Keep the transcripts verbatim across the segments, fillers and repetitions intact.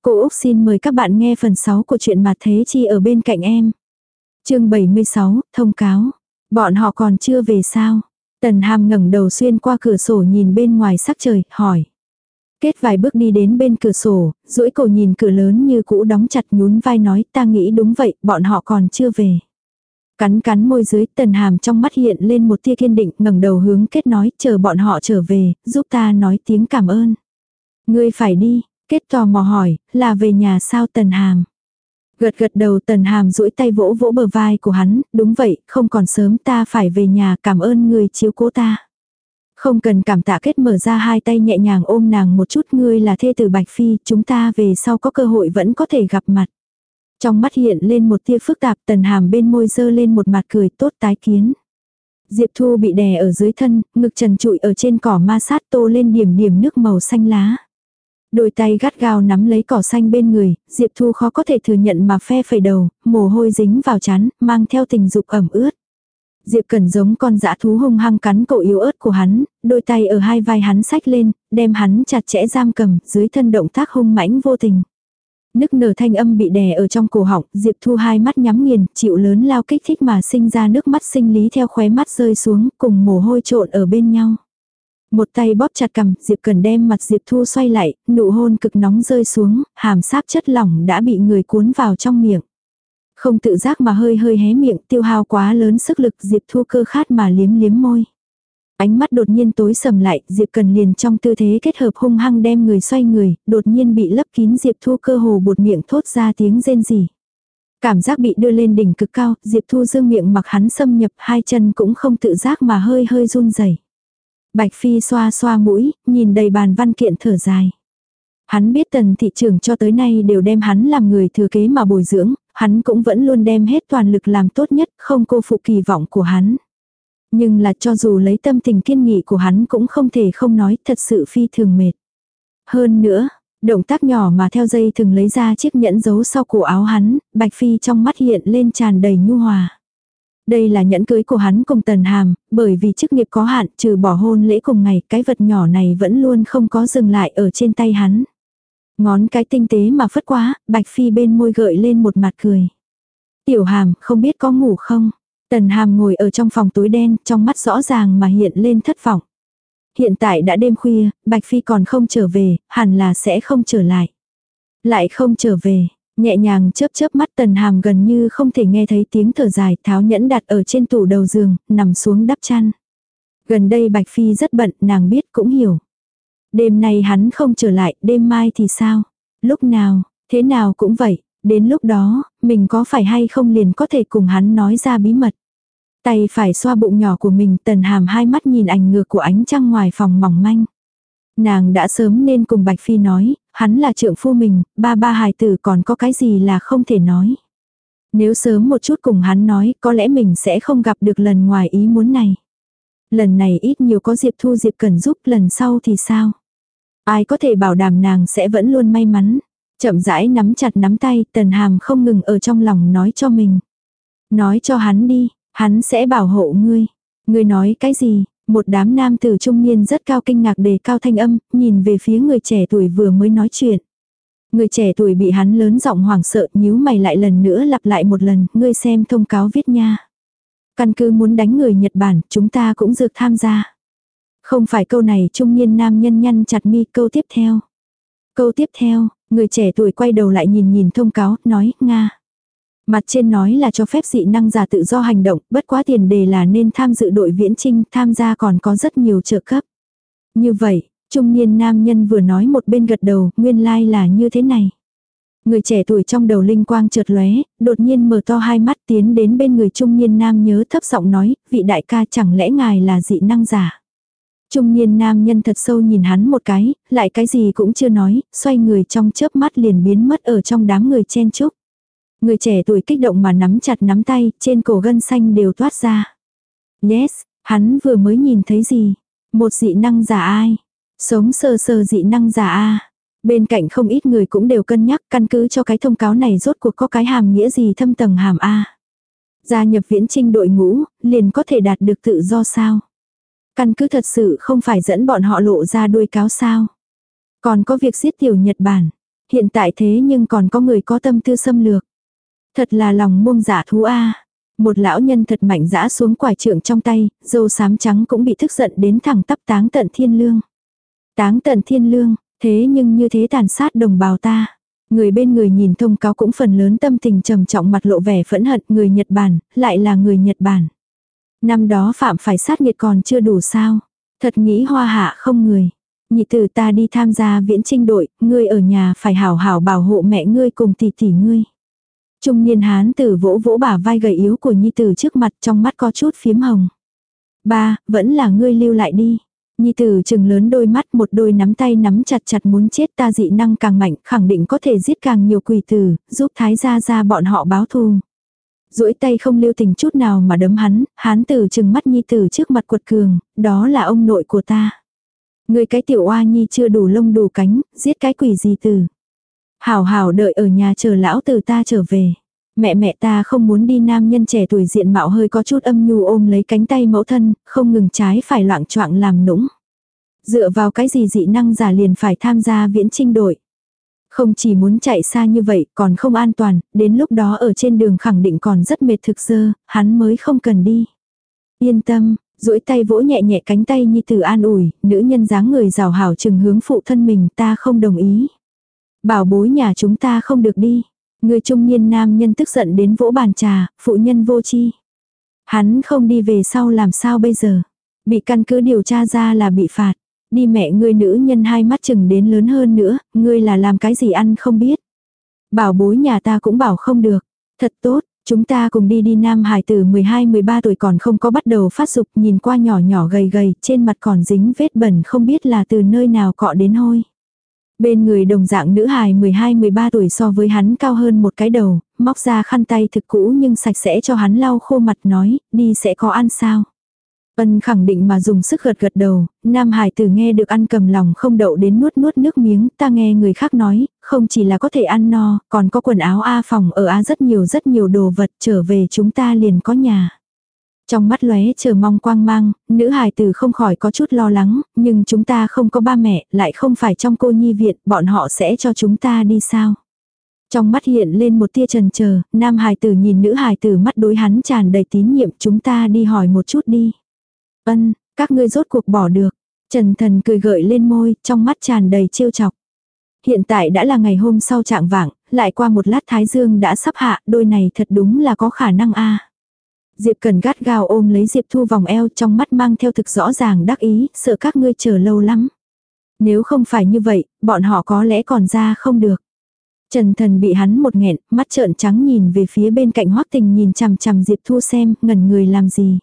Cô Úc xin mời các bạn nghe phần sáu của truyện Mặt Thế Chi ở bên cạnh em. Chương bảy mươi sáu, thông cáo. Bọn họ còn chưa về sao? Tần Hàm ngẩng đầu xuyên qua cửa sổ nhìn bên ngoài sắc trời, hỏi. Kết vài bước đi đến bên cửa sổ, duỗi cổ nhìn cửa lớn như cũ đóng chặt, nhún vai nói, ta nghĩ đúng vậy, bọn họ còn chưa về. Cắn cắn môi dưới, Tần Hàm trong mắt hiện lên một tia kiên định, ngẩng đầu hướng Kết nói, chờ bọn họ trở về, giúp ta nói tiếng cảm ơn. Ngươi phải đi. Kết tò mò hỏi, là về nhà sao Tần Hàm? Gật gật đầu, Tần Hàm duỗi tay vỗ vỗ bờ vai của hắn, đúng vậy, không còn sớm, ta phải về nhà, cảm ơn người chiếu cố ta. Không cần cảm tạ. Kết mở ra hai tay nhẹ nhàng ôm nàng một chút, ngươi là thê tử Bạch Phi, chúng ta về sau có cơ hội vẫn có thể gặp mặt. Trong mắt hiện lên một tia phức tạp, Tần Hàm bên môi dơ lên một mặt cười, tốt tái kiến. Diệp Thu bị đè ở dưới thân, ngực trần trụi ở trên cỏ ma sát, tô lên điểm điểm nước màu xanh lá. Đôi tay gắt gao nắm lấy cỏ xanh bên người, Diệp Thu khó có thể thừa nhận mà phe phẩy đầu, mồ hôi dính vào trán, mang theo tình dục ẩm ướt. Diệp Cẩn giống con dã thú hung hăng cắn cổ yếu ớt của hắn, đôi tay ở hai vai hắn xách lên, đem hắn chặt chẽ giam cầm, dưới thân động tác hung mãnh vô tình. Nức nở thanh âm bị đè ở trong cổ họng, Diệp Thu hai mắt nhắm nghiền, chịu lớn lao kích thích mà sinh ra nước mắt sinh lý theo khóe mắt rơi xuống, cùng mồ hôi trộn ở bên nhau. Một tay bóp chặt cằm, Diệp Cẩn đem mặt Diệp Thu xoay lại, nụ hôn cực nóng rơi xuống, hàm sáp chất lỏng đã bị người cuốn vào trong miệng. Không tự giác mà hơi hơi hé miệng, tiêu hao quá lớn sức lực, Diệp Thu cơ khát mà liếm liếm môi. Ánh mắt đột nhiên tối sầm lại, Diệp Cẩn liền trong tư thế kết hợp hung hăng đem người xoay người, đột nhiên bị lấp kín, Diệp Thu cơ hồ buột miệng thốt ra tiếng rên rỉ. Cảm giác bị đưa lên đỉnh cực cao, Diệp Thu dương miệng mặc hắn xâm nhập, hai chân cũng không tự giác mà hơi hơi run rẩy. Bạch Phi xoa xoa mũi, nhìn đầy bàn văn kiện thở dài. Hắn biết Tần thị trưởng cho tới nay đều đem hắn làm người thừa kế mà bồi dưỡng, hắn cũng vẫn luôn đem hết toàn lực làm tốt nhất, không cô phụ kỳ vọng của hắn. Nhưng là cho dù lấy tâm tình kiên nghị của hắn cũng không thể không nói, thật sự phi thường mệt. Hơn nữa, động tác nhỏ mà theo dây thường lấy ra chiếc nhẫn giấu sau cổ áo hắn, Bạch Phi trong mắt hiện lên tràn đầy nhu hòa. Đây là nhẫn cưới của hắn cùng Tần Hàm, bởi vì chức nghiệp có hạn, trừ bỏ hôn lễ cùng ngày, cái vật nhỏ này vẫn luôn không có dừng lại ở trên tay hắn. Ngón cái tinh tế mà phất quá, Bạch Phi bên môi gợi lên một mặt cười. Tiểu Hàm, không biết có ngủ không? Tần Hàm ngồi ở trong phòng tối đen, trong mắt rõ ràng mà hiện lên thất vọng. Hiện tại đã đêm khuya, Bạch Phi còn không trở về, hẳn là sẽ không trở lại. Lại không trở về. Nhẹ nhàng chớp chớp mắt, Tần Hàm gần như không thể nghe thấy tiếng thở dài, tháo nhẫn đặt ở trên tủ đầu giường, nằm xuống đắp chăn. Gần đây Bạch Phi rất bận, nàng biết cũng hiểu. Đêm nay hắn không trở lại, đêm mai thì sao? Lúc nào, thế nào cũng vậy, đến lúc đó, mình có phải hay không liền có thể cùng hắn nói ra bí mật. Tay phải xoa bụng nhỏ của mình, Tần Hàm hai mắt nhìn ảnh ngược của ánh trăng ngoài phòng mỏng manh. Nàng đã sớm nên cùng Bạch Phi nói, hắn là trượng phu mình, ba ba hài tử còn có cái gì là không thể nói. Nếu sớm một chút cùng hắn nói, có lẽ mình sẽ không gặp được lần ngoài ý muốn này. Lần này ít nhiều có Diệp Thu Diệp Cẩn giúp, lần sau thì sao? Ai có thể bảo đảm nàng sẽ vẫn luôn may mắn. Chậm rãi nắm chặt nắm tay, Tần Hàm không ngừng ở trong lòng nói cho mình. Nói cho hắn đi, hắn sẽ bảo hộ ngươi. Ngươi nói cái gì? Một đám nam tử trung niên rất cao kinh ngạc đề cao thanh âm, nhìn về phía người trẻ tuổi vừa mới nói chuyện. Người trẻ tuổi bị hắn lớn giọng hoảng sợ, nhíu mày lại lần nữa lặp lại một lần, ngươi xem thông cáo viết nha. Căn cứ muốn đánh người Nhật Bản, chúng ta cũng dược tham gia. Không phải câu này, trung niên nam nhân nhăn chặt mi, câu tiếp theo. Câu tiếp theo, người trẻ tuổi quay đầu lại nhìn nhìn thông cáo, nói, Nga. Mặt trên nói là cho phép dị năng giả tự do hành động, bất quá tiền đề là nên tham dự đội viễn chinh, tham gia còn có rất nhiều trợ cấp. Như vậy, trung niên nam nhân vừa nói một bên gật đầu, nguyên lai like là như thế này. Người trẻ tuổi trong đầu linh quang chợt lóe, đột nhiên mở to hai mắt tiến đến bên người trung niên nam nhớ thấp giọng nói, vị đại ca chẳng lẽ ngài là dị năng giả. Trung niên nam nhân thật sâu nhìn hắn một cái, lại cái gì cũng chưa nói, xoay người trong chớp mắt liền biến mất ở trong đám người chen chúc. Người trẻ tuổi kích động mà nắm chặt nắm tay, trên cổ gân xanh đều toát ra. Yes, hắn vừa mới nhìn thấy gì? Một dị năng giả ai? Sống sờ sờ dị năng giả a. Bên cạnh không ít người cũng đều cân nhắc căn cứ cho cái thông cáo này rốt cuộc có cái hàm nghĩa gì thâm tầng hàm a. Gia nhập viễn chinh đội ngũ, liền có thể đạt được tự do sao? Căn cứ thật sự không phải dẫn bọn họ lộ ra đuôi cáo sao? Còn có việc giết tiểu Nhật Bản. Hiện tại thế nhưng còn có người có tâm tư xâm lược. Thật là lòng muông dạ thú a. Một lão nhân thật mạnh dã xuống quải trượng trong tay, dâu xám trắng cũng bị tức giận đến thẳng tắp táng tận thiên lương. Táng tận thiên lương, thế nhưng như thế tàn sát đồng bào ta. Người bên người nhìn thông cáo cũng phần lớn tâm tình trầm trọng, mặt lộ vẻ phẫn hận, người Nhật Bản, lại là người Nhật Bản. Năm đó phạm phải sát nghiệt còn chưa đủ sao. Thật nghĩ hoa hạ không người. Nhị tử ta đi tham gia viễn chinh đội, ngươi ở nhà phải hảo hảo bảo hộ mẹ ngươi cùng tỷ tỷ ngươi. Trung niên hán tử vỗ vỗ bả vai gầy yếu của nhi tử trước mặt, trong mắt có chút phiếm hồng. Ba, vẫn là ngươi lưu lại đi. Nhi tử trừng lớn đôi mắt, một đôi nắm tay nắm chặt chặt muốn chết, ta dị năng càng mạnh, khẳng định có thể giết càng nhiều quỷ tử, giúp thái gia gia bọn họ báo thù. Duỗi tay không lưu tình chút nào mà đấm hắn, hán tử trừng mắt nhi tử trước mặt quật cường, đó là ông nội của ta. Ngươi cái tiểu oa nhi chưa đủ lông đủ cánh, giết cái quỷ gì tử. Hảo hảo đợi ở nhà chờ lão tử ta trở về. Mẹ mẹ ta không muốn đi. Nam nhân trẻ tuổi diện mạo hơi có chút âm nhu ôm lấy cánh tay mẫu thân, không ngừng trái phải loạng choạng làm nũng. Dựa vào cái gì dị năng giả liền phải tham gia viễn chinh đội. Không chỉ muốn chạy xa như vậy còn không an toàn, đến lúc đó ở trên đường khẳng định còn rất mệt thực dơ, hắn mới không cần đi. Yên tâm, duỗi tay vỗ nhẹ nhẹ cánh tay nhi tử an ủi, nữ nhân dáng người rào hảo chừng hướng phụ thân mình, ta không đồng ý. Bảo bối nhà chúng ta không được đi. Người trung niên nam nhân tức giận đến vỗ bàn trà, phụ nhân vô chi. Hắn không đi về sau làm sao bây giờ? Bị căn cứ điều tra ra là bị phạt. Đi mẹ ngươi, nữ nhân hai mắt chừng đến lớn hơn nữa, ngươi là làm cái gì ăn không biết. Bảo bối nhà ta cũng bảo không được. Thật tốt, chúng ta cùng đi đi. Nam hài tử mười hai mười ba tuổi còn không có bắt đầu phát dục, nhìn qua nhỏ nhỏ gầy gầy, trên mặt còn dính vết bẩn không biết là từ nơi nào cọ đến hôi. Bên người đồng dạng nữ hài mười hai mười ba tuổi so với hắn cao hơn một cái đầu, móc ra khăn tay thực cũ nhưng sạch sẽ cho hắn lau khô mặt, nói, đi sẽ có ăn sao. Ân khẳng định mà dùng sức gật gật đầu, nam hài tử nghe được ăn cầm lòng không đậu đến nuốt nuốt nước miếng, ta nghe người khác nói, không chỉ là có thể ăn no, còn có quần áo A, phòng ở A, rất nhiều rất nhiều đồ vật, trở về chúng ta liền có nhà. Trong mắt lóe chờ mong quang mang, nữ hài tử không khỏi có chút lo lắng, nhưng chúng ta không có ba mẹ, lại không phải trong cô nhi viện, bọn họ sẽ cho chúng ta đi sao? Trong mắt hiện lên một tia chần chờ, nam hài tử nhìn nữ hài tử, mắt đối hắn tràn đầy tín nhiệm, chúng ta đi hỏi một chút đi. Ân, các ngươi rốt cuộc bỏ được. Trần Thần cười gợi lên môi, trong mắt tràn đầy trêu chọc. Hiện tại đã là ngày hôm sau trạng vạng, lại qua một lát thái dương đã sắp hạ, đôi này thật đúng là có khả năng a. Diệp Cần gắt gao ôm lấy Diệp Thu vòng eo, trong mắt mang theo thực rõ ràng đắc ý, sợ các ngươi chờ lâu lắm. Nếu không phải như vậy, bọn họ có lẽ còn ra không được. Trần Thần bị hắn một nghẹn, mắt trợn trắng nhìn về phía bên cạnh Hoắc Tình, nhìn chằm chằm Diệp Thu xem, ngẩn người làm gì.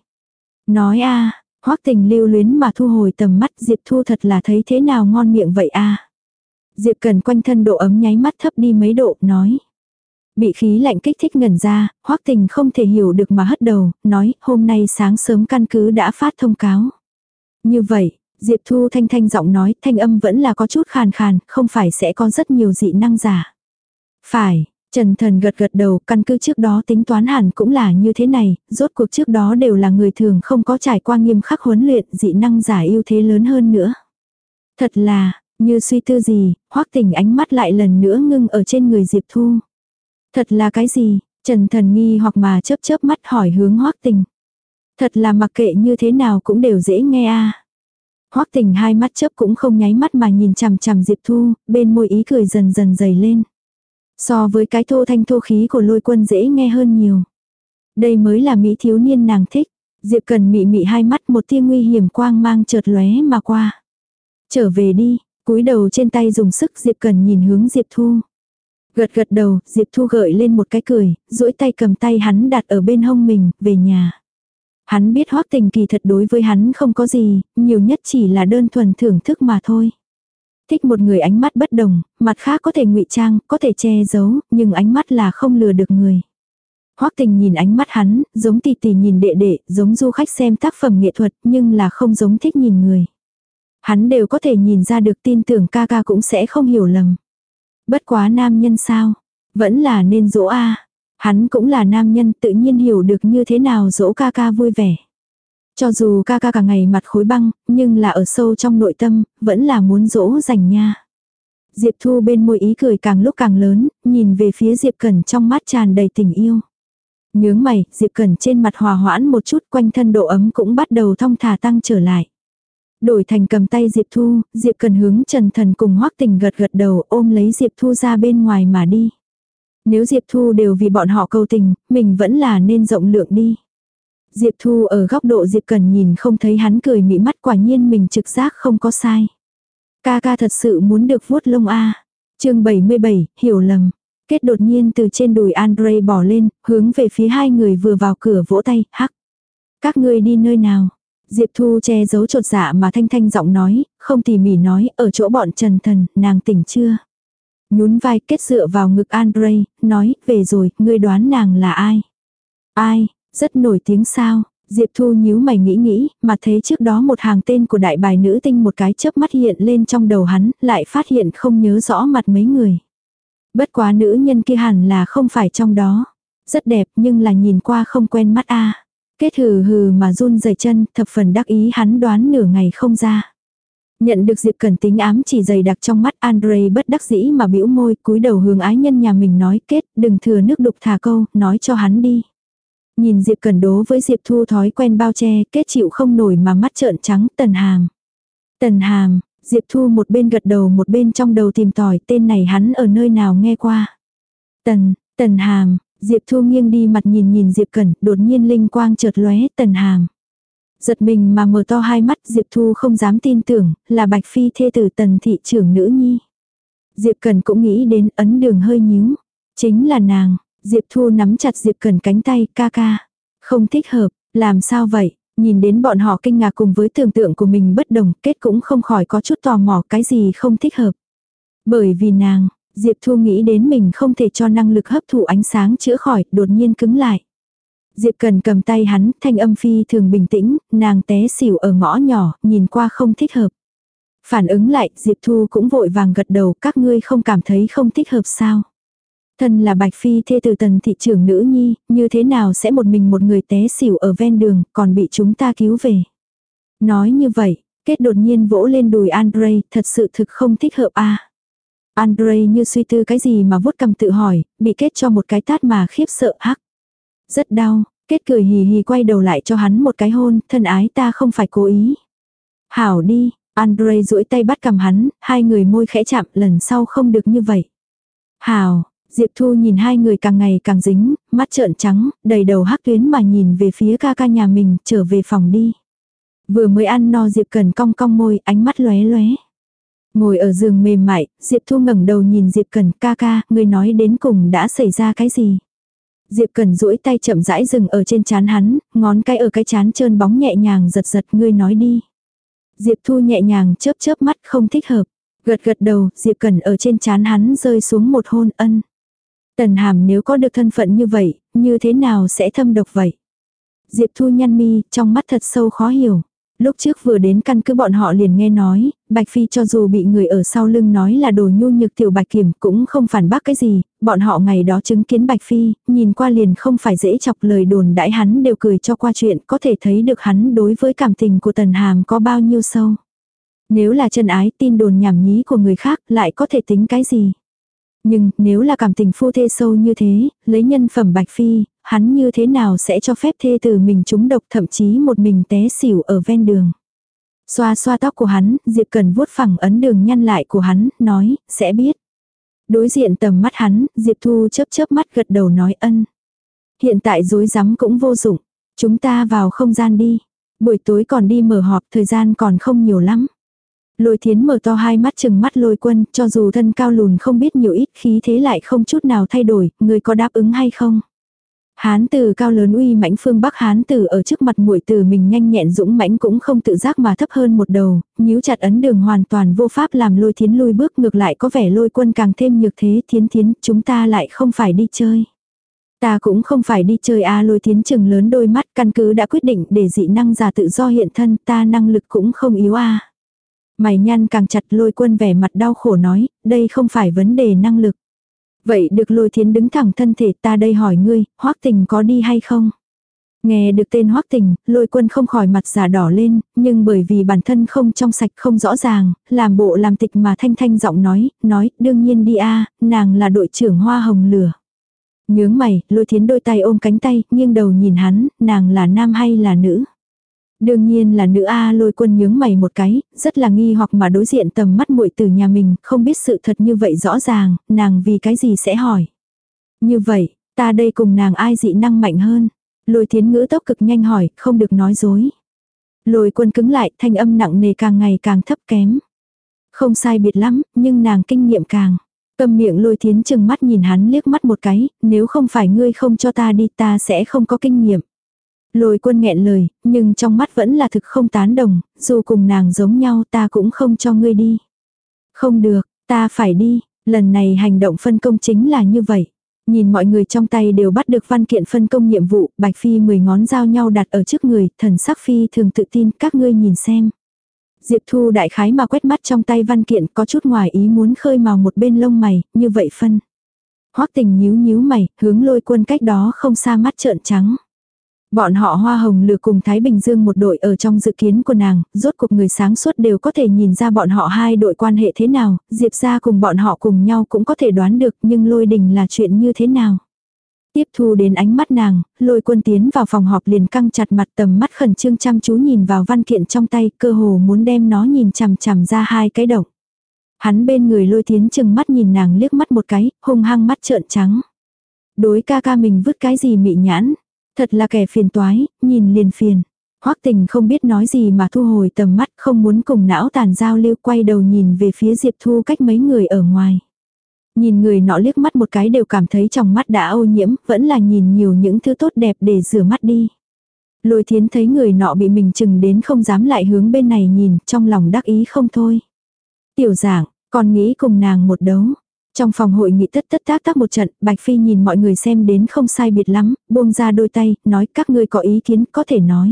Nói a, Hoắc Tình lưu luyến mà thu hồi tầm mắt, Diệp Thu thật là thấy thế nào ngon miệng vậy a. Diệp Cần quanh thân độ ấm nháy mắt thấp đi mấy độ, nói. Bị khí lạnh kích thích ngẩn ra, Hoắc Tình không thể hiểu được mà hất đầu, nói, hôm nay sáng sớm căn cứ đã phát thông cáo. Như vậy, Diệp Thu thanh thanh giọng nói, thanh âm vẫn là có chút khàn khàn, không phải sẽ có rất nhiều dị năng giả. Phải, Trần Thần gật gật đầu, căn cứ trước đó tính toán hẳn cũng là như thế này, rốt cuộc trước đó đều là người thường không có trải qua nghiêm khắc huấn luyện, dị năng giả ưu thế lớn hơn nữa. Thật là, như suy tư gì, Hoắc Tình ánh mắt lại lần nữa ngưng ở trên người Diệp Thu. Thật là cái gì? Trần Thần nghi hoặc mà chớp chớp mắt hỏi hướng Hoắc Tình. Thật là mặc kệ như thế nào cũng đều dễ nghe a. Hoắc Tình hai mắt chớp cũng không nháy mắt mà nhìn chằm chằm Diệp Thu, bên môi ý cười dần dần dày lên. So với cái thô thanh thô khí của Lôi Quân dễ nghe hơn nhiều. Đây mới là mỹ thiếu niên nàng thích. Diệp Cần mị mị hai mắt, một tia nguy hiểm quang mang chợt lóe mà qua. Trở về đi, cúi đầu trên tay dùng sức, Diệp Cần nhìn hướng Diệp Thu. Gật gật đầu, Diệp Thu gợi lên một cái cười, duỗi tay cầm tay hắn đặt ở bên hông mình, về nhà. Hắn biết Hoắc Tình kỳ thật đối với hắn không có gì, nhiều nhất chỉ là đơn thuần thưởng thức mà thôi. Thích một người ánh mắt bất đồng, mặt khác có thể ngụy trang, có thể che giấu, nhưng ánh mắt là không lừa được người. Hoắc Tình nhìn ánh mắt hắn, giống tỷ tỷ nhìn đệ đệ, giống du khách xem tác phẩm nghệ thuật, nhưng là không giống thích nhìn người. Hắn đều có thể nhìn ra được, tin tưởng ca ca cũng sẽ không hiểu lầm. Bất quá nam nhân sao? Vẫn là nên dỗ a. Hắn cũng là nam nhân, tự nhiên hiểu được như thế nào dỗ ca ca vui vẻ. Cho dù ca ca cả ngày mặt khối băng, nhưng là ở sâu trong nội tâm, vẫn là muốn dỗ dành nha. Diệp Thu bên môi ý cười càng lúc càng lớn, nhìn về phía Diệp Cẩn trong mắt tràn đầy tình yêu. Nhướng mày, Diệp Cẩn trên mặt hòa hoãn một chút, quanh thân độ ấm cũng bắt đầu thong thả tăng trở lại. Đổi thành cầm tay Diệp Thu, Diệp Cẩn hướng Trần Thần cùng Hoắc Tình gật gật đầu ôm lấy Diệp Thu ra bên ngoài mà đi. Nếu Diệp Thu đều vì bọn họ cầu tình, mình vẫn là nên rộng lượng đi. Diệp Thu ở góc độ Diệp Cẩn nhìn không thấy hắn cười mị mắt, quả nhiên mình trực giác không có sai. Ca ca thật sự muốn được vuốt lông a. Chương bảy mươi bảy, hiểu lầm. Kết đột nhiên từ trên đùi Andre bỏ lên, hướng về phía hai người vừa vào cửa vỗ tay, hắc. Các ngươi đi nơi nào? Diệp Thu che giấu chột dạ mà thanh thanh giọng nói, không tỉ mỉ nói, ở chỗ bọn Trần Thần, nàng tỉnh chưa? Nhún vai kết dựa vào ngực Andre, nói, về rồi, ngươi đoán nàng là ai? Ai, rất nổi tiếng sao? Diệp Thu nhíu mày nghĩ nghĩ, mà thấy trước đó một hàng tên của đại bài nữ tinh một cái chớp mắt hiện lên trong đầu hắn, lại phát hiện không nhớ rõ mặt mấy người. Bất quá nữ nhân kia hẳn là không phải trong đó. Rất đẹp nhưng là nhìn qua không quen mắt a. Kết hừ hừ mà run rẩy chân, thập phần đắc ý hắn đoán nửa ngày không ra. Nhận được Diệp Cẩn tính ám chỉ dày đặc trong mắt, Andre bất đắc dĩ mà bĩu môi, cúi đầu hướng ái nhân nhà mình nói, kết, đừng thừa nước đục thả câu, nói cho hắn đi. Nhìn Diệp Cẩn đố với Diệp Thu thói quen bao che, kết chịu không nổi mà mắt trợn trắng, Tần Hàm. Tần Hàm, Diệp Thu một bên gật đầu một bên trong đầu tìm tòi, tên này hắn ở nơi nào nghe qua. Tần, Tần Hàm, Diệp Thu nghiêng đi mặt nhìn nhìn Diệp Cẩn, đột nhiên linh quang chợt lóe, Tần Hàm. Giật mình mà mở to hai mắt, Diệp Thu không dám tin tưởng, là Bạch Phi thê tử Tần thị trưởng nữ nhi. Diệp Cẩn cũng nghĩ đến, ấn đường hơi nhíu. Chính là nàng. Diệp Thu nắm chặt Diệp Cẩn cánh tay, ca ca. Không thích hợp, làm sao vậy? Nhìn đến bọn họ kinh ngạc cùng với tưởng tượng của mình bất đồng, kết cũng không khỏi có chút tò mò cái gì không thích hợp. Bởi vì nàng, Diệp Thu nghĩ đến mình không thể cho năng lực hấp thụ ánh sáng chữa khỏi, đột nhiên cứng lại. Diệp Cẩn cầm tay hắn, thanh âm phi thường bình tĩnh, nàng té xỉu ở ngõ nhỏ, nhìn qua không thích hợp. Phản ứng lại, Diệp Thu cũng vội vàng gật đầu, các ngươi không cảm thấy không thích hợp sao? Thân là Bạch Phi thê từ Tần thị trưởng nữ nhi, như thế nào sẽ một mình một người té xỉu ở ven đường, còn bị chúng ta cứu về. Nói như vậy, kết đột nhiên vỗ lên đùi Andre, thật sự thực không thích hợp a. À. Andre như suy tư cái gì mà vuốt cằm tự hỏi, bị kết cho một cái tát mà khiếp sợ hắc. Rất đau, kết cười hì hì quay đầu lại cho hắn một cái hôn, thân ái ta không phải cố ý. Hảo đi, Andre duỗi tay bắt cầm hắn, hai người môi khẽ chạm, lần sau không được như vậy. Hảo. Diệp Thu nhìn hai người càng ngày càng dính, mắt trợn trắng, đầy đầu hắc tuyến mà nhìn về phía ca ca nhà mình, trở về phòng đi. Vừa mới ăn no Diệp Cẩn cong cong môi, ánh mắt lóe lóe. Ngồi ở giường mềm mại, Diệp Thu ngẩng đầu nhìn Diệp Cẩn, ca ca, người nói đến cùng đã xảy ra cái gì? Diệp Cẩn duỗi tay chậm rãi dừng ở trên trán hắn, ngón cái ở cái trán trơn bóng nhẹ nhàng giật giật, ngươi nói đi. Diệp Thu nhẹ nhàng chớp chớp mắt, không thích hợp. Gật gật đầu, Diệp Cẩn ở trên trán hắn rơi xuống một hôn ân. Tần Hàm nếu có được thân phận như vậy, như thế nào sẽ thâm độc vậy? Diệp Thu nhăn mi, trong mắt thật sâu khó hiểu. Lúc trước vừa đến căn cứ bọn họ liền nghe nói, Bạch Phi cho dù bị người ở sau lưng nói là đồ nhu nhược tiểu Bạch Kiểm cũng không phản bác cái gì, bọn họ ngày đó chứng kiến Bạch Phi, nhìn qua liền không phải dễ chọc lời đồn đãi hắn đều cười cho qua chuyện, có thể thấy được hắn đối với cảm tình của Tần Hàm có bao nhiêu sâu. Nếu là chân ái tin đồn nhảm nhí của người khác lại có thể tính cái gì? Nhưng nếu là cảm tình phu thê sâu như thế, lấy nhân phẩm Bạch Phi, hắn như thế nào sẽ cho phép thê tử mình trúng độc thậm chí một mình té xỉu ở ven đường. Xoa xoa tóc của hắn, Diệp Cần vuốt phẳng ấn đường nhăn lại của hắn, nói, sẽ biết. Đối diện tầm mắt hắn, Diệp Thu chớp chớp mắt gật đầu nói ân. Hiện tại dối rắm cũng vô dụng, chúng ta vào không gian đi. Buổi tối còn đi mở họp, thời gian còn không nhiều lắm. Lôi Thiến mở to hai mắt chừng mắt Lôi Quân, cho dù thân cao lùn không biết nhiều ít khí thế lại không chút nào thay đổi, người có đáp ứng hay không? Hán tử cao lớn uy mãnh phương Bắc hán tử ở trước mặt muội tử mình nhanh nhẹn dũng mãnh cũng không tự giác mà thấp hơn một đầu, nhíu chặt ấn đường hoàn toàn vô pháp làm Lôi Thiến lui bước, ngược lại có vẻ Lôi Quân càng thêm nhược thế. Thiến Thiến, chúng ta lại không phải đi chơi. Ta cũng không phải đi chơi a. Lôi Thiến chừng lớn đôi mắt, căn cứ đã quyết định để dị năng giả tự do hiện thân, ta năng lực cũng không yếu a. Mày nhăn càng chặt. Lôi Quân vẻ mặt đau khổ nói, đây không phải vấn đề năng lực. Vậy được. Lôi Thiến đứng thẳng thân thể, ta đây hỏi ngươi, Hoắc Tình có đi hay không? Nghe được tên Hoắc Tình, Lôi Quân không khỏi mặt già đỏ lên, nhưng bởi vì bản thân không trong sạch không rõ ràng, làm bộ làm tịch mà thanh thanh giọng nói, nói, đương nhiên đi a, nàng là đội trưởng Hoa Hồng Lửa. Nhướng mày, Lôi Thiến đôi tay ôm cánh tay, nghiêng đầu nhìn hắn, nàng là nam hay là nữ? Đương nhiên là nữ a. Lôi Quân nhướng mày một cái, rất là nghi hoặc mà đối diện tầm mắt muội từ nhà mình, không biết sự thật như vậy rõ ràng, nàng vì cái gì sẽ hỏi. Như vậy, ta đây cùng nàng ai dị năng mạnh hơn? Lôi Thiến ngữ tốc cực nhanh hỏi, không được nói dối. Lôi Quân cứng lại, thanh âm nặng nề càng ngày càng thấp kém. Không sai biệt lắm, nhưng nàng kinh nghiệm càng. Câm miệng. Lôi Thiến chừng mắt nhìn hắn liếc mắt một cái, nếu không phải ngươi không cho ta đi ta sẽ không có kinh nghiệm. Lôi Quân nghẹn lời, nhưng trong mắt vẫn là thực không tán đồng, dù cùng nàng giống nhau ta cũng không cho ngươi đi. Không được, ta phải đi, lần này hành động phân công chính là như vậy. Nhìn mọi người trong tay đều bắt được văn kiện phân công nhiệm vụ, Bạch Phi mười ngón giao nhau đặt ở trước người, thần sắc Phi thường tự tin, các ngươi nhìn xem. Diệp Thu đại khái mà quét mắt trong tay văn kiện, có chút ngoài ý muốn khơi màu một bên lông mày, như vậy phân. Hoắc Tình nhíu nhíu mày, hướng Lôi Quân cách đó không xa mắt trợn trắng. Bọn họ Hoa Hồng Lửa cùng Thái Bình Dương một đội ở trong dự kiến của nàng, rốt cuộc người sáng suốt đều có thể nhìn ra bọn họ hai đội quan hệ thế nào, Diệp ra cùng bọn họ cùng nhau cũng có thể đoán được, nhưng Lôi Đình là chuyện như thế nào. Tiếp thu đến ánh mắt nàng, Lôi Quân tiến vào phòng họp liền căng chặt mặt, tầm mắt khẩn trương chăm chú nhìn vào văn kiện trong tay, cơ hồ muốn đem nó nhìn chằm chằm ra hai cái động. Hắn bên người Lôi Thiến chừng mắt nhìn nàng liếc mắt một cái, hung hăng mắt trợn trắng. Đối ca ca mình vứt cái gì mị nhãn. Thật là kẻ phiền toái, nhìn liền phiền. Hoắc Tình không biết nói gì mà thu hồi tầm mắt, không muốn cùng não tàn giao lưu, quay đầu nhìn về phía Diệp Thu cách mấy người ở ngoài. Nhìn người nọ liếc mắt một cái đều cảm thấy trong mắt đã ô nhiễm, vẫn là nhìn nhiều những thứ tốt đẹp để rửa mắt đi. Lôi Thiến thấy người nọ bị mình chừng đến không dám lại hướng bên này nhìn, trong lòng đắc ý không thôi. Tiểu Giảng, còn nghĩ cùng nàng một đấu. Trong phòng hội nghị tất tất tác tác một trận, Bạch Phi nhìn mọi người xem đến không sai biệt lắm, buông ra đôi tay, nói các ngươi có ý kiến có thể nói.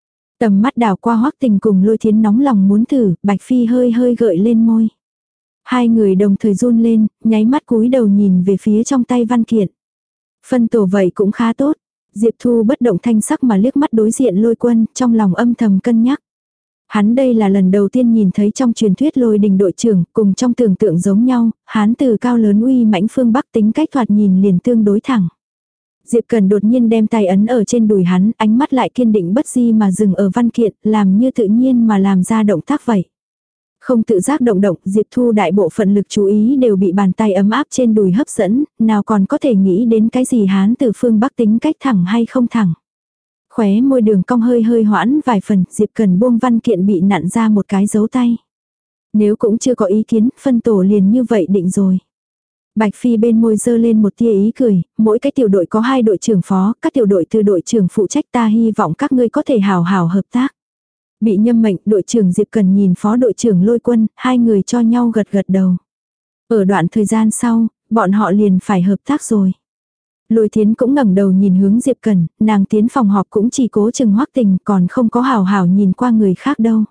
Tầm mắt đảo qua Hoắc Tình cùng Lôi Thiến nóng lòng muốn thử, Bạch Phi hơi hơi gợi lên môi. Hai người đồng thời run lên, nháy mắt cúi đầu nhìn về phía trong tay văn kiện. Phân tổ vậy cũng khá tốt. Diệp Thu bất động thanh sắc mà liếc mắt đối diện Lôi Quân, trong lòng âm thầm cân nhắc. Hắn đây là lần đầu tiên nhìn thấy trong truyền thuyết Lôi Đình đội trưởng, cùng trong tưởng tượng giống nhau, hắn từ cao lớn uy mãnh phương Bắc tính cách thoạt nhìn liền tương đối thẳng. Diệp Cần đột nhiên đem tay ấn ở trên đùi hắn, ánh mắt lại kiên định bất di mà dừng ở văn kiện, làm như tự nhiên mà làm ra động tác vậy. Không tự giác động động, Diệp Thu đại bộ phận lực chú ý đều bị bàn tay ấm áp trên đùi hấp dẫn, nào còn có thể nghĩ đến cái gì hắn từ phương Bắc tính cách thẳng hay không thẳng. Khóe môi đường cong hơi hơi hoãn vài phần, Diệp Cần buông văn kiện bị nặn ra một cái dấu tay. Nếu cũng chưa có ý kiến, phân tổ liền như vậy định rồi. Bạch Phi bên môi dơ lên một tia ý cười, mỗi cái tiểu đội có hai đội trưởng phó, các tiểu đội từ đội trưởng phụ trách, ta hy vọng các ngươi có thể hào hào hợp tác. Bị nhâm mệnh, đội trưởng Diệp Cần nhìn phó đội trưởng Lôi Quân, hai người cho nhau gật gật đầu. Ở đoạn thời gian sau, bọn họ liền phải hợp tác rồi. Lôi Thiến cũng ngẩng đầu nhìn hướng Diệp Cần, nàng tiến phòng họp cũng chỉ cố chừng Hoắc Tình, còn không có hào hào nhìn qua người khác đâu.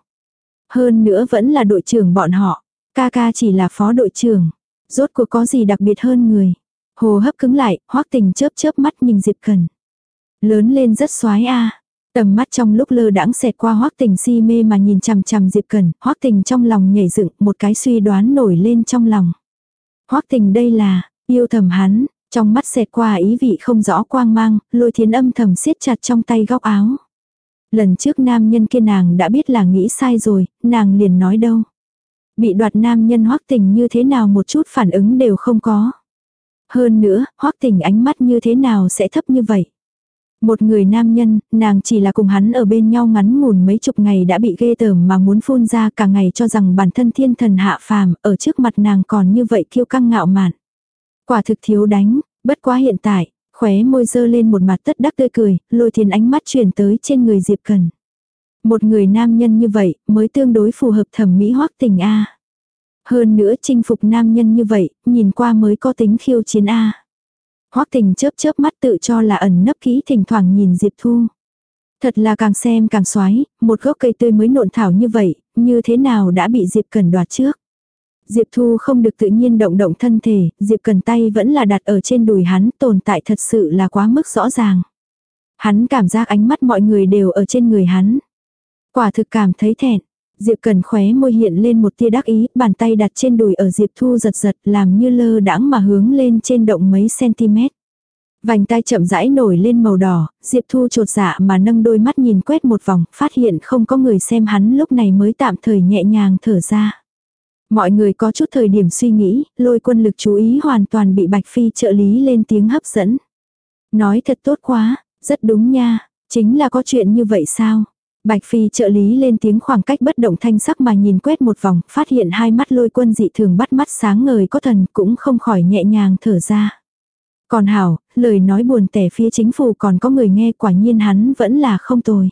Hơn nữa vẫn là đội trưởng bọn họ, ca ca chỉ là phó đội trưởng, rốt cuộc có gì đặc biệt hơn người. Hồ hấp cứng lại, Hoắc Tình chớp chớp mắt nhìn Diệp Cần. Lớn lên rất xoái a. Tầm mắt trong lúc lơ đãng xẹt qua Hoắc Tình si mê mà nhìn chằm chằm Diệp Cần, Hoắc Tình trong lòng nhảy dựng, một cái suy đoán nổi lên trong lòng. Hoắc Tình đây là yêu thầm hắn. Trong mắt xẹt qua ý vị không rõ quang mang, Lôi Thiến âm thầm siết chặt trong tay góc áo. Lần trước nam nhân kia nàng đã biết là nghĩ sai rồi, nàng liền nói đâu. Bị đoạt nam nhân Hoắc Tình như thế nào một chút phản ứng đều không có. Hơn nữa, Hoắc Tình ánh mắt như thế nào sẽ thấp như vậy. Một người nam nhân, nàng chỉ là cùng hắn ở bên nhau ngắn ngủn mấy chục ngày đã bị ghê tởm mà muốn phun ra cả ngày cho rằng bản thân thiên thần hạ phàm, ở trước mặt nàng còn như vậy kiêu căng ngạo mạn. Quả thực thiếu đánh, bất quá hiện tại, khóe môi dơ lên một mặt tất đắc tươi cười, Lôi Thiến ánh mắt chuyển tới trên người Diệp Cần. Một người nam nhân như vậy mới tương đối phù hợp thẩm mỹ Hoắc Tình a. Hơn nữa chinh phục nam nhân như vậy, nhìn qua mới có tính khiêu chiến a. Hoắc Tình chớp chớp mắt tự cho là ẩn nấp kỹ, thỉnh thoảng nhìn Diệp Thu. Thật là càng xem càng xoái, một gốc cây tươi mới nộn thảo như vậy, như thế nào đã bị Diệp Cần đoạt trước. Diệp Thu không được tự nhiên động động thân thể, Diệp Cần tay vẫn là đặt ở trên đùi hắn, tồn tại thật sự là quá mức rõ ràng. Hắn cảm giác ánh mắt mọi người đều ở trên người hắn. Quả thực cảm thấy thẹn. Diệp Cần khóe môi hiện lên một tia đắc ý, bàn tay đặt trên đùi ở Diệp Thu giật giật làm như lơ đãng mà hướng lên trên động mấy cm. Vành tay chậm rãi nổi lên màu đỏ, Diệp Thu chột dạ mà nâng đôi mắt nhìn quét một vòng, phát hiện không có người xem hắn lúc này mới tạm thời nhẹ nhàng thở ra. Mọi người có chút thời điểm suy nghĩ, Lôi Quân lực chú ý hoàn toàn bị Bạch Phi trợ lý lên tiếng hấp dẫn. Nói thật tốt quá, rất đúng nha, chính là có chuyện như vậy sao? Bạch Phi trợ lý lên tiếng khoảng cách bất động thanh sắc mà nhìn quét một vòng, phát hiện hai mắt Lôi Quân dị thường bắt mắt sáng ngời có thần, cũng không khỏi nhẹ nhàng thở ra. Còn hảo, lời nói buồn tẻ phía chính phủ còn có người nghe, quả nhiên hắn vẫn là không tồi.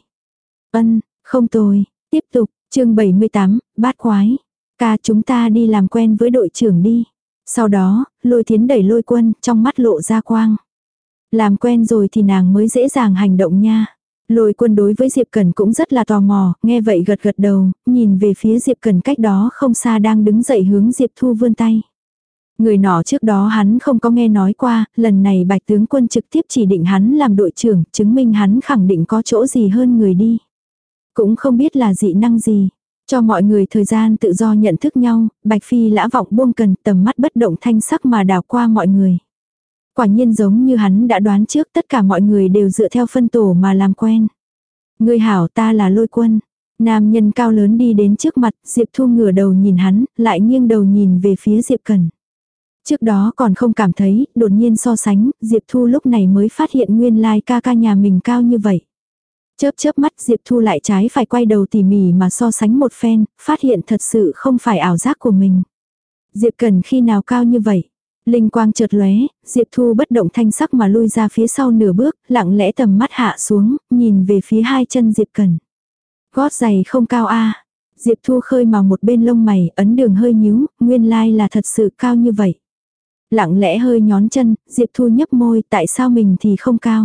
Ân, không tồi, tiếp tục, chương bảy mươi tám, bát quái. Ca chúng ta đi làm quen với đội trưởng đi. Sau đó, Lôi Thiến đẩy Lôi Quân, trong mắt lộ ra quang. Làm quen rồi thì nàng mới dễ dàng hành động nha. Lôi Quân đối với Diệp Cẩn cũng rất là tò mò, nghe vậy gật gật đầu, nhìn về phía Diệp Cẩn cách đó không xa đang đứng dậy hướng Diệp Thu vươn tay. Người nọ trước đó hắn không có nghe nói qua, lần này Bạch tướng quân trực tiếp chỉ định hắn làm đội trưởng, chứng minh hắn khẳng định có chỗ gì hơn người đi. Cũng không biết là dị năng gì. Cho mọi người thời gian tự do nhận thức nhau, Bạch Phi lã vọng buông cần, tầm mắt bất động thanh sắc mà đảo qua mọi người. Quả nhiên giống như hắn đã đoán trước, tất cả mọi người đều dựa theo phân tổ mà làm quen. Ngươi hảo, ta là Lôi Quân. Nam nhân cao lớn đi đến trước mặt, Diệp Thu ngửa đầu nhìn hắn, lại nghiêng đầu nhìn về phía Diệp Cẩn. Trước đó còn không cảm thấy, đột nhiên so sánh, Diệp Thu lúc này mới phát hiện nguyên lai ca ca nhà mình cao như vậy. Chớp chớp mắt Diệp Thu lại trái phải quay đầu tỉ mỉ mà so sánh một phen, phát hiện thật sự không phải ảo giác của mình. Diệp Cẩn khi nào cao như vậy? Linh quang chợt lóe, Diệp Thu bất động thanh sắc mà lui ra phía sau nửa bước, lặng lẽ tầm mắt hạ xuống, nhìn về phía hai chân Diệp Cẩn. Gót giày không cao a. Diệp Thu khơi màu một bên lông mày, ấn đường hơi nhíu, nguyên lai là thật sự cao như vậy. Lặng lẽ hơi nhón chân, Diệp Thu nhấp môi, tại sao mình thì không cao?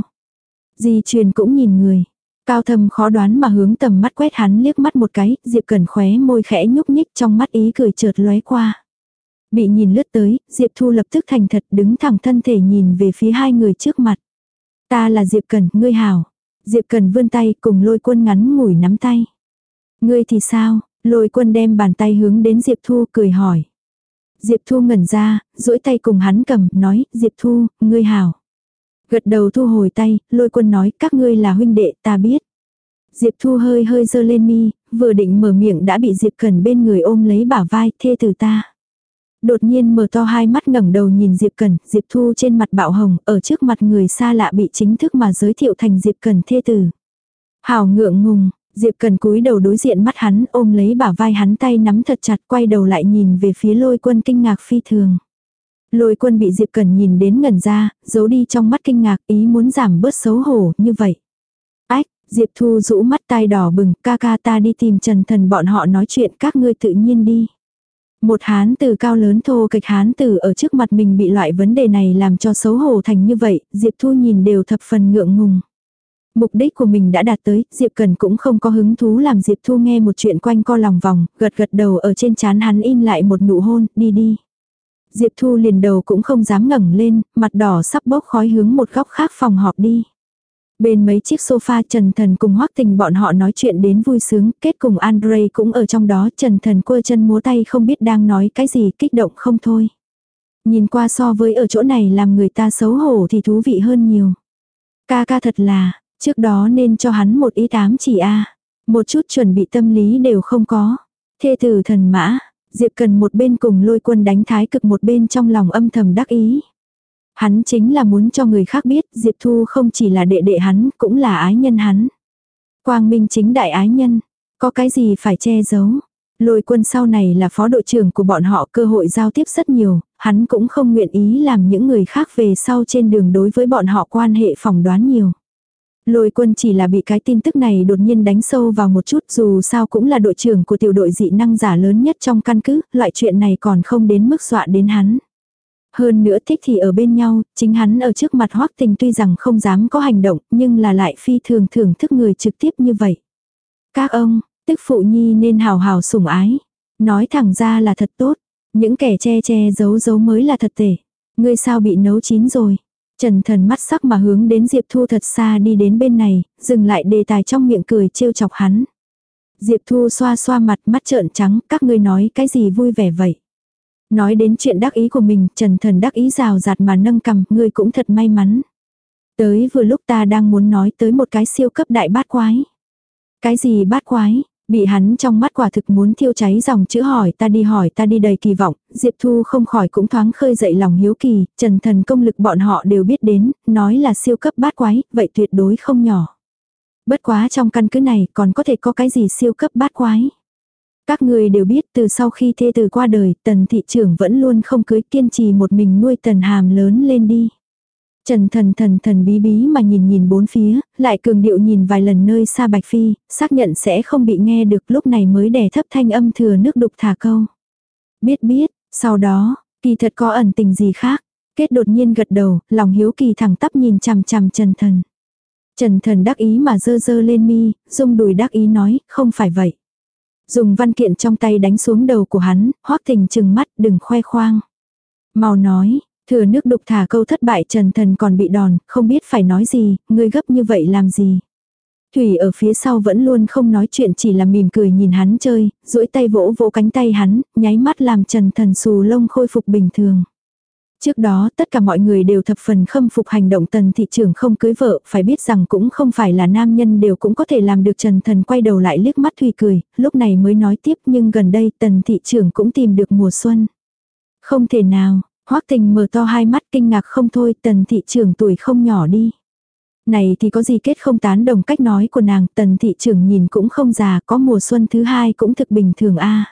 Di truyền cũng nhìn người. Cao thâm khó đoán mà hướng tầm mắt quét hắn liếc mắt một cái, Diệp Cẩn khóe môi khẽ nhúc nhích, trong mắt ý cười chợt lóe qua. Bị nhìn lướt tới, Diệp Thu lập tức thành thật đứng thẳng thân thể nhìn về phía hai người trước mặt. Ta là Diệp Cẩn, ngươi hảo. Diệp Cẩn vươn tay cùng Lôi Quân ngắn ngủi nắm tay. Ngươi thì sao? Lôi Quân đem bàn tay hướng đến Diệp Thu cười hỏi. Diệp Thu ngẩn ra, duỗi tay cùng hắn cầm, nói, Diệp Thu, ngươi hảo. Gật đầu thu hồi tay, Lôi Quân nói, các ngươi là huynh đệ, ta biết. Diệp Thu hơi hơi giơ lên mi, vừa định mở miệng đã bị Diệp Cẩn bên người ôm lấy bả vai, thê tử ta. Đột nhiên mở to hai mắt ngẩng đầu nhìn Diệp Cẩn, Diệp Thu trên mặt bạo hồng, ở trước mặt người xa lạ bị chính thức mà giới thiệu thành Diệp Cẩn thê tử. Hảo ngượng ngùng, Diệp Cẩn cúi đầu đối diện mắt hắn, ôm lấy bả vai hắn, tay nắm thật chặt, quay đầu lại nhìn về phía Lôi Quân kinh ngạc phi thường. Lôi Quân bị Diệp Cẩn nhìn đến ngẩn ra, giấu đi trong mắt kinh ngạc, ý muốn giảm bớt xấu hổ, như vậy. Ách, Diệp Thu rũ mắt, tai đỏ bừng, ca ca ta đi tìm Trần Thần bọn họ nói chuyện, các ngươi tự nhiên đi. Một hán tử cao lớn thô kịch hán tử ở trước mặt mình bị loại vấn đề này làm cho xấu hổ thành như vậy, Diệp Thu nhìn đều thập phần ngượng ngùng. Mục đích của mình đã đạt tới, Diệp Cẩn cũng không có hứng thú làm Diệp Thu nghe một chuyện quanh co lòng vòng, gật gật đầu ở trên trán hắn in lại một nụ hôn, đi đi. Diệp Thu liền đầu cũng không dám ngẩng lên, mặt đỏ sắp bốc khói hướng một góc khác phòng họp đi. Bên mấy chiếc sofa Trần Thần cùng Hoắc Tình bọn họ nói chuyện đến vui sướng, kết cùng Andre cũng ở trong đó, Trần Thần quơ chân múa tay không biết đang nói cái gì, kích động không thôi. Nhìn qua so với ở chỗ này làm người ta xấu hổ thì thú vị hơn nhiều. Ca ca thật là, trước đó nên cho hắn một ý tám chỉ a, một chút chuẩn bị tâm lý đều không có. Thê tử thần mã, Diệp Cần một bên cùng Lôi Quân đánh thái cực, một bên trong lòng âm thầm đắc ý. Hắn chính là muốn cho người khác biết Diệp Thu không chỉ là đệ đệ hắn, cũng là ái nhân hắn. Quang minh chính đại ái nhân, có cái gì phải che giấu. Lôi Quân sau này là phó đội trưởng của bọn họ, cơ hội giao tiếp rất nhiều, hắn cũng không nguyện ý làm những người khác về sau trên đường đối với bọn họ quan hệ phỏng đoán nhiều. Lôi Quân chỉ là bị cái tin tức này đột nhiên đánh sâu vào một chút, dù sao cũng là đội trưởng của tiểu đội dị năng giả lớn nhất trong căn cứ, loại chuyện này còn không đến mức dọa đến hắn. Hơn nữa thích thì ở bên nhau, chính hắn ở trước mặt Hoắc Tình tuy rằng không dám có hành động, nhưng là lại phi thường thưởng thức người trực tiếp như vậy. Các ông, tức phụ nhi nên hào hào sủng ái. Nói thẳng ra là thật tốt, những kẻ che che giấu giấu mới là thật tệ. Ngươi sao bị nấu chín rồi? Trần Thần mắt sắc mà hướng đến Diệp Thu thật xa đi đến bên này, dừng lại đề tài trong miệng cười trêu chọc hắn. Diệp Thu xoa xoa mặt, mắt trợn trắng, các ngươi nói cái gì vui vẻ vậy. Nói đến chuyện đắc ý của mình, Trần Thần đắc ý rào rạt mà nâng cằm, ngươi cũng thật may mắn. Tới vừa lúc ta đang muốn nói tới một cái siêu cấp đại bát quái. Cái gì bát quái? Bị hắn trong mắt quả thực muốn thiêu cháy dòng chữ hỏi ta đi hỏi ta đi đầy kỳ vọng, Diệp Thu không khỏi cũng thoáng khơi dậy lòng hiếu kỳ, Trần Thần công lực bọn họ đều biết đến, nói là siêu cấp bát quái, vậy tuyệt đối không nhỏ. Bất quá trong căn cứ này còn có thể có cái gì siêu cấp bát quái. Các người đều biết từ sau khi thê tử qua đời, Tần thị trưởng vẫn luôn không cưới, kiên trì một mình nuôi Tần Hàm lớn lên đi. Trần Thần thần thần bí bí mà nhìn nhìn bốn phía, lại cường điệu nhìn vài lần nơi xa Bạch Phi, xác nhận sẽ không bị nghe được, lúc này mới đè thấp thanh âm thừa nước đục thả câu. Biết biết, sau đó, kỳ thật có ẩn tình gì khác. Kết đột nhiên gật đầu, lòng hiếu kỳ thẳng tắp nhìn chằm chằm Trần Thần. Trần Thần đắc ý mà dơ dơ lên mi, rung đùi đắc ý nói, không phải vậy. Dùng văn kiện trong tay đánh xuống đầu của hắn, Hoắc Tình trừng mắt, đừng khoe khoang. Mau nói. Thừa nước đục thả câu thất bại, Trần Thần còn bị đòn, không biết phải nói gì, ngươi gấp như vậy làm gì. Thủy ở phía sau vẫn luôn không nói chuyện, chỉ là mỉm cười nhìn hắn chơi, duỗi tay vỗ vỗ cánh tay hắn, nháy mắt làm Trần Thần xù lông khôi phục bình thường. Trước đó tất cả mọi người đều thập phần khâm phục hành động Tần thị trưởng không cưới vợ, phải biết rằng cũng không phải là nam nhân đều cũng có thể làm được. Trần Thần quay đầu lại liếc mắt Thủy cười, lúc này mới nói tiếp, nhưng gần đây Tần thị trưởng cũng tìm được mùa xuân. Không thể nào. Hoắc Tình mở to hai mắt kinh ngạc không thôi, Tần thị trưởng tuổi không nhỏ đi. Này thì có gì kết không tán đồng cách nói của nàng, Tần thị trưởng nhìn cũng không già, có mùa xuân thứ hai cũng thực bình thường a.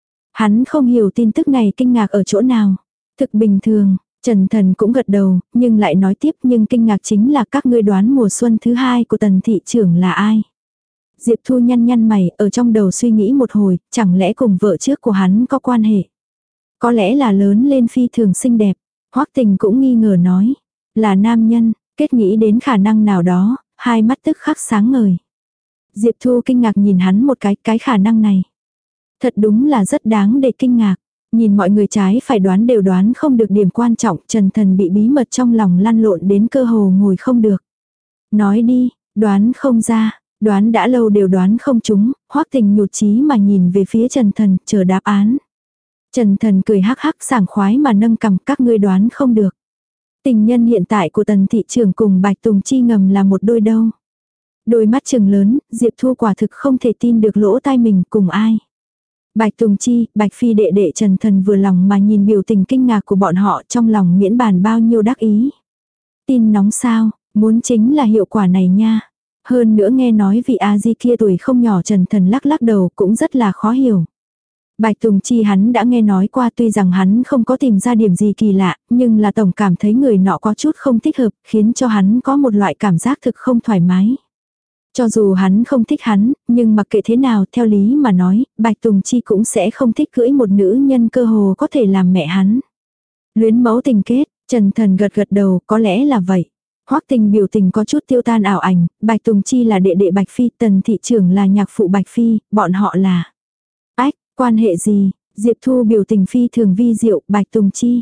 Hắn không hiểu tin tức này kinh ngạc ở chỗ nào. Thực bình thường, Trần Thần cũng gật đầu, nhưng lại nói tiếp, nhưng kinh ngạc chính là các ngươi đoán mùa xuân thứ hai của Tần thị trưởng là ai. Diệp Thu nhăn nhăn mày, ở trong đầu suy nghĩ một hồi, chẳng lẽ cùng vợ trước của hắn có quan hệ. Có lẽ là lớn lên phi thường xinh đẹp. Hoắc Tình cũng nghi ngờ nói. Là nam nhân, kết nghĩ đến khả năng nào đó, hai mắt tức khắc sáng ngời. Diệp Thu kinh ngạc nhìn hắn một cái, cái khả năng này. Thật đúng là rất đáng để kinh ngạc. Nhìn mọi người trái phải đoán đều đoán không được điểm quan trọng, Trần Thần bị bí mật trong lòng lăn lộn đến cơ hồ ngồi không được. Nói đi, đoán không ra, đoán đã lâu đều đoán không trúng, Hoắc Tình nhụt chí mà nhìn về phía Trần Thần, chờ đáp án. Trần Thần cười hắc hắc sảng khoái mà nâng cằm, các ngươi đoán không được. Tình nhân hiện tại của Tần thị trưởng cùng Bạch Tùng Chi ngầm là một đôi đâu. Đôi mắt trừng lớn, Diệp Thu quả thực không thể tin được lỗ tai mình, cùng ai. Bạch Tùng Chi, Bạch Phi đệ đệ. Trần Thần vừa lòng mà nhìn biểu tình kinh ngạc của bọn họ, trong lòng miễn bàn bao nhiêu đắc ý. Tin nóng sao, muốn chính là hiệu quả này nha. Hơn nữa nghe nói vị A Di kia tuổi không nhỏ, Trần Thần lắc lắc đầu cũng rất là khó hiểu. Bạch Tùng Chi hắn đã nghe nói qua, tuy rằng hắn không có tìm ra điểm gì kỳ lạ, nhưng là tổng cảm thấy người nọ có chút không thích hợp, khiến cho hắn có một loại cảm giác thực không thoải mái. Cho dù hắn không thích hắn, nhưng mặc kệ thế nào, theo lý mà nói, Bạch Tùng Chi cũng sẽ không thích cưỡi một nữ nhân cơ hồ có thể làm mẹ hắn. Luyến mẫu tình kết, Trần Thần gật gật đầu, có lẽ là vậy. Hoắc Tình biểu tình có chút tiêu tan ảo ảnh, Bạch Tùng Chi là đệ đệ Bạch Phi, Tần thị trưởng là nhạc phụ Bạch Phi, bọn họ là... Ách, quan hệ gì? Diệp Thu biểu tình phi thường vi diệu, Bạch Tùng Chi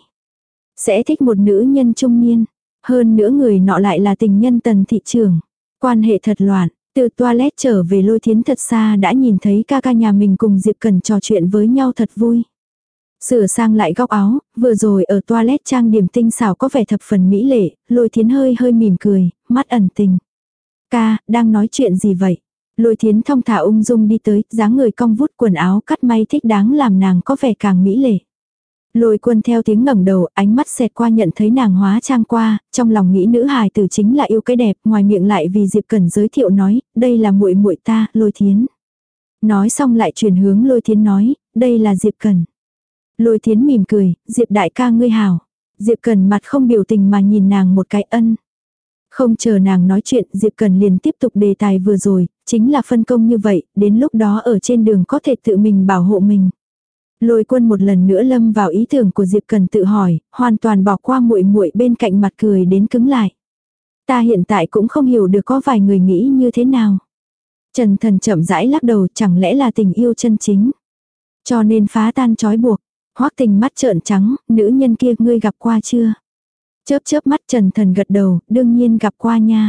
sẽ thích một nữ nhân trung niên. Hơn nữa người nọ lại là tình nhân Tần thị trưởng. Quan hệ thật loạn. Từ toilet trở về Lôi Thiến thật xa đã nhìn thấy ca ca nhà mình cùng Diệp Cẩn trò chuyện với nhau thật vui. Sửa sang lại góc áo, vừa rồi ở toilet trang điểm tinh xảo có vẻ thập phần mỹ lệ, Lôi Thiến hơi hơi mỉm cười, mắt ẩn tình. Ca, đang nói chuyện gì vậy? Lôi Thiến thong thả ung dung đi tới, dáng người cong vút, quần áo cắt may thích đáng làm nàng có vẻ càng mỹ lệ. Lôi Quân theo tiếng ngẩng đầu, ánh mắt xẹt qua nhận thấy nàng hóa trang qua, trong lòng nghĩ nữ hài tử chính là yêu cái đẹp, ngoài miệng lại vì Diệp Cẩn giới thiệu nói, đây là muội muội ta, Lôi Thiến. Nói xong lại chuyển hướng Lôi Thiến nói, đây là Diệp Cẩn. Lôi Thiến mỉm cười, Diệp đại ca ngươi hảo. Diệp Cẩn mặt không biểu tình mà nhìn nàng một cái ân. Không chờ nàng nói chuyện, Diệp Cẩn liền tiếp tục đề tài vừa rồi, chính là phân công như vậy, đến lúc đó ở trên đường có thể tự mình bảo hộ mình. Lôi Quân một lần nữa lâm vào ý tưởng của Diệp Cẩn tự hỏi, hoàn toàn bỏ qua muội muội bên cạnh mặt cười đến cứng lại. Ta hiện tại cũng không hiểu được có vài người nghĩ như thế nào. Trần Thần chậm rãi lắc đầu, chẳng lẽ là tình yêu chân chính. Cho nên phá tan trói buộc. Hoắc Tình mắt trợn trắng, nữ nhân kia ngươi gặp qua chưa? Chớp chớp mắt Trần Thần gật đầu, đương nhiên gặp qua nha.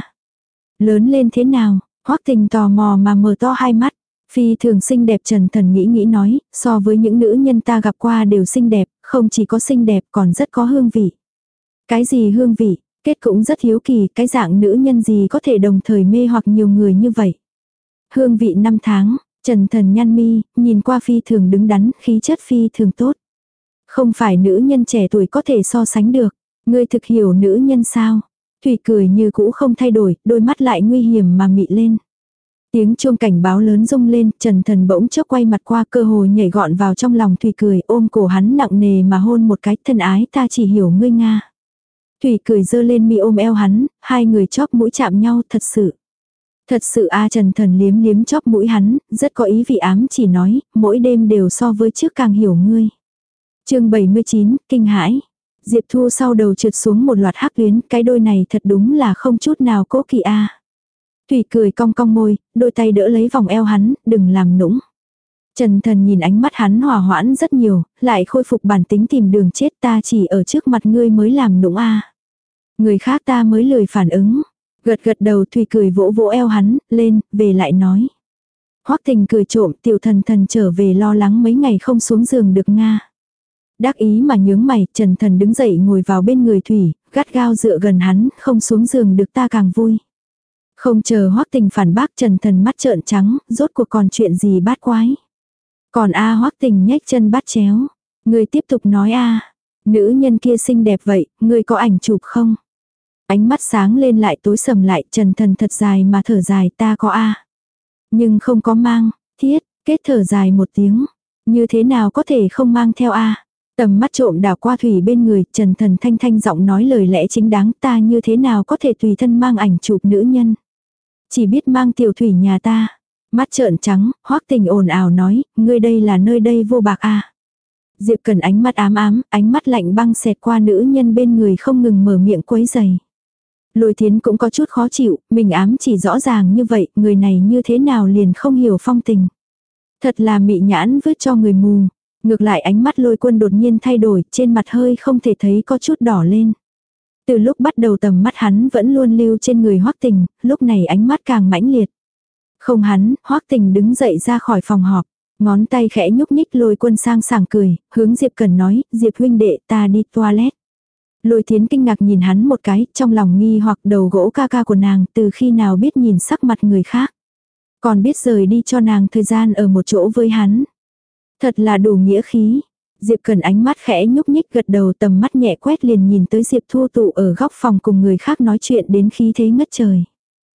Lớn lên thế nào? Hoắc Tình tò mò mà mở to hai mắt. Phi thường xinh đẹp, Trần Thần nghĩ nghĩ nói, so với những nữ nhân ta gặp qua đều xinh đẹp, không chỉ có xinh đẹp còn rất có hương vị. Cái gì hương vị? Kết cũng rất hiếu kỳ, cái dạng nữ nhân gì có thể đồng thời mê hoặc nhiều người như vậy. Hương vị năm tháng, Trần Thần nhăn mi, nhìn qua phi thường đứng đắn, khí chất phi thường tốt. Không phải nữ nhân trẻ tuổi có thể so sánh được. Ngươi thực hiểu nữ nhân sao? Thủy cười như cũ không thay đổi, đôi mắt lại nguy hiểm mà mị lên. Tiếng chuông cảnh báo lớn rung lên, Trần Thần bỗng chốc quay mặt qua, cơ hồ nhảy gọn vào trong lòng Thủy cười, ôm cổ hắn nặng nề mà hôn một cái, thân ái ta chỉ hiểu ngươi Nga. Thủy cười giơ lên mi ôm eo hắn, hai người chóp mũi chạm nhau, thật sự. Thật sự a Trần Thần liếm liếm chóp mũi hắn, rất có ý vị ám chỉ nói, mỗi đêm đều so với trước càng hiểu ngươi. Chương bảy mươi chín, kinh hãi. Diệp Thu sau đầu trượt xuống một loạt hắc tuyến, cái đôi này thật đúng là không chút nào cố kỵ a. Thủy cười cong cong môi, đôi tay đỡ lấy vòng eo hắn, đừng làm nũng. Trần Thần nhìn ánh mắt hắn hòa hoãn rất nhiều, lại khôi phục bản tính tìm đường chết, ta chỉ ở trước mặt ngươi mới làm nũng a. Người khác ta mới lười phản ứng. Gật gật đầu, Thủy cười vỗ vỗ eo hắn, lên, về lại nói. Hoắc Tình cười trộm, tiểu Thần Thần trở về lo lắng mấy ngày không xuống giường được Nga. Đắc ý mà nhướng mày, Trần Thần đứng dậy ngồi vào bên người Thủy, gắt gao dựa gần hắn, không xuống giường được ta càng vui. Không chờ Hoắc Tình phản bác, Trần Thần mắt trợn trắng, rốt cuộc còn chuyện gì bát quái. Còn a Hoắc Tình nhếch chân bắt chéo. Người tiếp tục nói a, nữ nhân kia xinh đẹp vậy, người có ảnh chụp không? Ánh mắt sáng lên lại tối sầm lại, Trần Thần thật dài mà thở dài, ta có a, nhưng không có mang. Thiết, kết thở dài một tiếng. Như thế nào có thể không mang theo a? Tầm mắt trộm đảo qua Thủy bên người, Trần Thần thanh thanh giọng nói lời lẽ chính đáng, ta như thế nào có thể tùy thân mang ảnh chụp nữ nhân. Chỉ biết mang tiểu Thủy nhà ta. Mắt trợn trắng, Hoắc Tình ồn ào nói, ngươi đây là nơi đây vô bạc a. Diệp Cần ánh mắt ám ám, ánh mắt lạnh băng xẹt qua nữ nhân bên người không ngừng mở miệng quấy giày. Lôi Thiến cũng có chút khó chịu, mình ám chỉ rõ ràng như vậy, người này như thế nào liền không hiểu phong tình. Thật là mị nhãn vứt cho người mù. Ngược lại ánh mắt Lôi Quân đột nhiên thay đổi, trên mặt hơi không thể thấy có chút đỏ lên. Từ lúc bắt đầu tầm mắt hắn vẫn luôn lưu trên người Hoắc Tình, lúc này ánh mắt càng mãnh liệt. Không hắn, Hoắc Tình đứng dậy ra khỏi phòng họp, ngón tay khẽ nhúc nhích. Lôi Quân sang sảng cười, hướng Diệp Cần nói, Diệp huynh đệ ta đi toilet. Lôi Thiến kinh ngạc nhìn hắn một cái, trong lòng nghi hoặc đầu gỗ ca ca của nàng, từ khi nào biết nhìn sắc mặt người khác. Còn biết rời đi cho nàng thời gian ở một chỗ với hắn. Thật là đủ nghĩa khí. Diệp Cần ánh mắt khẽ nhúc nhích gật đầu, tầm mắt nhẹ quét liền nhìn tới Diệp Thu tụ ở góc phòng cùng người khác nói chuyện đến khí thế ngất trời.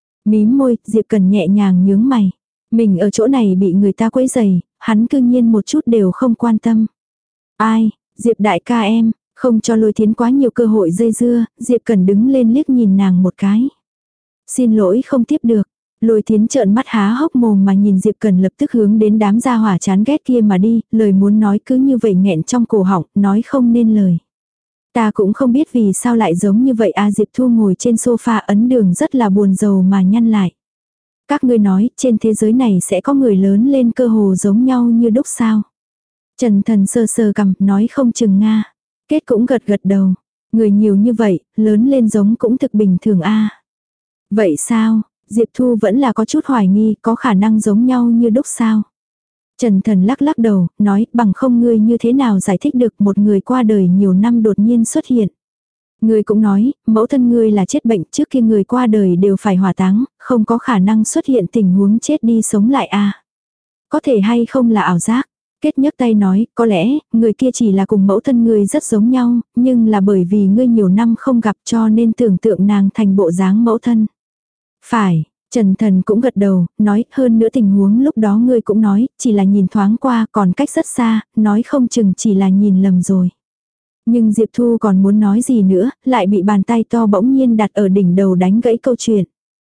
Mím môi, Diệp Cần nhẹ nhàng nhướng mày. Mình ở chỗ này bị người ta quấy rầy, hắn cư nhiên một chút đều không quan tâm. Ai, Diệp đại ca em, không cho Lôi Thiến quá nhiều cơ hội dây dưa, Diệp Cần đứng lên liếc nhìn nàng một cái. Xin lỗi không tiếp được. Lôi Thiến trợn mắt há hốc mồm mà nhìn Diệp Cần lập tức hướng đến đám gia hỏa chán ghét kia mà đi, lời muốn nói cứ như vậy nghẹn trong cổ họng, nói không nên lời. Ta cũng không biết vì sao lại giống như vậy a. Diệp Thu ngồi trên sofa ấn đường rất là buồn rầu mà nhăn lại. Các ngươi nói trên thế giới này sẽ có người lớn lên cơ hồ giống nhau như đúc sao? Trần Thần sơ sơ cằm nói không chừng Nga. Kết cũng gật gật đầu. Người nhiều như vậy, lớn lên giống cũng thực bình thường a. Vậy sao? Diệp Thu vẫn là có chút hoài nghi, có khả năng giống nhau như đúc sao? Trần Thần lắc lắc đầu, nói bằng không ngươi như thế nào giải thích được một người qua đời nhiều năm đột nhiên xuất hiện. Ngươi cũng nói, mẫu thân ngươi là chết bệnh, trước khi người qua đời đều phải hỏa táng, không có khả năng xuất hiện tình huống chết đi sống lại a. Có thể hay không là ảo giác? Kết nhấc tay nói, có lẽ, người kia chỉ là cùng mẫu thân ngươi rất giống nhau, nhưng là bởi vì ngươi nhiều năm không gặp cho nên tưởng tượng nàng thành bộ dáng mẫu thân. Phải, Trần Thần cũng gật đầu, nói, hơn nữa tình huống lúc đó ngươi cũng nói, chỉ là nhìn thoáng qua, còn cách rất xa, nói không chừng chỉ là nhìn lầm rồi. Nhưng Diệp Thu còn muốn nói gì nữa, lại bị bàn tay to bỗng nhiên đặt ở đỉnh đầu đánh gãy câu chuyện.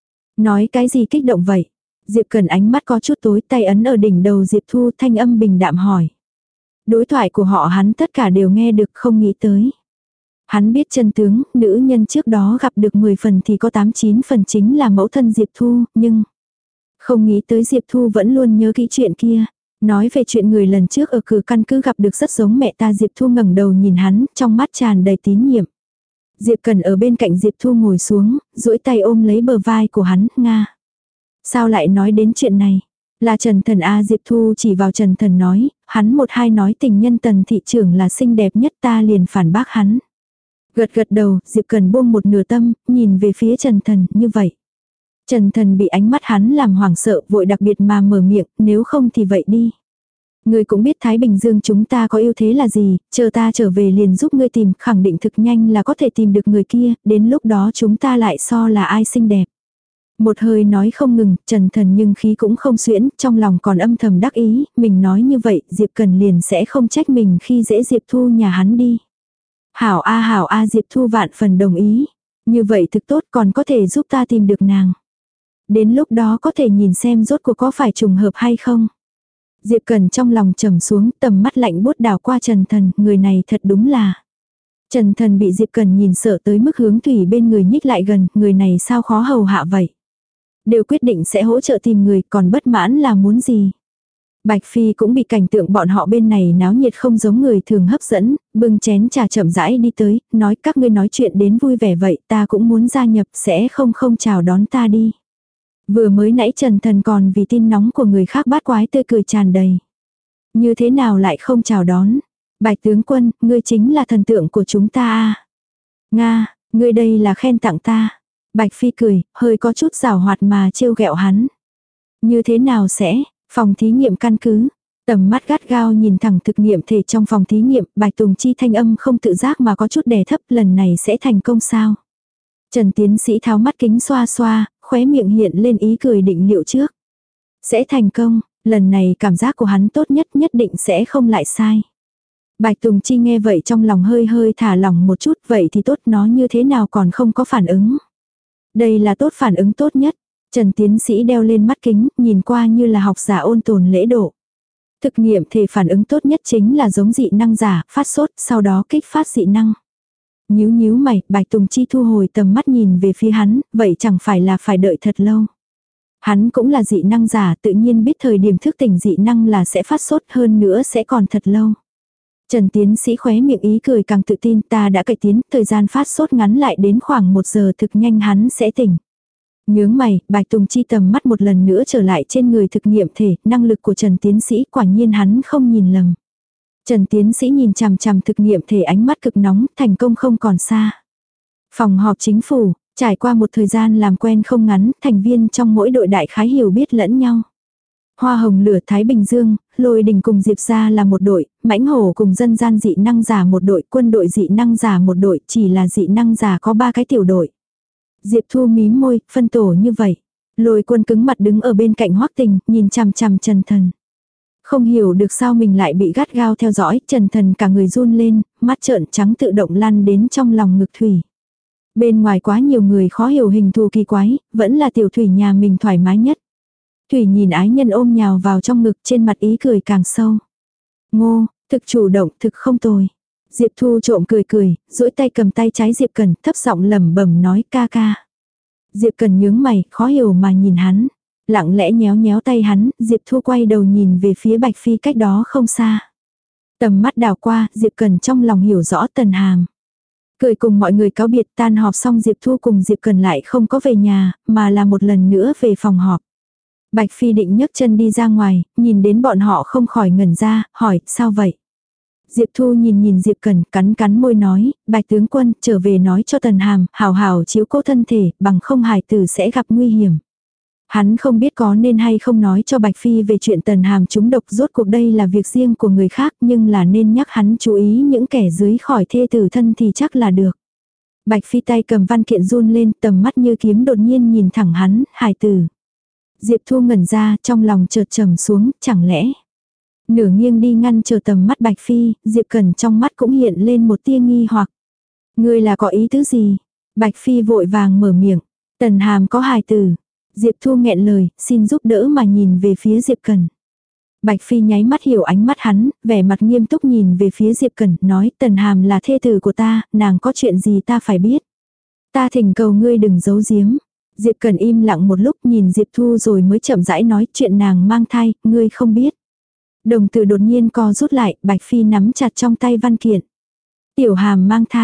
Nói cái gì kích động vậy? Diệp Cần ánh mắt có chút tối, tay ấn ở đỉnh đầu Diệp Thu, thanh âm bình đạm hỏi. Đối thoại của họ hắn tất cả đều nghe được, không nghĩ tới. Hắn biết chân tướng, nữ nhân trước đó gặp được mười phần thì có tám chín phần chính là mẫu thân Diệp Thu, nhưng không nghĩ tới Diệp Thu vẫn luôn nhớ kỹ chuyện kia. Nói về chuyện người lần trước ở cửa căn cứ gặp được rất giống mẹ ta. Diệp Thu ngẩng đầu nhìn hắn, trong mắt tràn đầy tín nhiệm. Diệp Cần ở bên cạnh Diệp Thu ngồi xuống, duỗi tay ôm lấy bờ vai của hắn, Nga. Sao lại nói đến chuyện này? Là Trần Thần a. Diệp Thu chỉ vào Trần Thần nói, hắn một hai nói tình nhân Tần thị trưởng là xinh đẹp nhất, ta liền phản bác hắn. Gật gật đầu, Diệp Cần buông một nửa tâm, nhìn về phía Trần Thần, như vậy. Trần Thần bị ánh mắt hắn làm hoảng sợ, vội đặc biệt mà mở miệng, nếu không thì vậy đi. Ngươi cũng biết Thái Bình Dương chúng ta có ưu thế là gì, chờ ta trở về liền giúp ngươi tìm, khẳng định thực nhanh là có thể tìm được người kia, đến lúc đó chúng ta lại so là ai xinh đẹp. Một hơi nói không ngừng, Trần Thần nhưng khí cũng không xuyễn, trong lòng còn âm thầm đắc ý, mình nói như vậy, Diệp Cần liền sẽ không trách mình khi dễ Diệp Thu nhà hắn đi. Hảo a hảo a Diệp Thu vạn phần đồng ý. Như vậy thực tốt, còn có thể giúp ta tìm được nàng. Đến lúc đó có thể nhìn xem rốt cuộc có phải trùng hợp hay không. Diệp Cần trong lòng trầm xuống, tầm mắt lạnh buốt đảo qua Trần Thần, người này thật đúng là. Trần Thần bị Diệp Cần nhìn sợ tới mức hướng thủy bên người nhích lại gần, người này sao khó hầu hạ vậy. Đều quyết định sẽ hỗ trợ tìm người, còn bất mãn là muốn gì. Bạch Phi cũng bị cảnh tượng bọn họ bên này náo nhiệt không giống người thường hấp dẫn, bưng chén trà chậm rãi đi tới, nói các ngươi nói chuyện đến vui vẻ vậy, ta cũng muốn gia nhập, sẽ không không chào đón ta đi. Vừa mới nãy Trần Thần còn vì tin nóng của người khác bát quái tươi cười tràn đầy. Như thế nào lại không chào đón? Bạch tướng quân, ngươi chính là thần tượng của chúng ta à? Nga, ngươi đây là khen tặng ta. Bạch Phi cười, hơi có chút giảo hoạt mà trêu ghẹo hắn. Như thế nào sẽ? Phòng thí nghiệm căn cứ. Tầm mắt gắt gao nhìn thẳng thực nghiệm thể trong phòng thí nghiệm, Bạch Tùng Chi thanh âm không tự giác mà có chút đè thấp, lần này sẽ thành công sao? Trần tiến sĩ tháo mắt kính xoa xoa, khóe miệng hiện lên ý cười định liệu trước. Sẽ thành công, lần này cảm giác của hắn tốt nhất nhất định sẽ không lại sai. Bạch Tùng Chi nghe vậy trong lòng hơi hơi thả lỏng một chút, vậy thì tốt, nó như thế nào còn không có phản ứng. Đây là tốt phản ứng tốt nhất. Trần tiến sĩ đeo lên mắt kính, nhìn qua như là học giả ôn tồn lễ độ. Thực nghiệm thể phản ứng tốt nhất chính là giống dị năng giả, phát sốt, sau đó kích phát dị năng. Nhíu nhíu mày, Bạch Tùng Chi thu hồi tầm mắt nhìn về phía hắn, vậy chẳng phải là phải đợi thật lâu. Hắn cũng là dị năng giả, tự nhiên biết thời điểm thức tỉnh dị năng là sẽ phát sốt, hơn nữa sẽ còn thật lâu. Trần tiến sĩ khóe miệng ý cười càng tự tin, ta đã cải tiến, thời gian phát sốt ngắn lại đến khoảng một giờ, thực nhanh hắn sẽ tỉnh. Nhướng mày, Bạch Tùng Chi tầm mắt một lần nữa trở lại trên người thực nghiệm thể, năng lực của Trần tiến sĩ quả nhiên hắn không nhìn lầm. Trần tiến sĩ nhìn chằm chằm thực nghiệm thể, ánh mắt cực nóng, thành công không còn xa. Phòng họp chính phủ, trải qua một thời gian làm quen không ngắn, thành viên trong mỗi đội đại khái hiểu biết lẫn nhau. Hoa Hồng Lửa Thái Bình Dương, Lôi Đình cùng Diệp gia là một đội, Mãnh Hổ cùng dân gian dị năng giả một đội, quân đội dị năng giả một đội, chỉ là dị năng giả có ba cái tiểu đội. Diệp Thu mím môi, phân tổ như vậy. Lôi Quân cứng mặt đứng ở bên cạnh Hoắc Tình, nhìn chằm chằm Trần Thần. Không hiểu được sao mình lại bị gắt gao theo dõi, Trần Thần cả người run lên, mắt trợn trắng tự động lăn đến trong lòng ngực Thủy. Bên ngoài quá nhiều người khó hiểu hình thù kỳ quái, vẫn là tiểu Thủy nhà mình thoải mái nhất. Thủy nhìn ái nhân ôm nhào vào trong ngực, trên mặt ý cười càng sâu. Ngô, thực chủ động, thực không tồi. Diệp Thu trộm cười cười, duỗi tay cầm tay trái Diệp Cần, thấp giọng lẩm bẩm nói ca ca. Diệp Cần nhướng mày, khó hiểu mà nhìn hắn. Lặng lẽ nhéo nhéo tay hắn, Diệp Thu quay đầu nhìn về phía Bạch Phi cách đó không xa. Tầm mắt đảo qua, Diệp Cần trong lòng hiểu rõ Tần Hàm. Cười cùng mọi người cáo biệt, tan họp xong Diệp Thu cùng Diệp Cần lại không có về nhà, mà là một lần nữa về phòng họp. Bạch Phi định nhấc chân đi ra ngoài, nhìn đến bọn họ không khỏi ngẩn ra, hỏi, sao vậy? Diệp Thu nhìn nhìn Diệp Cần, cắn cắn môi nói, Bạch tướng quân, trở về nói cho Tần Hàm, hảo hảo chiếu cố thân thể, bằng không hài tử sẽ gặp nguy hiểm. Hắn không biết có nên hay không nói cho Bạch Phi về chuyện Tần Hàm trúng độc, rốt cuộc đây là việc riêng của người khác, nhưng là nên nhắc hắn chú ý những kẻ dưới khỏi thê tử thân thì chắc là được. Bạch Phi tay cầm văn kiện run lên, tầm mắt như kiếm đột nhiên nhìn thẳng hắn, hài tử. Diệp Thu ngẩn ra, trong lòng chợt trầm xuống, chẳng lẽ. Nửa nghiêng đi ngăn chờ tầm mắt Bạch Phi, Diệp Cần trong mắt cũng hiện lên một tia nghi hoặc. Ngươi là có ý tứ gì? Bạch Phi vội vàng mở miệng. Tần Hàm có hài tử. Diệp Thu nghẹn lời, xin giúp đỡ mà nhìn về phía Diệp Cần. Bạch Phi nháy mắt hiểu ánh mắt hắn, vẻ mặt nghiêm túc nhìn về phía Diệp Cần, nói Tần Hàm là thê tử của ta, nàng có chuyện gì ta phải biết. Ta thỉnh cầu ngươi đừng giấu giếm. Diệp Cần im lặng một lúc nhìn Diệp Thu rồi mới chậm rãi nói chuyện nàng mang thai, ngươi không biết. Đồng tử đột nhiên co rút lại, Bạch Phi nắm chặt trong tay văn kiện. Tiểu Hàm mang thai,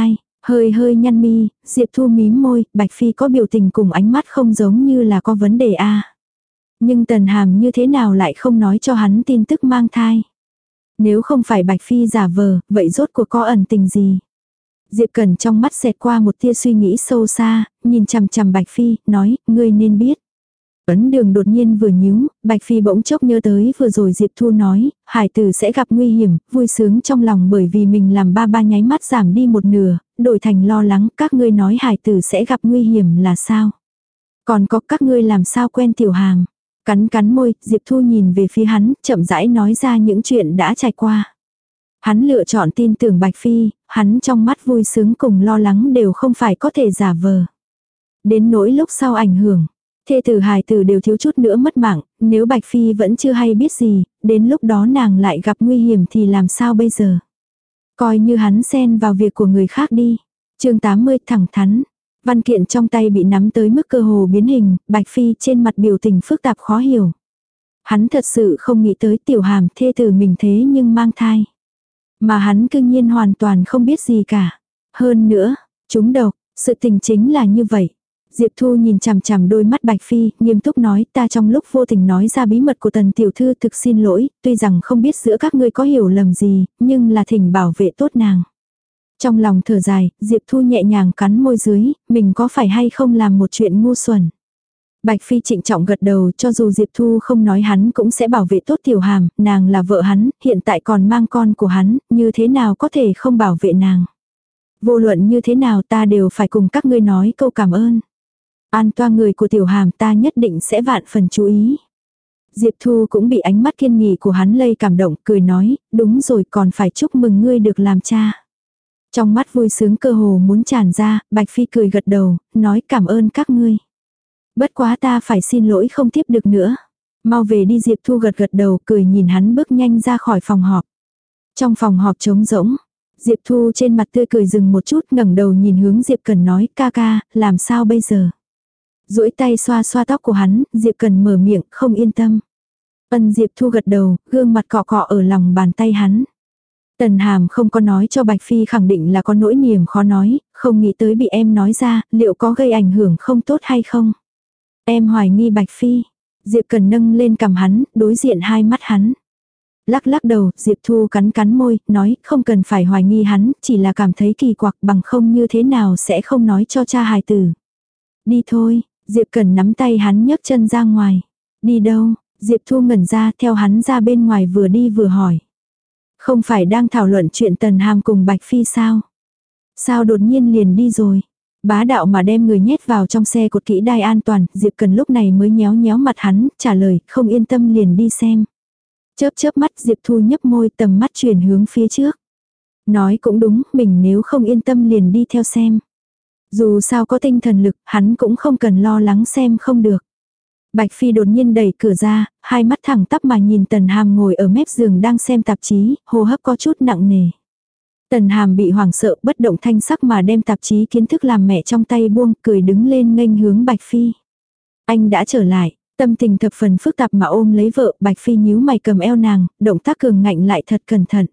Hơi hơi nhăn mi, Diệp Thu mím môi, Bạch Phi có biểu tình cùng ánh mắt không giống như là có vấn đề a. Nhưng Tần Hàm như thế nào lại không nói cho hắn tin tức mang thai. Nếu không phải Bạch Phi giả vờ, vậy rốt cuộc có ẩn tình gì? Diệp Cẩn trong mắt xẹt qua một tia suy nghĩ sâu xa, nhìn chằm chằm Bạch Phi, nói, ngươi nên biết. Ấn Đường đột nhiên vừa nhíu, Bạch Phi bỗng chốc nhớ tới vừa rồi Diệp Thu nói, hải tử sẽ gặp nguy hiểm, vui sướng trong lòng bởi vì mình làm ba ba nháy mắt giảm đi một nửa, đổi thành lo lắng, các ngươi nói hải tử sẽ gặp nguy hiểm là sao? Còn có các ngươi làm sao quen Tiểu Hàm? Cắn cắn môi, Diệp Thu nhìn về phía hắn, chậm rãi nói ra những chuyện đã trải qua. Hắn lựa chọn tin tưởng Bạch Phi, hắn trong mắt vui sướng cùng lo lắng đều không phải có thể giả vờ. Đến nỗi lúc sau ảnh hưởng, thê tử hài tử đều thiếu chút nữa mất mạng, nếu Bạch Phi vẫn chưa hay biết gì, đến lúc đó nàng lại gặp nguy hiểm thì làm sao bây giờ? Coi như hắn xen vào việc của người khác đi. Chương tám mươi thẳng thắn. Văn kiện trong tay bị nắm tới mức cơ hồ biến hình, Bạch Phi trên mặt biểu tình phức tạp khó hiểu. Hắn thật sự không nghĩ tới Tiểu Hàm thê tử mình thế nhưng mang thai. Mà hắn cư nhiên hoàn toàn không biết gì cả. Hơn nữa, trúng độc, sự tình chính là như vậy. Diệp Thu nhìn chằm chằm đôi mắt Bạch Phi, nghiêm túc nói, ta trong lúc vô tình nói ra bí mật của Tần tiểu thư thực xin lỗi, tuy rằng không biết giữa các ngươi có hiểu lầm gì, nhưng là thỉnh bảo vệ tốt nàng. Trong lòng thở dài, Diệp Thu nhẹ nhàng cắn môi dưới, mình có phải hay không làm một chuyện ngu xuẩn. Bạch Phi trịnh trọng gật đầu, cho dù Diệp Thu không nói hắn cũng sẽ bảo vệ tốt Tiểu Hàm, nàng là vợ hắn, hiện tại còn mang con của hắn, như thế nào có thể không bảo vệ nàng. Vô luận như thế nào ta đều phải cùng các ngươi nói câu cảm ơn. An toan người của Tiểu Hàm ta nhất định sẽ vạn phần chú ý. Diệp Thu cũng bị ánh mắt kiên nghị của hắn lây cảm động, cười nói, đúng rồi, còn phải chúc mừng ngươi được làm cha. Trong mắt vui sướng cơ hồ muốn tràn ra, Bạch Phi cười gật đầu, nói cảm ơn các ngươi. Bất quá ta phải xin lỗi không tiếp được nữa. Mau về đi. Diệp Thu gật gật đầu, cười nhìn hắn bước nhanh ra khỏi phòng họp. Trong phòng họp trống rỗng, Diệp Thu trên mặt tươi cười dừng một chút, ngẩng đầu nhìn hướng Diệp Cần nói, ca ca, làm sao bây giờ? Duỗi tay xoa xoa tóc của hắn, Diệp Cần mở miệng, không yên tâm. Ân. Diệp Thu gật đầu, gương mặt cọ cọ ở lòng bàn tay hắn. Tần Hàm không có nói cho Bạch Phi khẳng định là có nỗi niềm khó nói, không nghĩ tới bị em nói ra, liệu có gây ảnh hưởng không tốt hay không? Em hoài nghi Bạch Phi. Diệp Cần nâng lên cằm hắn, đối diện hai mắt hắn. Lắc lắc đầu, Diệp Thu cắn cắn môi, nói không cần phải hoài nghi hắn, chỉ là cảm thấy kỳ quặc, bằng không như thế nào sẽ không nói cho cha hài tử. Đi thôi. Diệp Cần nắm tay hắn nhấc chân ra ngoài. Đi đâu? Diệp Thu ngẩn ra, theo hắn ra bên ngoài vừa đi vừa hỏi. Không phải đang thảo luận chuyện Tần Hàm cùng Bạch Phi sao? Sao đột nhiên liền đi rồi? Bá đạo mà đem người nhét vào trong xe cột kỹ đai an toàn, Diệp Cần lúc này mới nhéo nhéo mặt hắn, trả lời, không yên tâm liền đi xem. Chớp chớp mắt, Diệp Thu nhấp môi, tầm mắt chuyển hướng phía trước. Nói cũng đúng, mình nếu không yên tâm liền đi theo xem. Dù sao có tinh thần lực, hắn cũng không cần lo lắng xem không được. Bạch Phi đột nhiên đẩy cửa ra, hai mắt thẳng tắp mà nhìn Tần Hàm ngồi ở mép giường đang xem tạp chí, hô hấp có chút nặng nề. Tần Hàm bị hoảng sợ, bất động thanh sắc mà đem tạp chí kiến thức làm mẹ trong tay buông, cười đứng lên nghênh hướng Bạch Phi. Anh đã trở lại, tâm tình thập phần phức tạp mà ôm lấy vợ, Bạch Phi nhíu mày cầm eo nàng, động tác cường ngạnh lại thật cẩn thận.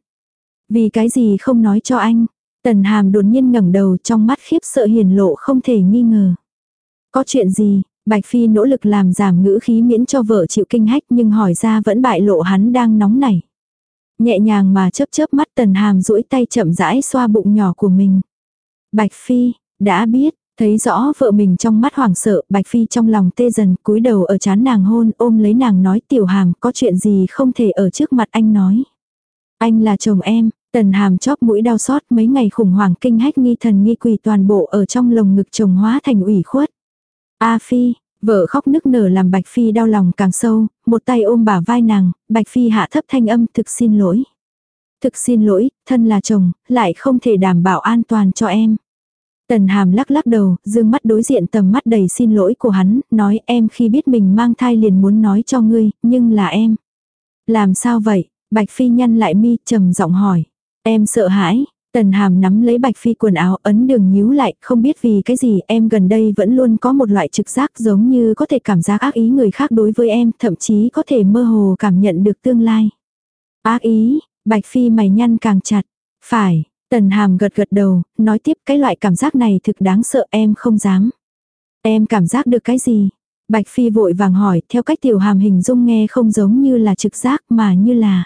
Vì cái gì không nói cho anh? Tần Hàm đột nhiên ngẩng đầu, trong mắt khiếp sợ hiển lộ không thể nghi ngờ. Có chuyện gì? Bạch Phi nỗ lực làm giảm ngữ khí miễn cho vợ chịu kinh hách, nhưng hỏi ra vẫn bại lộ hắn đang nóng nảy. Nhẹ nhàng mà chớp chớp mắt, Tần Hàm duỗi tay chậm rãi xoa bụng nhỏ của mình. Bạch Phi, đã biết, thấy rõ vợ mình trong mắt hoảng sợ, Bạch Phi trong lòng tê dần, cúi đầu ở trán nàng hôn, ôm lấy nàng nói, Tiểu Hàm, có chuyện gì không thể ở trước mặt anh nói. Anh là chồng em. Tần Hàm chóp mũi đau xót, mấy ngày khủng hoảng kinh hách nghi thần nghi quỷ toàn bộ ở trong lồng ngực chồng hóa thành ủy khuất. A Phi, vợ khóc nức nở làm Bạch Phi đau lòng càng sâu, một tay ôm bả vai nàng, Bạch Phi hạ thấp thanh âm, thực xin lỗi. Thực xin lỗi, thân là chồng, lại không thể đảm bảo an toàn cho em. Tần Hàm lắc lắc đầu, dương mắt đối diện tầm mắt đầy xin lỗi của hắn, nói em khi biết mình mang thai liền muốn nói cho ngươi, nhưng là em. Làm sao vậy? Bạch Phi nhăn lại mi, trầm giọng hỏi. Em sợ hãi. Tần Hàm nắm lấy Bạch Phi quần áo, ấn đường nhíu lại, không biết vì cái gì em gần đây vẫn luôn có một loại trực giác giống như có thể cảm giác ác ý người khác đối với em, thậm chí có thể mơ hồ cảm nhận được tương lai. Ác ý? Bạch Phi mày nhăn càng chặt. Phải, Tần Hàm gật gật đầu, nói tiếp cái loại cảm giác này thực đáng sợ em không dám. Em cảm giác được cái gì? Bạch Phi vội vàng hỏi, theo cách Tiểu Hàm hình dung nghe không giống như là trực giác mà như là.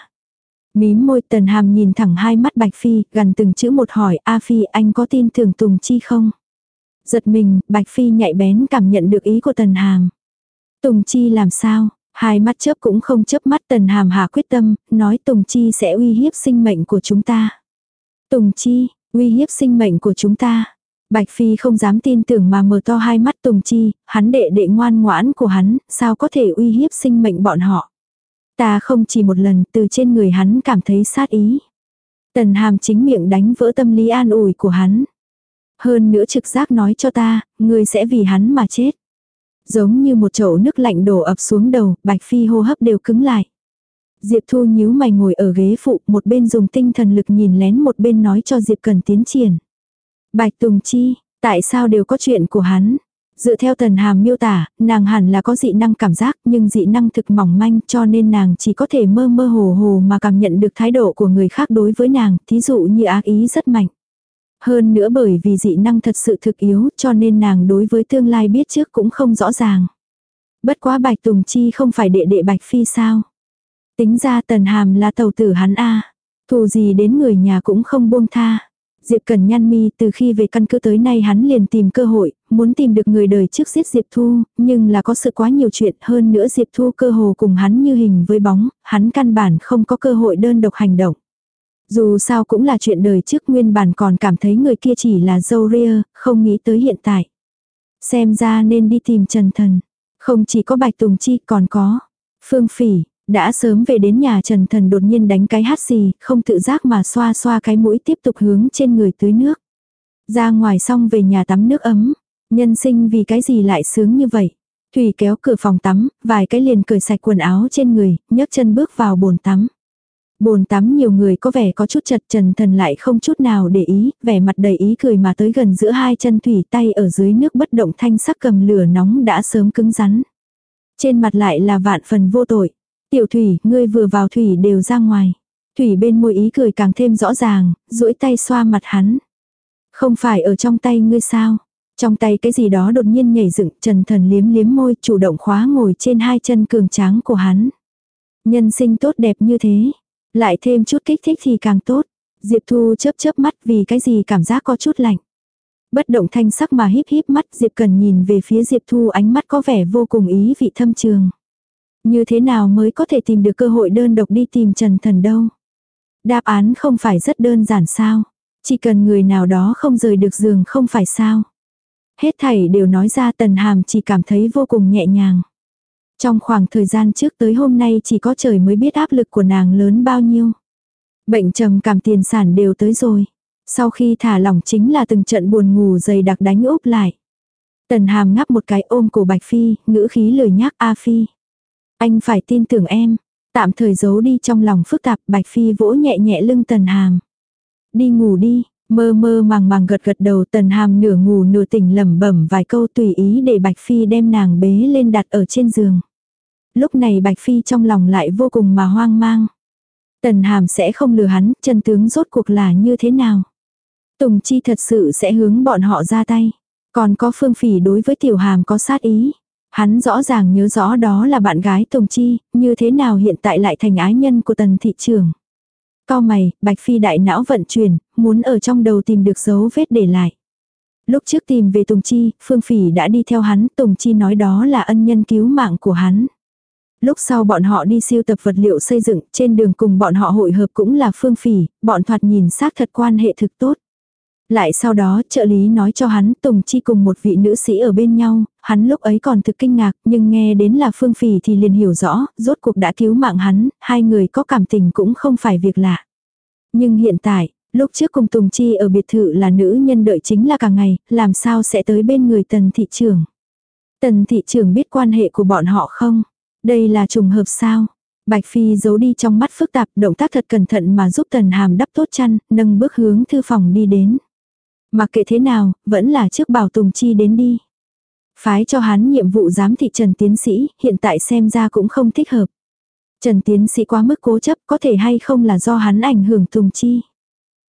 Mím môi, Tần Hàm nhìn thẳng hai mắt Bạch Phi, gần từng chữ một hỏi, A Phi anh có tin tưởng Tùng Chi không? Giật mình, Bạch Phi nhạy bén cảm nhận được ý của Tần Hàm. Tùng Chi làm sao? Hai mắt chớp cũng không chớp mắt, Tần Hàm hạ quyết tâm, nói Tùng Chi sẽ uy hiếp sinh mệnh của chúng ta. Tùng Chi, uy hiếp sinh mệnh của chúng ta. Bạch Phi không dám tin tưởng mà mở to hai mắt. Tùng Chi, hắn đệ đệ ngoan ngoãn của hắn, sao có thể uy hiếp sinh mệnh bọn họ. Ta không chỉ một lần từ trên người hắn cảm thấy sát ý. Tần Hàm chính miệng đánh vỡ tâm lý an ủi của hắn. Hơn nữa trực giác nói cho ta, ngươi sẽ vì hắn mà chết. Giống như một chậu nước lạnh đổ ập xuống đầu, Bạch Phi hô hấp đều cứng lại. Diệp Thu nhíu mày ngồi ở ghế phụ, một bên dùng tinh thần lực nhìn lén, một bên nói cho Diệp Cần tiến triển. Bạch Tùng Chi, tại sao đều có chuyện của hắn? Dựa theo Tần Hàm miêu tả, nàng hẳn là có dị năng cảm giác, nhưng dị năng thực mỏng manh, cho nên nàng chỉ có thể mơ mơ hồ hồ mà cảm nhận được thái độ của người khác đối với nàng, thí dụ như ác ý rất mạnh. Hơn nữa bởi vì dị năng thật sự thực yếu, cho nên nàng đối với tương lai biết trước cũng không rõ ràng. Bất quá Bạch Tùng Chi không phải đệ đệ Bạch Phi sao? Tính ra Tần Hàm là tàu tử hắn a, thù gì đến người nhà cũng không buông tha. Diệp Cần nhăn mi, từ khi về căn cứ tới nay hắn liền tìm cơ hội, muốn tìm được người đời trước giết Diệp Thu, nhưng là có sự quá nhiều chuyện, hơn nữa Diệp Thu cơ hồ cùng hắn như hình với bóng, hắn căn bản không có cơ hội đơn độc hành động. Dù sao cũng là chuyện đời trước, nguyên bản còn cảm thấy người kia chỉ là dâu ria, không nghĩ tới hiện tại. Xem ra nên đi tìm Trần Thần. Không chỉ có Bạch Tùng Chi còn có Phương Phỉ. Đã sớm về đến nhà, Trần Thần đột nhiên đánh cái hắt xì, không tự giác mà xoa xoa cái mũi, tiếp tục hướng trên người tưới nước. Ra ngoài xong về nhà tắm nước ấm. Nhân sinh vì cái gì lại sướng như vậy? Thủy kéo cửa phòng tắm, vài cái liền cởi sạch quần áo trên người, nhấc chân bước vào bồn tắm. Bồn tắm nhiều người có vẻ có chút chật, Trần Thần lại không chút nào để ý, vẻ mặt đầy ý cười mà tới gần giữa hai chân Thủy, tay ở dưới nước bất động thanh sắc cầm lửa nóng đã sớm cứng rắn. Trên mặt lại là vạn phần vô tội. Tiểu Thủy, ngươi vừa vào Thủy đều ra ngoài. Thủy bên môi ý cười càng thêm rõ ràng, duỗi tay xoa mặt hắn. Không phải ở trong tay ngươi sao? Trong tay cái gì đó đột nhiên nhảy dựng, Trần Thần liếm liếm môi, chủ động khóa ngồi trên hai chân cường tráng của hắn. Nhân sinh tốt đẹp như thế, lại thêm chút kích thích thì càng tốt. Diệp Thu chớp chớp mắt, vì cái gì cảm giác có chút lạnh. Bất động thanh sắc mà híp híp mắt, Diệp Cần nhìn về phía Diệp Thu, ánh mắt có vẻ vô cùng ý vị thâm trường. Như thế nào mới có thể tìm được cơ hội đơn độc đi tìm Trần Thần đâu? Đáp án không phải rất đơn giản sao? Chỉ cần người nào đó không rời được giường không phải sao? Hết thảy đều nói ra, Tần Hàm chỉ cảm thấy vô cùng nhẹ nhàng. Trong khoảng thời gian trước tới hôm nay chỉ có trời mới biết áp lực của nàng lớn bao nhiêu. Bệnh trầm cảm tiền sản đều tới rồi. Sau khi thả lỏng chính là từng trận buồn ngủ dày đặc đánh úp lại. Tần Hàm ngắp một cái ôm cổ Bạch Phi, ngữ khí lười nhác, A Phi. Anh phải tin tưởng em. Tạm thời giấu đi trong lòng phức tạp, Bạch Phi vỗ nhẹ nhẹ lưng Tần Hàm. Đi ngủ đi, mơ mơ màng màng gật gật đầu. Tần Hàm nửa ngủ nửa tỉnh lẩm bẩm vài câu, tùy ý để Bạch Phi đem nàng bế lên đặt ở trên giường. Lúc này Bạch Phi trong lòng lại vô cùng mà hoang mang. Tần Hàm sẽ không lừa hắn, chân tướng rốt cuộc là như thế nào? Tùng Chi thật sự sẽ hướng bọn họ ra tay. Còn có Phương Phỉ đối với Tiểu Hàm có sát ý. Hắn rõ ràng nhớ rõ đó là bạn gái Tùng Chi, như thế nào hiện tại lại thành ái nhân của Tần thị trưởng. Cau mày, Bạch Phi đại não vận chuyển, muốn ở trong đầu tìm được dấu vết để lại. Lúc trước tìm về Tùng Chi, Phương Phỉ đã đi theo hắn, Tùng Chi nói đó là ân nhân cứu mạng của hắn. Lúc sau bọn họ đi siêu tập vật liệu xây dựng, trên đường cùng bọn họ hội hợp cũng là Phương Phỉ, bọn thoạt nhìn xác thật quan hệ thực tốt. Lại sau đó trợ lý nói cho hắn Tùng Chi cùng một vị nữ sĩ ở bên nhau, hắn lúc ấy còn thực kinh ngạc, nhưng nghe đến là Phương Phỉ thì liền hiểu rõ, rốt cuộc đã cứu mạng hắn, hai người có cảm tình cũng không phải việc lạ. Nhưng hiện tại, lúc trước cùng Tùng Chi ở biệt thự là nữ nhân đợi chính là cả ngày, làm sao sẽ tới bên người Tần thị trưởng. Tần thị trưởng biết quan hệ của bọn họ không? Đây là trùng hợp sao? Bạch Phi giấu đi trong mắt phức tạp, động tác thật cẩn thận mà giúp Tần Hàm đắp tốt chăn, nâng bước hướng thư phòng đi đến. Mặc kệ thế nào, vẫn là trước bảo Tùng Chi đến đi. Phái cho hắn nhiệm vụ giám thị Trần tiến sĩ, hiện tại xem ra cũng không thích hợp. Trần tiến sĩ quá mức cố chấp, có thể hay không là do hắn ảnh hưởng Tùng Chi.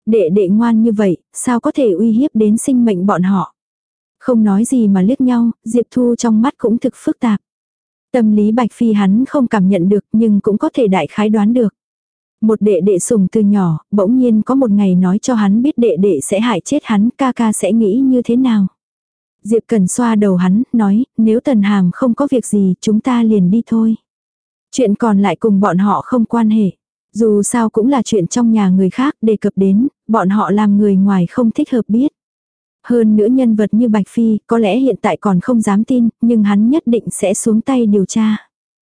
Đệ đệ ngoan như vậy, sao có thể uy hiếp đến sinh mệnh bọn họ. Không nói gì mà liếc nhau, Diệp Thu trong mắt cũng thực phức tạp. Tâm lý Bạch Phi hắn không cảm nhận được nhưng cũng có thể đại khái đoán được. Một đệ đệ sủng từ nhỏ, bỗng nhiên có một ngày nói cho hắn biết đệ đệ sẽ hại chết hắn, ca ca sẽ nghĩ như thế nào. Diệp Cần xoa đầu hắn, nói, nếu Tần Hàm không có việc gì, chúng ta liền đi thôi. Chuyện còn lại cùng bọn họ không quan hệ. Dù sao cũng là chuyện trong nhà người khác đề cập đến, bọn họ làm người ngoài không thích hợp biết. Hơn nữa nhân vật như Bạch Phi, có lẽ hiện tại còn không dám tin, nhưng hắn nhất định sẽ xuống tay điều tra.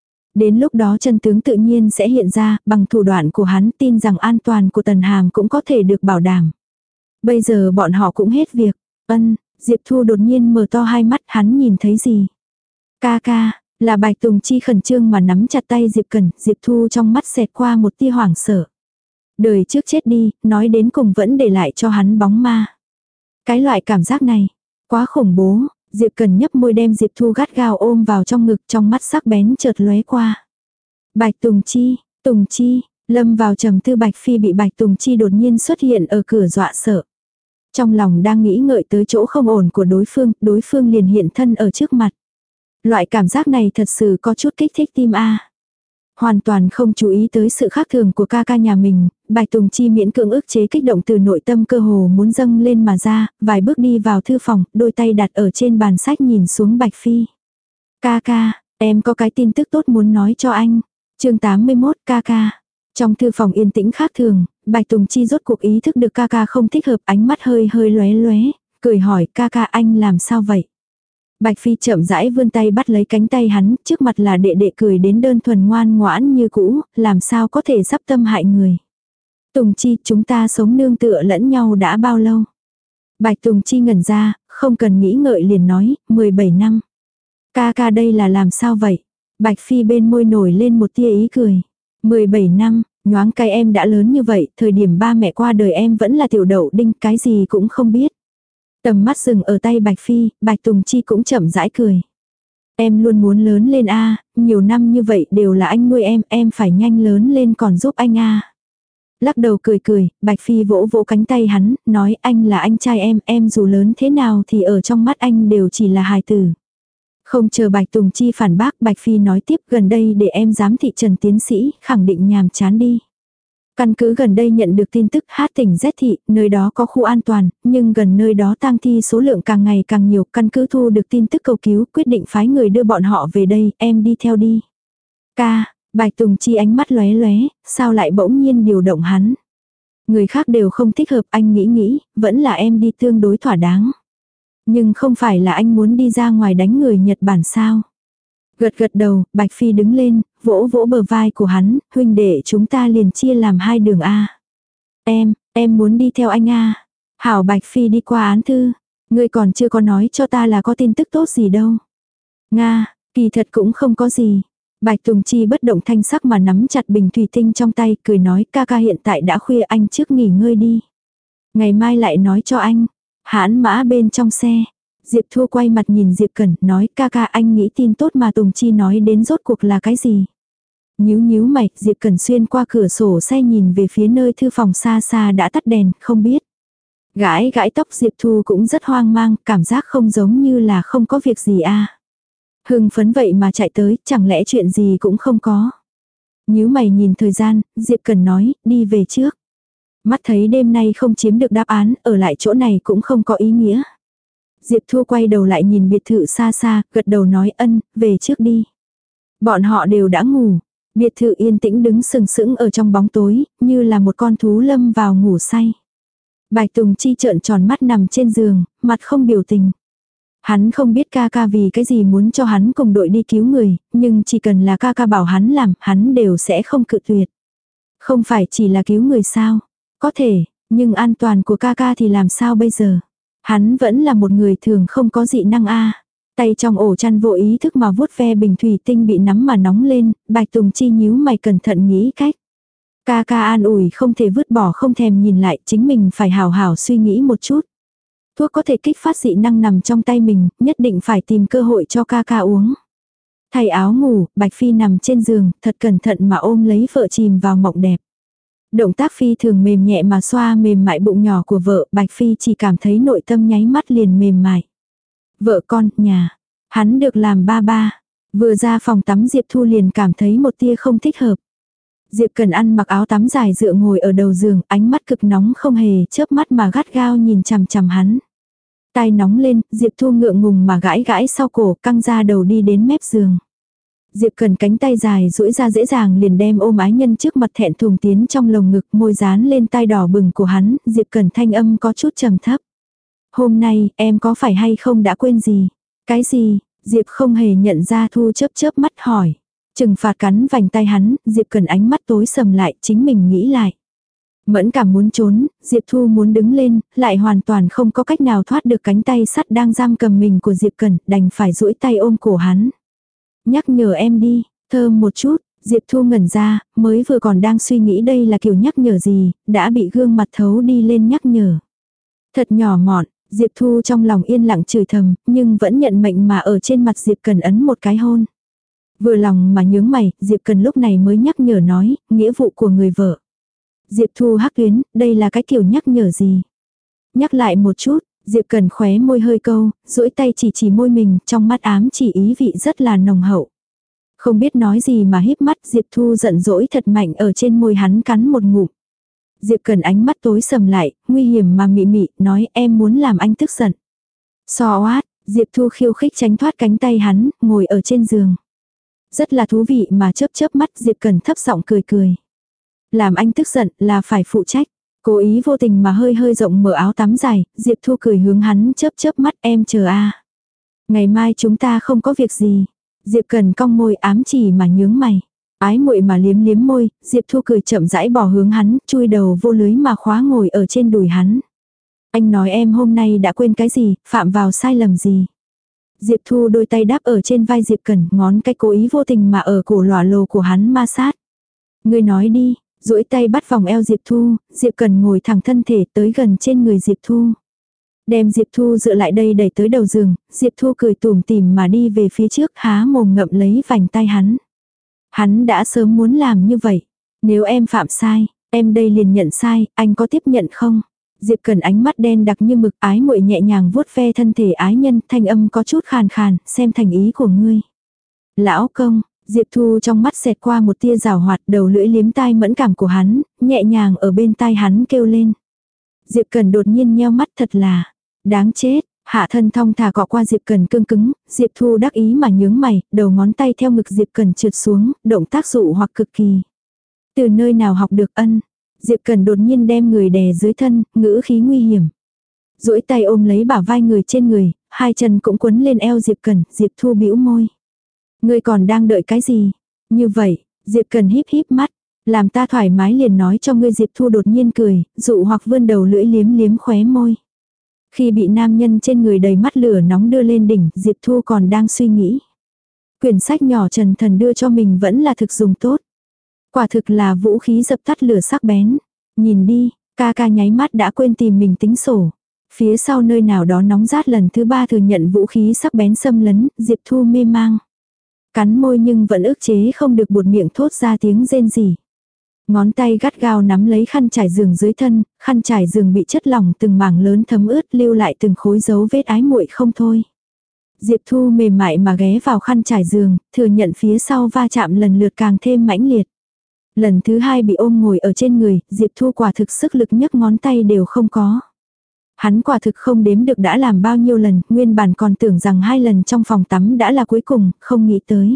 Đến lúc đó chân tướng tự nhiên sẽ hiện ra, bằng thủ đoạn của hắn tin rằng an toàn của Tần Hàm cũng có thể được bảo đảm. Bây giờ bọn họ cũng hết việc. Ân, Diệp Thu đột nhiên mở to hai mắt, hắn nhìn thấy gì? Ca ca, là Bạch Tùng Chi khẩn trương mà nắm chặt tay Diệp Cẩn, Diệp Thu trong mắt xẹt qua một tia hoảng sợ. Đời trước chết đi, nói đến cùng vẫn để lại cho hắn bóng ma. Cái loại cảm giác này, quá khủng bố, Diệp Cẩn nhấp môi đem Diệp Thu gắt gao ôm vào trong ngực, trong mắt sắc bén chợt lóe qua. Bạch Tùng Chi, Tùng Chi, lâm vào trầm tư Bạch Phi bị Bạch Tùng Chi đột nhiên xuất hiện ở cửa dọa sợ. Trong lòng đang nghĩ ngợi tới chỗ không ổn của đối phương, đối phương liền hiện thân ở trước mặt. Loại cảm giác này thật sự có chút kích thích tim a. Hoàn toàn không chú ý tới sự khác thường của ca ca nhà mình, Bạch Tùng Chi miễn cưỡng ức chế kích động từ nội tâm cơ hồ muốn dâng lên mà ra, vài bước đi vào thư phòng, đôi tay đặt ở trên bàn sách nhìn xuống Bạch Phi. Ca ca, em có cái tin tức tốt muốn nói cho anh. Chương tám mươi mốt ca ca. Trong thư phòng yên tĩnh khác thường, Bạch Tùng Chi rốt cuộc ý thức được ca ca không thích hợp, ánh mắt hơi hơi lóe lóe, cười hỏi ca ca anh làm sao vậy? Bạch Phi chậm rãi vươn tay bắt lấy cánh tay hắn, trước mặt là đệ đệ cười đến đơn thuần ngoan ngoãn như cũ, làm sao có thể sắp tâm hại người. Tùng Chi, chúng ta sống nương tựa lẫn nhau đã bao lâu? Bạch Tùng Chi ngẩn ra, không cần nghĩ ngợi liền nói, mười bảy năm. Ca ca đây là làm sao vậy? Bạch Phi bên môi nổi lên một tia ý cười. mười bảy năm, nhoáng cái em đã lớn như vậy, thời điểm ba mẹ qua đời em vẫn là tiểu đậu đinh, cái gì cũng không biết. Tầm mắt dừng ở tay Bạch Phi, Bạch Tùng Chi cũng chậm rãi cười. Em luôn muốn lớn lên a, nhiều năm như vậy đều là anh nuôi em, em phải nhanh lớn lên còn giúp anh a. Lắc đầu cười cười, Bạch Phi vỗ vỗ cánh tay hắn, nói anh là anh trai em, em dù lớn thế nào thì ở trong mắt anh đều chỉ là hài tử. Không chờ Bạch Tùng Chi phản bác, Bạch Phi nói tiếp gần đây để em giám thị Trần tiến sĩ, khẳng định nhàm chán đi. Căn cứ gần đây nhận được tin tức hát tỉnh Z thị, nơi đó có khu an toàn, nhưng gần nơi đó tang thi số lượng càng ngày càng nhiều, căn cứ thu được tin tức cầu cứu, quyết định phái người đưa bọn họ về đây, em đi theo đi. Ca, Bạch Tùng Chi ánh mắt lóe lóe, sao lại bỗng nhiên điều động hắn. Người khác đều không thích hợp, anh nghĩ nghĩ, vẫn là em đi tương đối thỏa đáng. Nhưng không phải là anh muốn đi ra ngoài đánh người Nhật Bản sao? Gật gật đầu, Bạch Phi đứng lên, vỗ vỗ bờ vai của hắn, huynh đệ chúng ta liền chia làm hai đường A. Em, em muốn đi theo anh A. Hảo Bạch Phi đi qua án thư. Ngươi còn chưa có nói cho ta là có tin tức tốt gì đâu. Nga, kỳ thật cũng không có gì. Bạch Tùng Chi bất động thanh sắc mà nắm chặt bình thủy tinh trong tay, cười nói ca ca hiện tại đã khuya anh trước nghỉ ngơi đi. Ngày mai lại nói cho anh. Hãn mã bên trong xe. Diệp Thu quay mặt nhìn Diệp Cẩn, nói ca ca anh nghĩ tin tốt mà Tùng Chi nói đến rốt cuộc là cái gì. Nhíu nhíu mày, Diệp Cẩn xuyên qua cửa sổ xe nhìn về phía nơi thư phòng xa xa đã tắt đèn, không biết. Gãi gãi tóc Diệp Thu cũng rất hoang mang, cảm giác không giống như là không có việc gì a. Hưng phấn vậy mà chạy tới, chẳng lẽ chuyện gì cũng không có. Nhíu mày nhìn thời gian, Diệp Cẩn nói, đi về trước. Mắt thấy đêm nay không chiếm được đáp án, ở lại chỗ này cũng không có ý nghĩa. Diệp Thu quay đầu lại nhìn biệt thự xa xa, gật đầu nói ân, về trước đi. Bọn họ đều đã ngủ. Biệt thự yên tĩnh đứng sừng sững ở trong bóng tối, như là một con thú lâm vào ngủ say. Bạch Tùng Chi trợn tròn mắt nằm trên giường, mặt không biểu tình. Hắn không biết ca ca vì cái gì muốn cho hắn cùng đội đi cứu người, nhưng chỉ cần là ca ca bảo hắn làm, hắn đều sẽ không cự tuyệt. Không phải chỉ là cứu người sao? Có thể, nhưng an toàn của ca ca thì làm sao bây giờ? Hắn vẫn là một người thường không có dị năng a. Tay trong ổ chăn vô ý thức mà vuốt ve bình thủy tinh bị nắm mà nóng lên, Bạch Tùng Chi nhíu mày cẩn thận nghĩ cách. Ca ca an ủi không thể vứt bỏ không thèm nhìn lại, chính mình phải hào hào suy nghĩ một chút. Thuốc có thể kích phát dị năng nằm trong tay mình, nhất định phải tìm cơ hội cho ca ca uống. Thay áo ngủ, Bạch Phi nằm trên giường, thật cẩn thận mà ôm lấy vợ chìm vào mộng đẹp. Động tác phi thường mềm nhẹ mà xoa mềm mại bụng nhỏ của vợ, Bạch Phi chỉ cảm thấy nội tâm nháy mắt liền mềm mại. Vợ con, nhà. Hắn được làm ba ba. Vừa ra phòng tắm Diệp Thu liền cảm thấy một tia không thích hợp. Diệp Cần ăn mặc áo tắm dài dựa ngồi ở đầu giường, ánh mắt cực nóng không hề chớp mắt mà gắt gao nhìn chằm chằm hắn. Tai nóng lên, Diệp Thu ngượng ngùng mà gãi gãi sau cổ, căng ra đầu đi đến mép giường. Diệp Cần cánh tay dài duỗi ra dễ dàng liền đem ôm ái nhân trước mặt thẹn thùng tiến trong lồng ngực, môi dán lên tai đỏ bừng của hắn, Diệp Cần thanh âm có chút trầm thấp. Hôm nay, em có phải hay không đã quên gì? Cái gì? Diệp không hề nhận ra, Thu chớp chớp mắt hỏi. Trừng phạt cắn vành tay hắn, Diệp Cần ánh mắt tối sầm lại, chính mình nghĩ lại. Mẫn cảm muốn trốn, Diệp Thu muốn đứng lên, lại hoàn toàn không có cách nào thoát được cánh tay sắt đang giam cầm mình của Diệp Cần, đành phải duỗi tay ôm cổ hắn. Nhắc nhở em đi, thơm một chút, Diệp Thu ngẩn ra, mới vừa còn đang suy nghĩ đây là kiểu nhắc nhở gì, đã bị gương mặt thấu đi lên nhắc nhở. Thật nhỏ mọn, Diệp Thu trong lòng yên lặng chửi thầm, nhưng vẫn nhận mệnh mà ở trên mặt Diệp Cần ấn một cái hôn. Vừa lòng mà nhướng mày, Diệp Cần lúc này mới nhắc nhở nói, nghĩa vụ của người vợ. Diệp Thu hắc tuyến, đây là cái kiểu nhắc nhở gì? Nhắc lại một chút, Diệp Cần khóe môi hơi câu, duỗi tay chỉ chỉ môi mình, trong mắt ám chỉ ý vị rất là nồng hậu. Không biết nói gì mà híp mắt, Diệp Thu giận dỗi thật mạnh ở trên môi hắn cắn một ngụm. Diệp Cần ánh mắt tối sầm lại, nguy hiểm mà mị mị, nói em muốn làm anh tức giận. So oát, Diệp Thu khiêu khích tránh thoát cánh tay hắn, ngồi ở trên giường. Rất là thú vị mà chớp chớp mắt, Diệp Cần thấp giọng cười cười. Làm anh tức giận là phải phụ trách. Cố ý vô tình mà hơi hơi rộng mở áo tắm dài, Diệp Thu cười hướng hắn chớp chớp mắt, em chờ a. Ngày mai chúng ta không có việc gì. Diệp Cần cong môi ám chỉ mà nhướng mày. Ái muội mà liếm liếm môi, Diệp Thu cười chậm rãi bỏ hướng hắn, chui đầu vô lưới mà khóa ngồi ở trên đùi hắn. Anh nói em hôm nay đã quên cái gì, phạm vào sai lầm gì. Diệp Thu đôi tay đáp ở trên vai Diệp Cần, ngón cái cố ý vô tình mà ở cổ lòa lồ của hắn ma sát. Ngươi nói đi, duỗi tay bắt vòng eo Diệp Thu, Diệp Cần ngồi thẳng thân thể tới gần trên người Diệp Thu. Đem Diệp Thu dựa lại đây đẩy tới đầu giường, Diệp Thu cười tủm tỉm mà đi về phía trước, há mồm ngậm lấy vành tay hắn. Hắn đã sớm muốn làm như vậy. Nếu em phạm sai, em đây liền nhận sai, anh có tiếp nhận không? Diệp Cần ánh mắt đen đặc như mực, ái muội nhẹ nhàng vuốt ve thân thể ái nhân, thanh âm có chút khàn khàn, xem thành ý của ngươi. Lão công, Diệp Thu trong mắt xẹt qua một tia rào hoạt, đầu lưỡi liếm tai mẫn cảm của hắn, nhẹ nhàng ở bên tai hắn kêu lên. Diệp Cần đột nhiên nheo mắt, thật là đáng chết. Hạ thân thong thả cọ qua Diệp Cần cương cứng, Diệp Thu đắc ý mà nhướng mày, đầu ngón tay theo ngực Diệp Cần trượt xuống, động tác dụ hoặc cực kỳ. Từ nơi nào học được ân? Diệp Cần đột nhiên đem người đè dưới thân, ngữ khí nguy hiểm. Duỗi tay ôm lấy bả vai người trên người, hai chân cũng quấn lên eo Diệp Cần, Diệp Thu bĩu môi. Ngươi còn đang đợi cái gì? Như vậy, Diệp Cần híp híp mắt, làm ta thoải mái liền nói cho ngươi. Diệp Thu đột nhiên cười, dụ hoặc vươn đầu lưỡi liếm liếm khóe môi. Khi bị nam nhân trên người đầy mắt lửa nóng đưa lên đỉnh, Diệp Thu còn đang suy nghĩ. Quyển sách nhỏ Trần Thần đưa cho mình vẫn là thực dùng tốt. Quả thực là vũ khí dập tắt lửa sắc bén. Nhìn đi, ca ca nháy mắt đã quên tìm mình tính sổ. Phía sau nơi nào đó nóng rát lần thứ ba thừa nhận vũ khí sắc bén xâm lấn, Diệp Thu mê mang. Cắn môi nhưng vẫn ức chế không được buột miệng thốt ra tiếng rên rỉ. Ngón tay gắt gao nắm lấy khăn trải giường dưới thân, khăn trải giường bị chất lỏng từng mảng lớn thấm ướt, lưu lại từng khối dấu vết ái muội không thôi. Diệp Thu mềm mại mà ghé vào khăn trải giường, thừa nhận phía sau va chạm lần lượt càng thêm mãnh liệt. Lần thứ hai bị ôm ngồi ở trên người, Diệp Thu quả thực sức lực nhấc ngón tay đều không có. Hắn quả thực không đếm được đã làm bao nhiêu lần, nguyên bản còn tưởng rằng hai lần trong phòng tắm đã là cuối cùng, không nghĩ tới.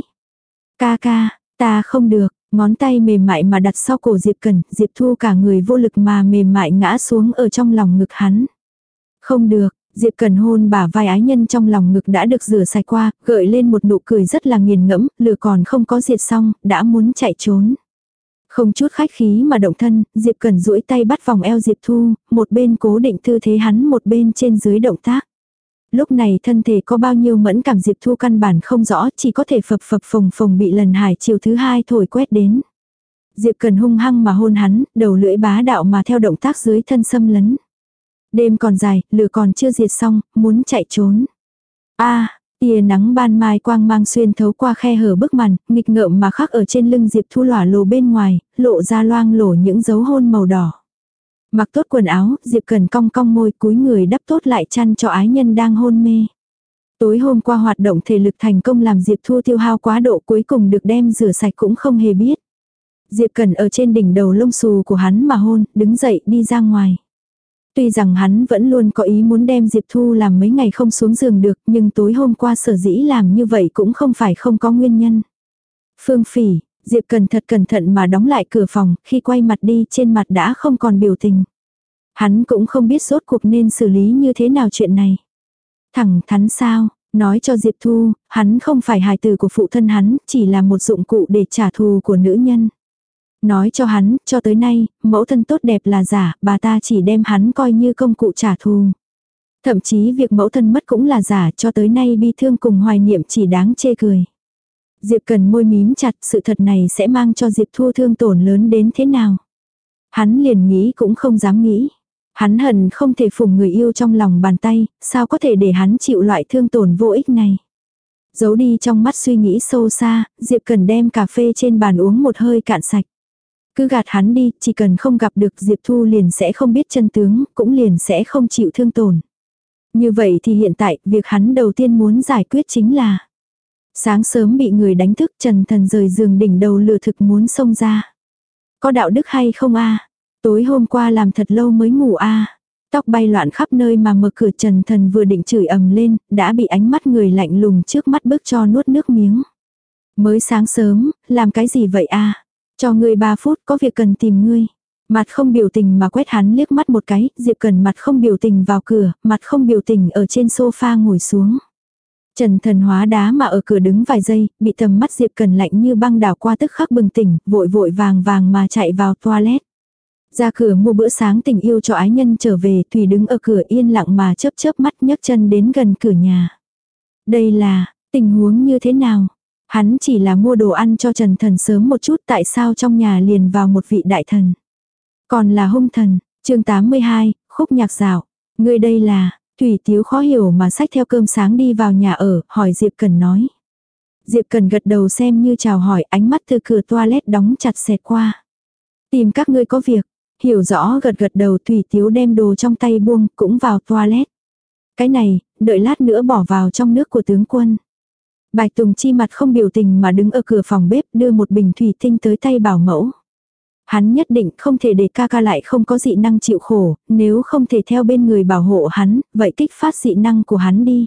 Ca ca, ta không được. Ngón tay mềm mại mà đặt sau cổ Diệp Cần, Diệp Thu cả người vô lực mà mềm mại ngã xuống ở trong lòng ngực hắn. Không được, Diệp Cần hôn bả vai ái nhân trong lòng ngực đã được rửa sạch qua, gợi lên một nụ cười rất là nghiền ngẫm, lửa còn không có diệt xong, đã muốn chạy trốn. Không chút khách khí mà động thân, Diệp Cần duỗi tay bắt vòng eo Diệp Thu, một bên cố định tư thế hắn, một bên trên dưới động tác. Lúc này thân thể có bao nhiêu mẫn cảm Diệp Thu căn bản không rõ, chỉ có thể phập phập phồng phồng bị lần hải chiều thứ hai thổi quét đến. Diệp Cần hung hăng mà hôn hắn, đầu lưỡi bá đạo mà theo động tác dưới thân xâm lấn. Đêm còn dài, lửa còn chưa diệt xong, muốn chạy trốn. A, Tia nắng ban mai quang mang xuyên thấu qua khe hở bức màn, nghịch ngợm mà khắc ở trên lưng Diệp Thu lỏa lồ bên ngoài, lộ ra loang lổ những dấu hôn màu đỏ. Mặc tốt quần áo, Diệp Cần cong cong môi cúi người đắp tốt lại chăn cho ái nhân đang hôn mê. Tối hôm qua hoạt động thể lực thành công làm Diệp Thu tiêu hao quá độ, cuối cùng được đem rửa sạch cũng không hề biết. Diệp Cần ở trên đỉnh đầu lông xù của hắn mà hôn, đứng dậy đi ra ngoài. Tuy rằng hắn vẫn luôn có ý muốn đem Diệp Thu làm mấy ngày không xuống giường được, nhưng tối hôm qua sở dĩ làm như vậy cũng không phải không có nguyên nhân. Phương Phỉ, Diệp Cần thật cẩn thận mà đóng lại cửa phòng, khi quay mặt đi trên mặt đã không còn biểu tình. Hắn cũng không biết rốt cuộc nên xử lý như thế nào chuyện này. Thẳng thắn sao, nói cho Diệp Thu, hắn không phải hài tử của phụ thân hắn, chỉ là một dụng cụ để trả thù của nữ nhân. Nói cho hắn, cho tới nay, mẫu thân tốt đẹp là giả, bà ta chỉ đem hắn coi như công cụ trả thù. Thậm chí việc mẫu thân mất cũng là giả, cho tới nay bi thương cùng hoài niệm chỉ đáng chê cười. Diệp Cần môi mím chặt, sự thật này sẽ mang cho Diệp Thu thương tổn lớn đến thế nào. Hắn liền nghĩ cũng không dám nghĩ. Hắn hận không thể phủng người yêu trong lòng bàn tay, sao có thể để hắn chịu loại thương tổn vô ích này. Giấu đi trong mắt suy nghĩ sâu xa, Diệp Cần đem cà phê trên bàn uống một hơi cạn sạch. Cứ gạt hắn đi, chỉ cần không gặp được Diệp Thu liền sẽ không biết chân tướng, cũng liền sẽ không chịu thương tổn. Như vậy thì hiện tại, việc hắn đầu tiên muốn giải quyết chính là sáng sớm bị người đánh thức, Trần Thần rời giường đỉnh đầu lửa thực muốn xông ra. Có đạo đức hay không a? Tối hôm qua làm thật lâu mới ngủ a. Tóc bay loạn khắp nơi mà mở cửa, Trần Thần vừa định chửi ầm lên, đã bị ánh mắt người lạnh lùng trước mắt bức cho nuốt nước miếng. Mới sáng sớm, làm cái gì vậy a? Cho ngươi ba phút, có việc cần tìm ngươi. Mặt không biểu tình mà quét hắn liếc mắt một cái, Diệp Cần mặt không biểu tình vào cửa, mặt không biểu tình ở trên sofa ngồi xuống. Trần Thần hóa đá mà ở cửa đứng vài giây, bị tầm mắt Diệp Cần lạnh như băng đảo qua tức khắc bừng tỉnh, vội vội vàng vàng mà chạy vào toilet. Ra cửa mua bữa sáng tình yêu cho ái nhân trở về, Thủy đứng ở cửa yên lặng mà chớp chớp mắt nhấc chân đến gần cửa nhà. Đây là, tình huống như thế nào? Hắn chỉ là mua đồ ăn cho Trần Thần sớm một chút, tại sao trong nhà liền vào một vị đại thần? Còn là hung thần, chương tám mươi hai, khúc nhạc dạo. Ngươi đây là, Thủy Tiếu khó hiểu mà xách theo cơm sáng đi vào nhà ở, hỏi Diệp Cần nói. Diệp Cần gật đầu xem như chào hỏi, ánh mắt từ cửa toilet đóng chặt xẹt qua. Tìm các ngươi có việc, hiểu rõ gật gật đầu. Thủy Tiếu đem đồ trong tay buông, cũng vào toilet. Cái này, đợi lát nữa bỏ vào trong nước của tướng quân. Bạch Tùng Chi mặt không biểu tình mà đứng ở cửa phòng bếp đưa một bình thủy tinh tới tay bảo mẫu. Hắn nhất định không thể để ca ca lại không có dị năng chịu khổ, nếu không thể theo bên người bảo hộ hắn, vậy kích phát dị năng của hắn đi.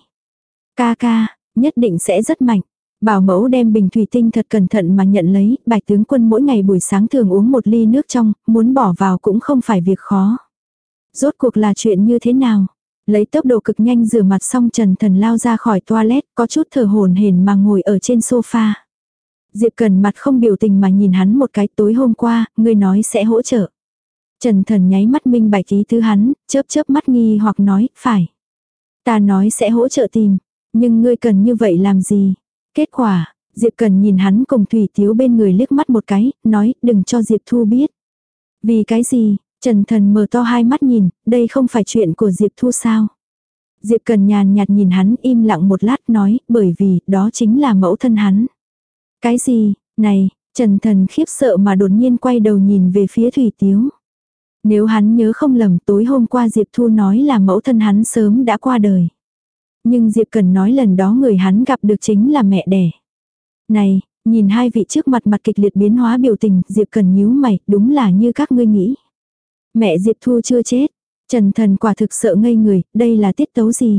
Ca ca, nhất định sẽ rất mạnh. Bảo mẫu đem bình thủy tinh thật cẩn thận mà nhận lấy, Bạch tướng quân mỗi ngày buổi sáng thường uống một ly nước trong, muốn bỏ vào cũng không phải việc khó. Rốt cuộc là chuyện như thế nào? Lấy tốc độ cực nhanh rửa mặt xong, Trần Thần lao ra khỏi toilet, có chút thở hổn hển mà ngồi ở trên sofa. Diệp Cần mặt không biểu tình mà nhìn hắn một cái. Tối hôm qua, ngươi nói sẽ hỗ trợ. Trần Thần nháy mắt minh bạch ý tứ hắn, chớp chớp mắt nghi hoặc nói, phải. Ta nói sẽ hỗ trợ tìm, nhưng ngươi cần như vậy làm gì? Kết quả, Diệp Cần nhìn hắn cùng Thủy Tiếu bên người liếc mắt một cái, nói, đừng cho Diệp Thu biết. Vì cái gì? Trần Thần mở to hai mắt nhìn, đây không phải chuyện của Diệp Thu sao? Diệp Cần nhàn nhạt nhìn hắn, im lặng một lát nói, bởi vì, đó chính là mẫu thân hắn. Cái gì? Này, Trần Thần khiếp sợ mà đột nhiên quay đầu nhìn về phía Thủy Tiếu. Nếu hắn nhớ không lầm, tối hôm qua Diệp Thu nói là mẫu thân hắn sớm đã qua đời. Nhưng Diệp Cần nói lần đó người hắn gặp được chính là mẹ đẻ. Này, nhìn hai vị trước mặt mặt kịch liệt biến hóa biểu tình, Diệp Cần nhíu mày, đúng là như các ngươi nghĩ. Mẹ Diệp Thu chưa chết. Trần Thần quả thực sợ ngây người, đây là tiết tấu gì?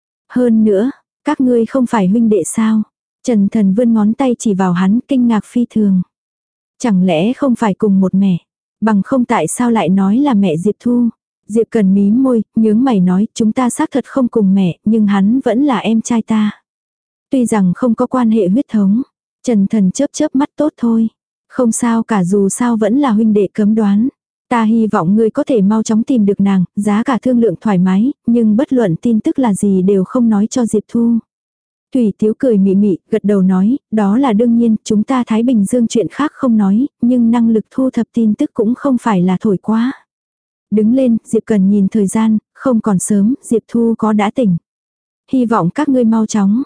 Hơn nữa, các ngươi không phải huynh đệ sao? Trần Thần vươn ngón tay chỉ vào hắn, kinh ngạc phi thường. Chẳng lẽ không phải cùng một mẹ? Bằng không tại sao lại nói là mẹ Diệp Thu? Diệp Cần mím môi, nhướng mày nói, chúng ta xác thật không cùng mẹ, nhưng hắn vẫn là em trai ta. Tuy rằng không có quan hệ huyết thống. Trần Thần chớp chớp mắt, tốt thôi. Không sao cả, dù sao vẫn là huynh đệ cấm đoán. Ta hy vọng ngươi có thể mau chóng tìm được nàng, giá cả thương lượng thoải mái, nhưng bất luận tin tức là gì đều không nói cho Diệp Thu. Thủy Tiếu cười mị mị, gật đầu nói, đó là đương nhiên, chúng ta Thái Bình Dương chuyện khác không nói, nhưng năng lực thu thập tin tức cũng không phải là thổi quá. Đứng lên, Diệp Cần nhìn thời gian, không còn sớm, Diệp Thu có đã tỉnh. Hy vọng các ngươi mau chóng.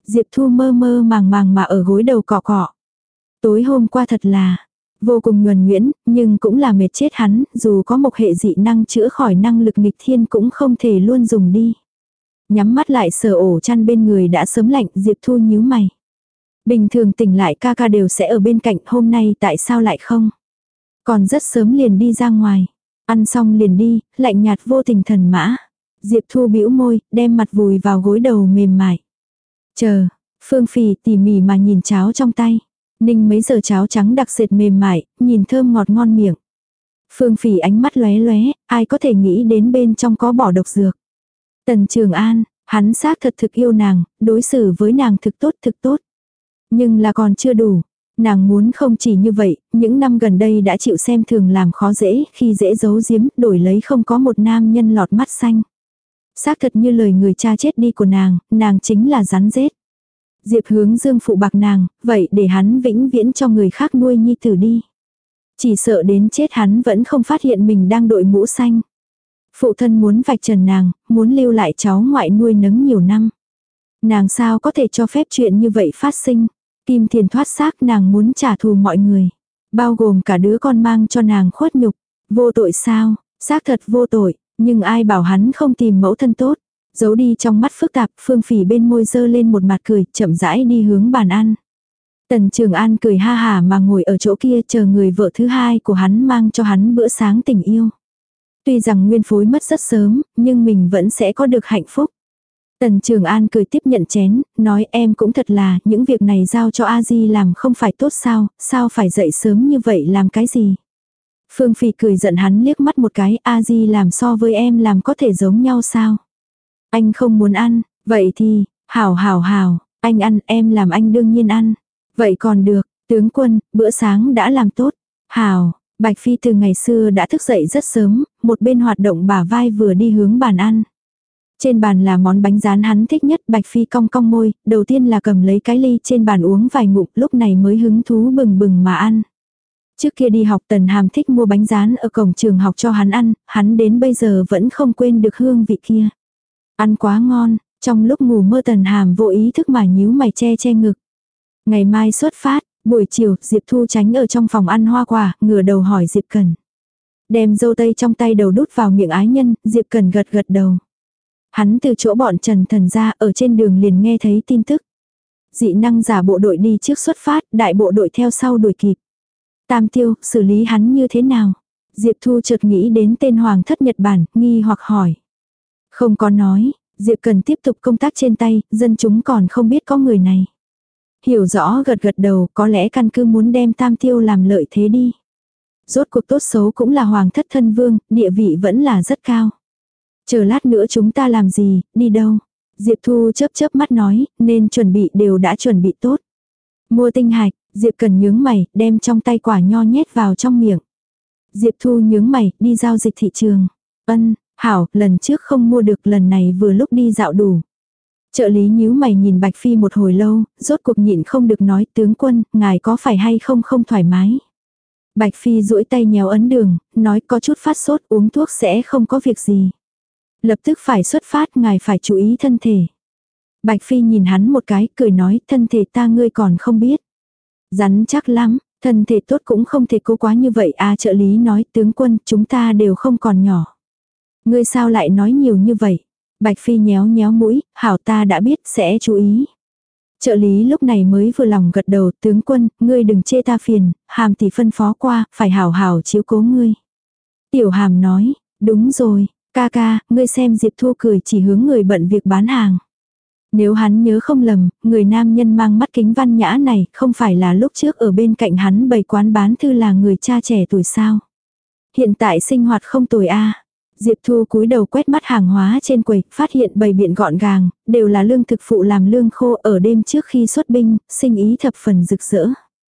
Diệp Thu mơ mơ màng màng mà ở gối đầu cọ cọ. Tối hôm qua thật là vô cùng nhuần nhuyễn, nhưng cũng là mệt chết hắn, dù có một hệ dị năng chữa khỏi năng lực nghịch thiên cũng không thể luôn dùng đi. Nhắm mắt lại sờ ổ chăn bên người đã sớm lạnh, Diệp Thu nhíu mày. Bình thường tỉnh lại ca ca đều sẽ ở bên cạnh, hôm nay tại sao lại không? Còn rất sớm liền đi ra ngoài. Ăn xong liền đi, lạnh nhạt vô tình thần mã. Diệp Thu bĩu môi, đem mặt vùi vào gối đầu mềm mại. Chờ, Phương Phì tỉ mỉ mà nhìn cháo trong tay. Ninh mấy giờ cháo trắng đặc sệt mềm mại, nhìn thơm ngọt ngon miệng. Phương Phì ánh mắt lóe lóe, ai có thể nghĩ đến bên trong có bỏ độc dược. Tần Trường An, hắn xác thật thực yêu nàng, đối xử với nàng thực tốt thực tốt. Nhưng là còn chưa đủ. Nàng muốn không chỉ như vậy, những năm gần đây đã chịu xem thường làm khó dễ, khi dễ giấu giếm, đổi lấy không có một nam nhân lọt mắt xanh. Xác thật như lời người cha chết đi của nàng, nàng chính là rắn rết. Diệp Hướng Dương phụ bạc nàng, vậy để hắn vĩnh viễn cho người khác nuôi nhi tử đi. Chỉ sợ đến chết hắn vẫn không phát hiện mình đang đội mũ xanh. Phụ thân muốn vạch trần nàng, muốn lưu lại cháu ngoại nuôi nấng nhiều năm. Nàng sao có thể cho phép chuyện như vậy phát sinh. Kim Thiền thoát xác nàng muốn trả thù mọi người. Bao gồm cả đứa con mang cho nàng khuất nhục. Vô tội sao, xác thật vô tội, nhưng ai bảo hắn không tìm mẫu thân tốt. Giấu đi trong mắt phức tạp, Phương Phỉ bên môi dơ lên một mặt cười, chậm rãi đi hướng bàn ăn. Tần Trường An cười ha hả mà ngồi ở chỗ kia chờ người vợ thứ hai của hắn mang cho hắn bữa sáng tình yêu. Tuy rằng nguyên phối mất rất sớm, nhưng mình vẫn sẽ có được hạnh phúc. Tần Trường An cười tiếp nhận chén, nói em cũng thật là, những việc này giao cho A Di làm không phải tốt sao, sao phải dậy sớm như vậy làm cái gì. Phương Phỉ cười giận hắn liếc mắt một cái, A Di làm so với em làm có thể giống nhau sao. Anh không muốn ăn, vậy thì, hảo hảo hảo, anh ăn em làm anh đương nhiên ăn. Vậy còn được, tướng quân, bữa sáng đã làm tốt. Hảo, Bạch Phi từ ngày xưa đã thức dậy rất sớm, một bên hoạt động bả vai vừa đi hướng bàn ăn. Trên bàn là món bánh rán hắn thích nhất, Bạch Phi cong cong môi, đầu tiên là cầm lấy cái ly trên bàn uống vài ngụm, lúc này mới hứng thú bừng bừng mà ăn. Trước kia đi học Tần Hàm thích mua bánh rán ở cổng trường học cho hắn ăn, hắn đến bây giờ vẫn không quên được hương vị kia. Ăn quá ngon, trong lúc ngủ mơ Tần Hàm vô ý thức mà nhíu mày che che ngực. Ngày mai xuất phát, buổi chiều Diệp Thu tránh ở trong phòng ăn hoa quả, ngửa đầu hỏi Diệp Cần. Đem dâu tây trong tay đầu đút vào miệng ái nhân, Diệp Cần gật gật đầu. Hắn từ chỗ bọn Trần Thần ra ở trên đường liền nghe thấy tin tức. Dị năng giả bộ đội đi trước xuất phát, đại bộ đội theo sau đuổi kịp. Tam Tiêu, xử lý hắn như thế nào? Diệp Thu chợt nghĩ đến tên hoàng thất Nhật Bản, nghi hoặc hỏi. Không có nói, Diệp Cần tiếp tục công tác trên tay, dân chúng còn không biết có người này. Hiểu rõ gật gật đầu, có lẽ căn cứ muốn đem Tam Tiêu làm lợi thế đi. Rốt cuộc tốt xấu cũng là hoàng thất thân vương, địa vị vẫn là rất cao. Chờ lát nữa chúng ta làm gì, đi đâu? Diệp Thu chớp chớp mắt nói, nên chuẩn bị đều đã chuẩn bị tốt. Mua tinh hạch, Diệp Cần nhướng mày, đem trong tay quả nho nhét vào trong miệng. Diệp Thu nhướng mày, đi giao dịch thị trường. Ân, hảo, lần trước không mua được, lần này vừa lúc đi dạo đủ. Trợ lý nhíu mày nhìn Bạch Phi một hồi lâu, rốt cuộc nhịn không được nói, tướng quân, ngài có phải hay không không thoải mái. Bạch Phi duỗi tay nhéo ấn đường, nói có chút phát sốt, uống thuốc sẽ không có việc gì. Lập tức phải xuất phát, ngài phải chú ý thân thể. Bạch Phi nhìn hắn một cái, cười nói, thân thể ta ngươi còn không biết. Rắn chắc lắm, thân thể tốt cũng không thể cố quá như vậy à. Trợ lý nói, tướng quân, chúng ta đều không còn nhỏ. Ngươi sao lại nói nhiều như vậy? Bạch Phi nhéo nhéo mũi, hảo ta đã biết, sẽ chú ý. Trợ lý lúc này mới vừa lòng gật đầu, tướng quân, ngươi đừng chê ta phiền, Hàm tỷ phân phó qua, phải hảo hảo chiếu cố ngươi. Tiểu Hàm nói, đúng rồi, ca ca, ngươi xem Diệp Thu cười chỉ hướng người bận việc bán hàng. Nếu hắn nhớ không lầm, người nam nhân mang mắt kính văn nhã này không phải là lúc trước ở bên cạnh hắn bày quán bán thư là người cha trẻ tuổi sao. Hiện tại sinh hoạt không tồi a. Diệp Thu cúi đầu quét mắt hàng hóa trên quầy, phát hiện bày biện gọn gàng, đều là lương thực phụ làm lương khô ở đêm trước khi xuất binh, sinh ý thập phần rực rỡ.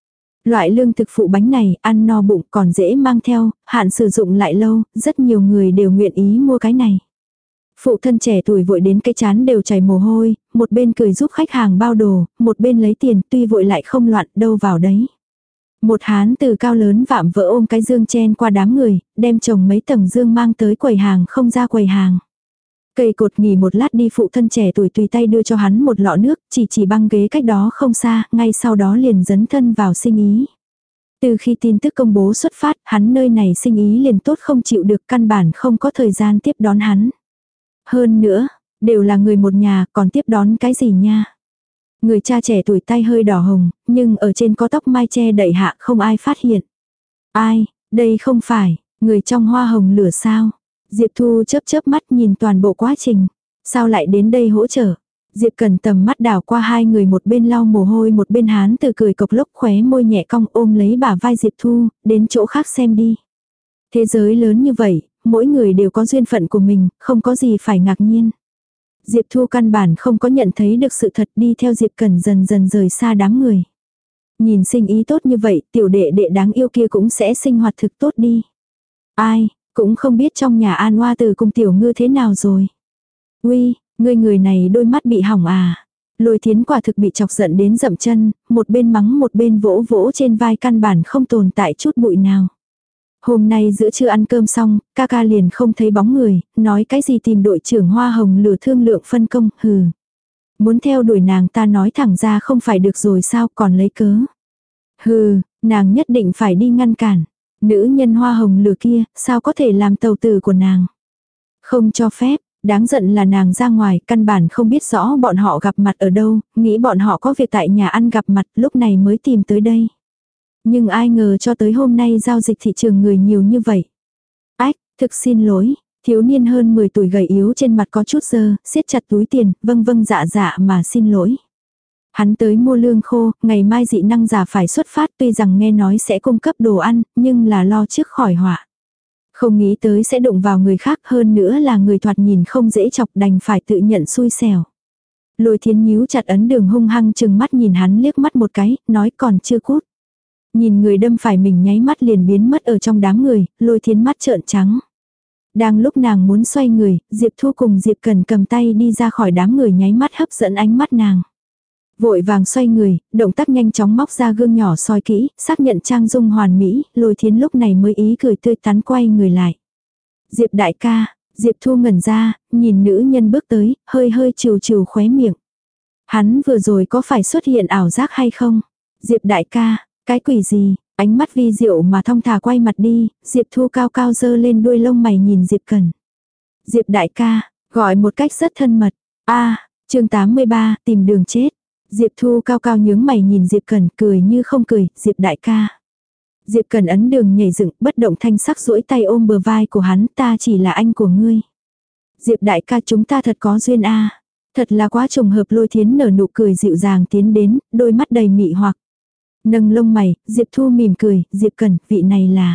Loại lương thực phụ bánh này, ăn no bụng còn dễ mang theo, hạn sử dụng lại lâu, rất nhiều người đều nguyện ý mua cái này. Phụ thân trẻ tuổi vội đến cái chán đều chảy mồ hôi, một bên cười giúp khách hàng bao đồ, một bên lấy tiền, tuy vội lại không loạn, đâu vào đấy. Một hán từ cao lớn vạm vỡ ôm cái dương chen qua đám người, đem chồng mấy tầng dương mang tới quầy hàng không ra quầy hàng. Cây cột nghỉ một lát đi, phụ thân trẻ tuổi tùy tay đưa cho hắn một lọ nước, chỉ chỉ băng ghế cách đó không xa, ngay sau đó liền dấn thân vào sinh ý. Từ khi tin tức công bố xuất phát, hắn nơi này sinh ý liền tốt không chịu được, căn bản không có thời gian tiếp đón hắn. Hơn nữa, đều là người một nhà, còn tiếp đón cái gì nha. Người cha trẻ tuổi tay hơi đỏ hồng, nhưng ở trên có tóc mai che đậy hạ không ai phát hiện. Ai, đây không phải, người trong hoa hồng lửa sao? Diệp Thu chớp chớp mắt nhìn toàn bộ quá trình. Sao lại đến đây hỗ trợ? Diệp Cần tầm mắt đảo qua hai người, một bên lau mồ hôi một bên hán từ cười cộc lốc, khóe môi nhẹ cong, ôm lấy bả vai Diệp Thu, đến chỗ khác xem đi. Thế giới lớn như vậy, mỗi người đều có duyên phận của mình, không có gì phải ngạc nhiên. Diệp Thu căn bản không có nhận thấy được sự thật, đi theo Diệp Cần dần dần rời xa đám người. Nhìn sinh ý tốt như vậy, tiểu đệ đệ đáng yêu kia cũng sẽ sinh hoạt thực tốt đi. Ai, cũng không biết trong nhà An Hoa Tử cùng tiểu ngư thế nào rồi. Uy, ngươi người này đôi mắt bị hỏng à. Lôi Thiến quả thực bị chọc giận đến dậm chân, một bên mắng một bên vỗ vỗ trên vai, căn bản không tồn tại chút bụi nào. Hôm nay giữa trưa ăn cơm xong, ca ca liền không thấy bóng người, nói cái gì tìm đội trưởng hoa hồng lửa thương lượng phân công, hừ. Muốn theo đuổi nàng ta nói thẳng ra không phải được rồi sao, còn lấy cớ. Hừ, nàng nhất định phải đi ngăn cản. Nữ nhân hoa hồng lửa kia, sao có thể làm tàu tử của nàng. Không cho phép, đáng giận là nàng ra ngoài, căn bản không biết rõ bọn họ gặp mặt ở đâu, nghĩ bọn họ có việc tại nhà ăn gặp mặt, lúc này mới tìm tới đây. Nhưng ai ngờ cho tới hôm nay giao dịch thị trường người nhiều như vậy. Ách, thực xin lỗi, thiếu niên hơn mười tuổi gầy yếu trên mặt có chút dơ, siết chặt túi tiền, vâng vâng dạ dạ mà xin lỗi. Hắn tới mua lương khô, ngày mai dị năng giả phải xuất phát, tuy rằng nghe nói sẽ cung cấp đồ ăn, nhưng là lo trước khỏi họa. Không nghĩ tới sẽ đụng vào người khác, hơn nữa là người thoạt nhìn không dễ chọc, đành phải tự nhận xui xẻo. Lôi Thiến nhíu chặt ấn đường, hung hăng chừng mắt nhìn hắn liếc mắt một cái, nói còn chưa cút. Nhìn người đâm phải mình nháy mắt liền biến mất ở trong đám người, Lôi Thiến mắt trợn trắng. Đang lúc nàng muốn xoay người, Diệp Thu cùng Diệp Cần cầm tay đi ra khỏi đám người, nháy mắt hấp dẫn ánh mắt nàng. Vội vàng xoay người, động tác nhanh chóng móc ra gương nhỏ soi kỹ, xác nhận trang dung hoàn mỹ, Lôi Thiến lúc này mới ý cười tươi tắn quay người lại. Diệp đại ca, Diệp Thu ngẩn ra, nhìn nữ nhân bước tới, hơi hơi trừ trừ khóe miệng. Hắn vừa rồi có phải xuất hiện ảo giác hay không? Diệp đại ca, cái quỷ gì? Ánh mắt vi diệu mà thong thả quay mặt đi, Diệp Thu cao cao dơ lên đuôi lông mày nhìn Diệp Cần. Diệp đại ca, gọi một cách rất thân mật. A, chương tám mươi ba, tìm đường chết. Diệp Thu cao cao nhướng mày nhìn Diệp Cần, cười như không cười, Diệp đại ca. Diệp Cần ấn đường nhảy dựng, bất động thanh sắc duỗi tay ôm bờ vai của hắn, ta chỉ là anh của ngươi. Diệp đại ca, chúng ta thật có duyên a. Thật là quá trùng hợp. Lôi Thiến nở nụ cười dịu dàng tiến đến, đôi mắt đầy mị hoặc. Nâng lông mày, Diệp Thu mỉm cười, Diệp Cần, vị này là.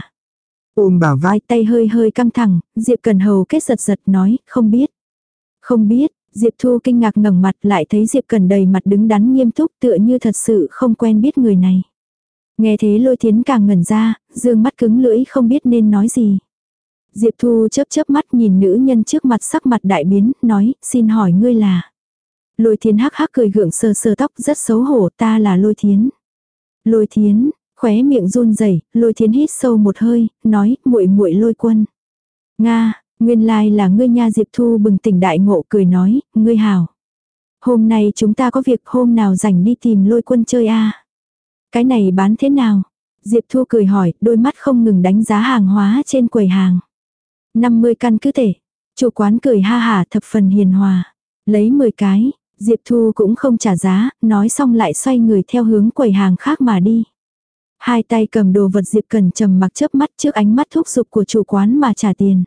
Ôm bả vai, tay hơi hơi căng thẳng, Diệp Cần hầu kết giật giật nói, không biết. Không biết. Diệp Thu kinh ngạc ngẩng mặt, lại thấy Diệp Cần đầy mặt đứng đắn nghiêm túc, tựa như thật sự không quen biết người này. Nghe thế Lôi Thiến càng ngẩn ra, dương mắt cứng lưỡi không biết nên nói gì. Diệp Thu chớp chớp mắt nhìn nữ nhân trước mặt, sắc mặt đại biến, nói, xin hỏi ngươi là. Lôi Thiến hắc hắc cười gượng sờ sờ tóc, rất xấu hổ, ta là Lôi Thiến. Lôi Thiến, khóe miệng run rẩy, Lôi Thiến hít sâu một hơi, nói, muội muội Lôi Quân. Nga, nguyên lai là ngươi nha. Diệp Thu bừng tỉnh đại ngộ, cười nói, ngươi hảo. Hôm nay chúng ta có việc, hôm nào rảnh đi tìm Lôi Quân chơi a. Cái này bán thế nào? Diệp Thu cười hỏi, đôi mắt không ngừng đánh giá hàng hóa trên quầy hàng. năm mươi căn cứ thể. Chủ quán cười ha hả thập phần hiền hòa. Lấy mười cái, Diệp Thu cũng không trả giá, nói xong lại xoay người theo hướng quầy hàng khác mà đi. Hai tay cầm đồ vật, Diệp Cần trầm mặc chớp mắt trước ánh mắt thúc giục của chủ quán mà trả tiền.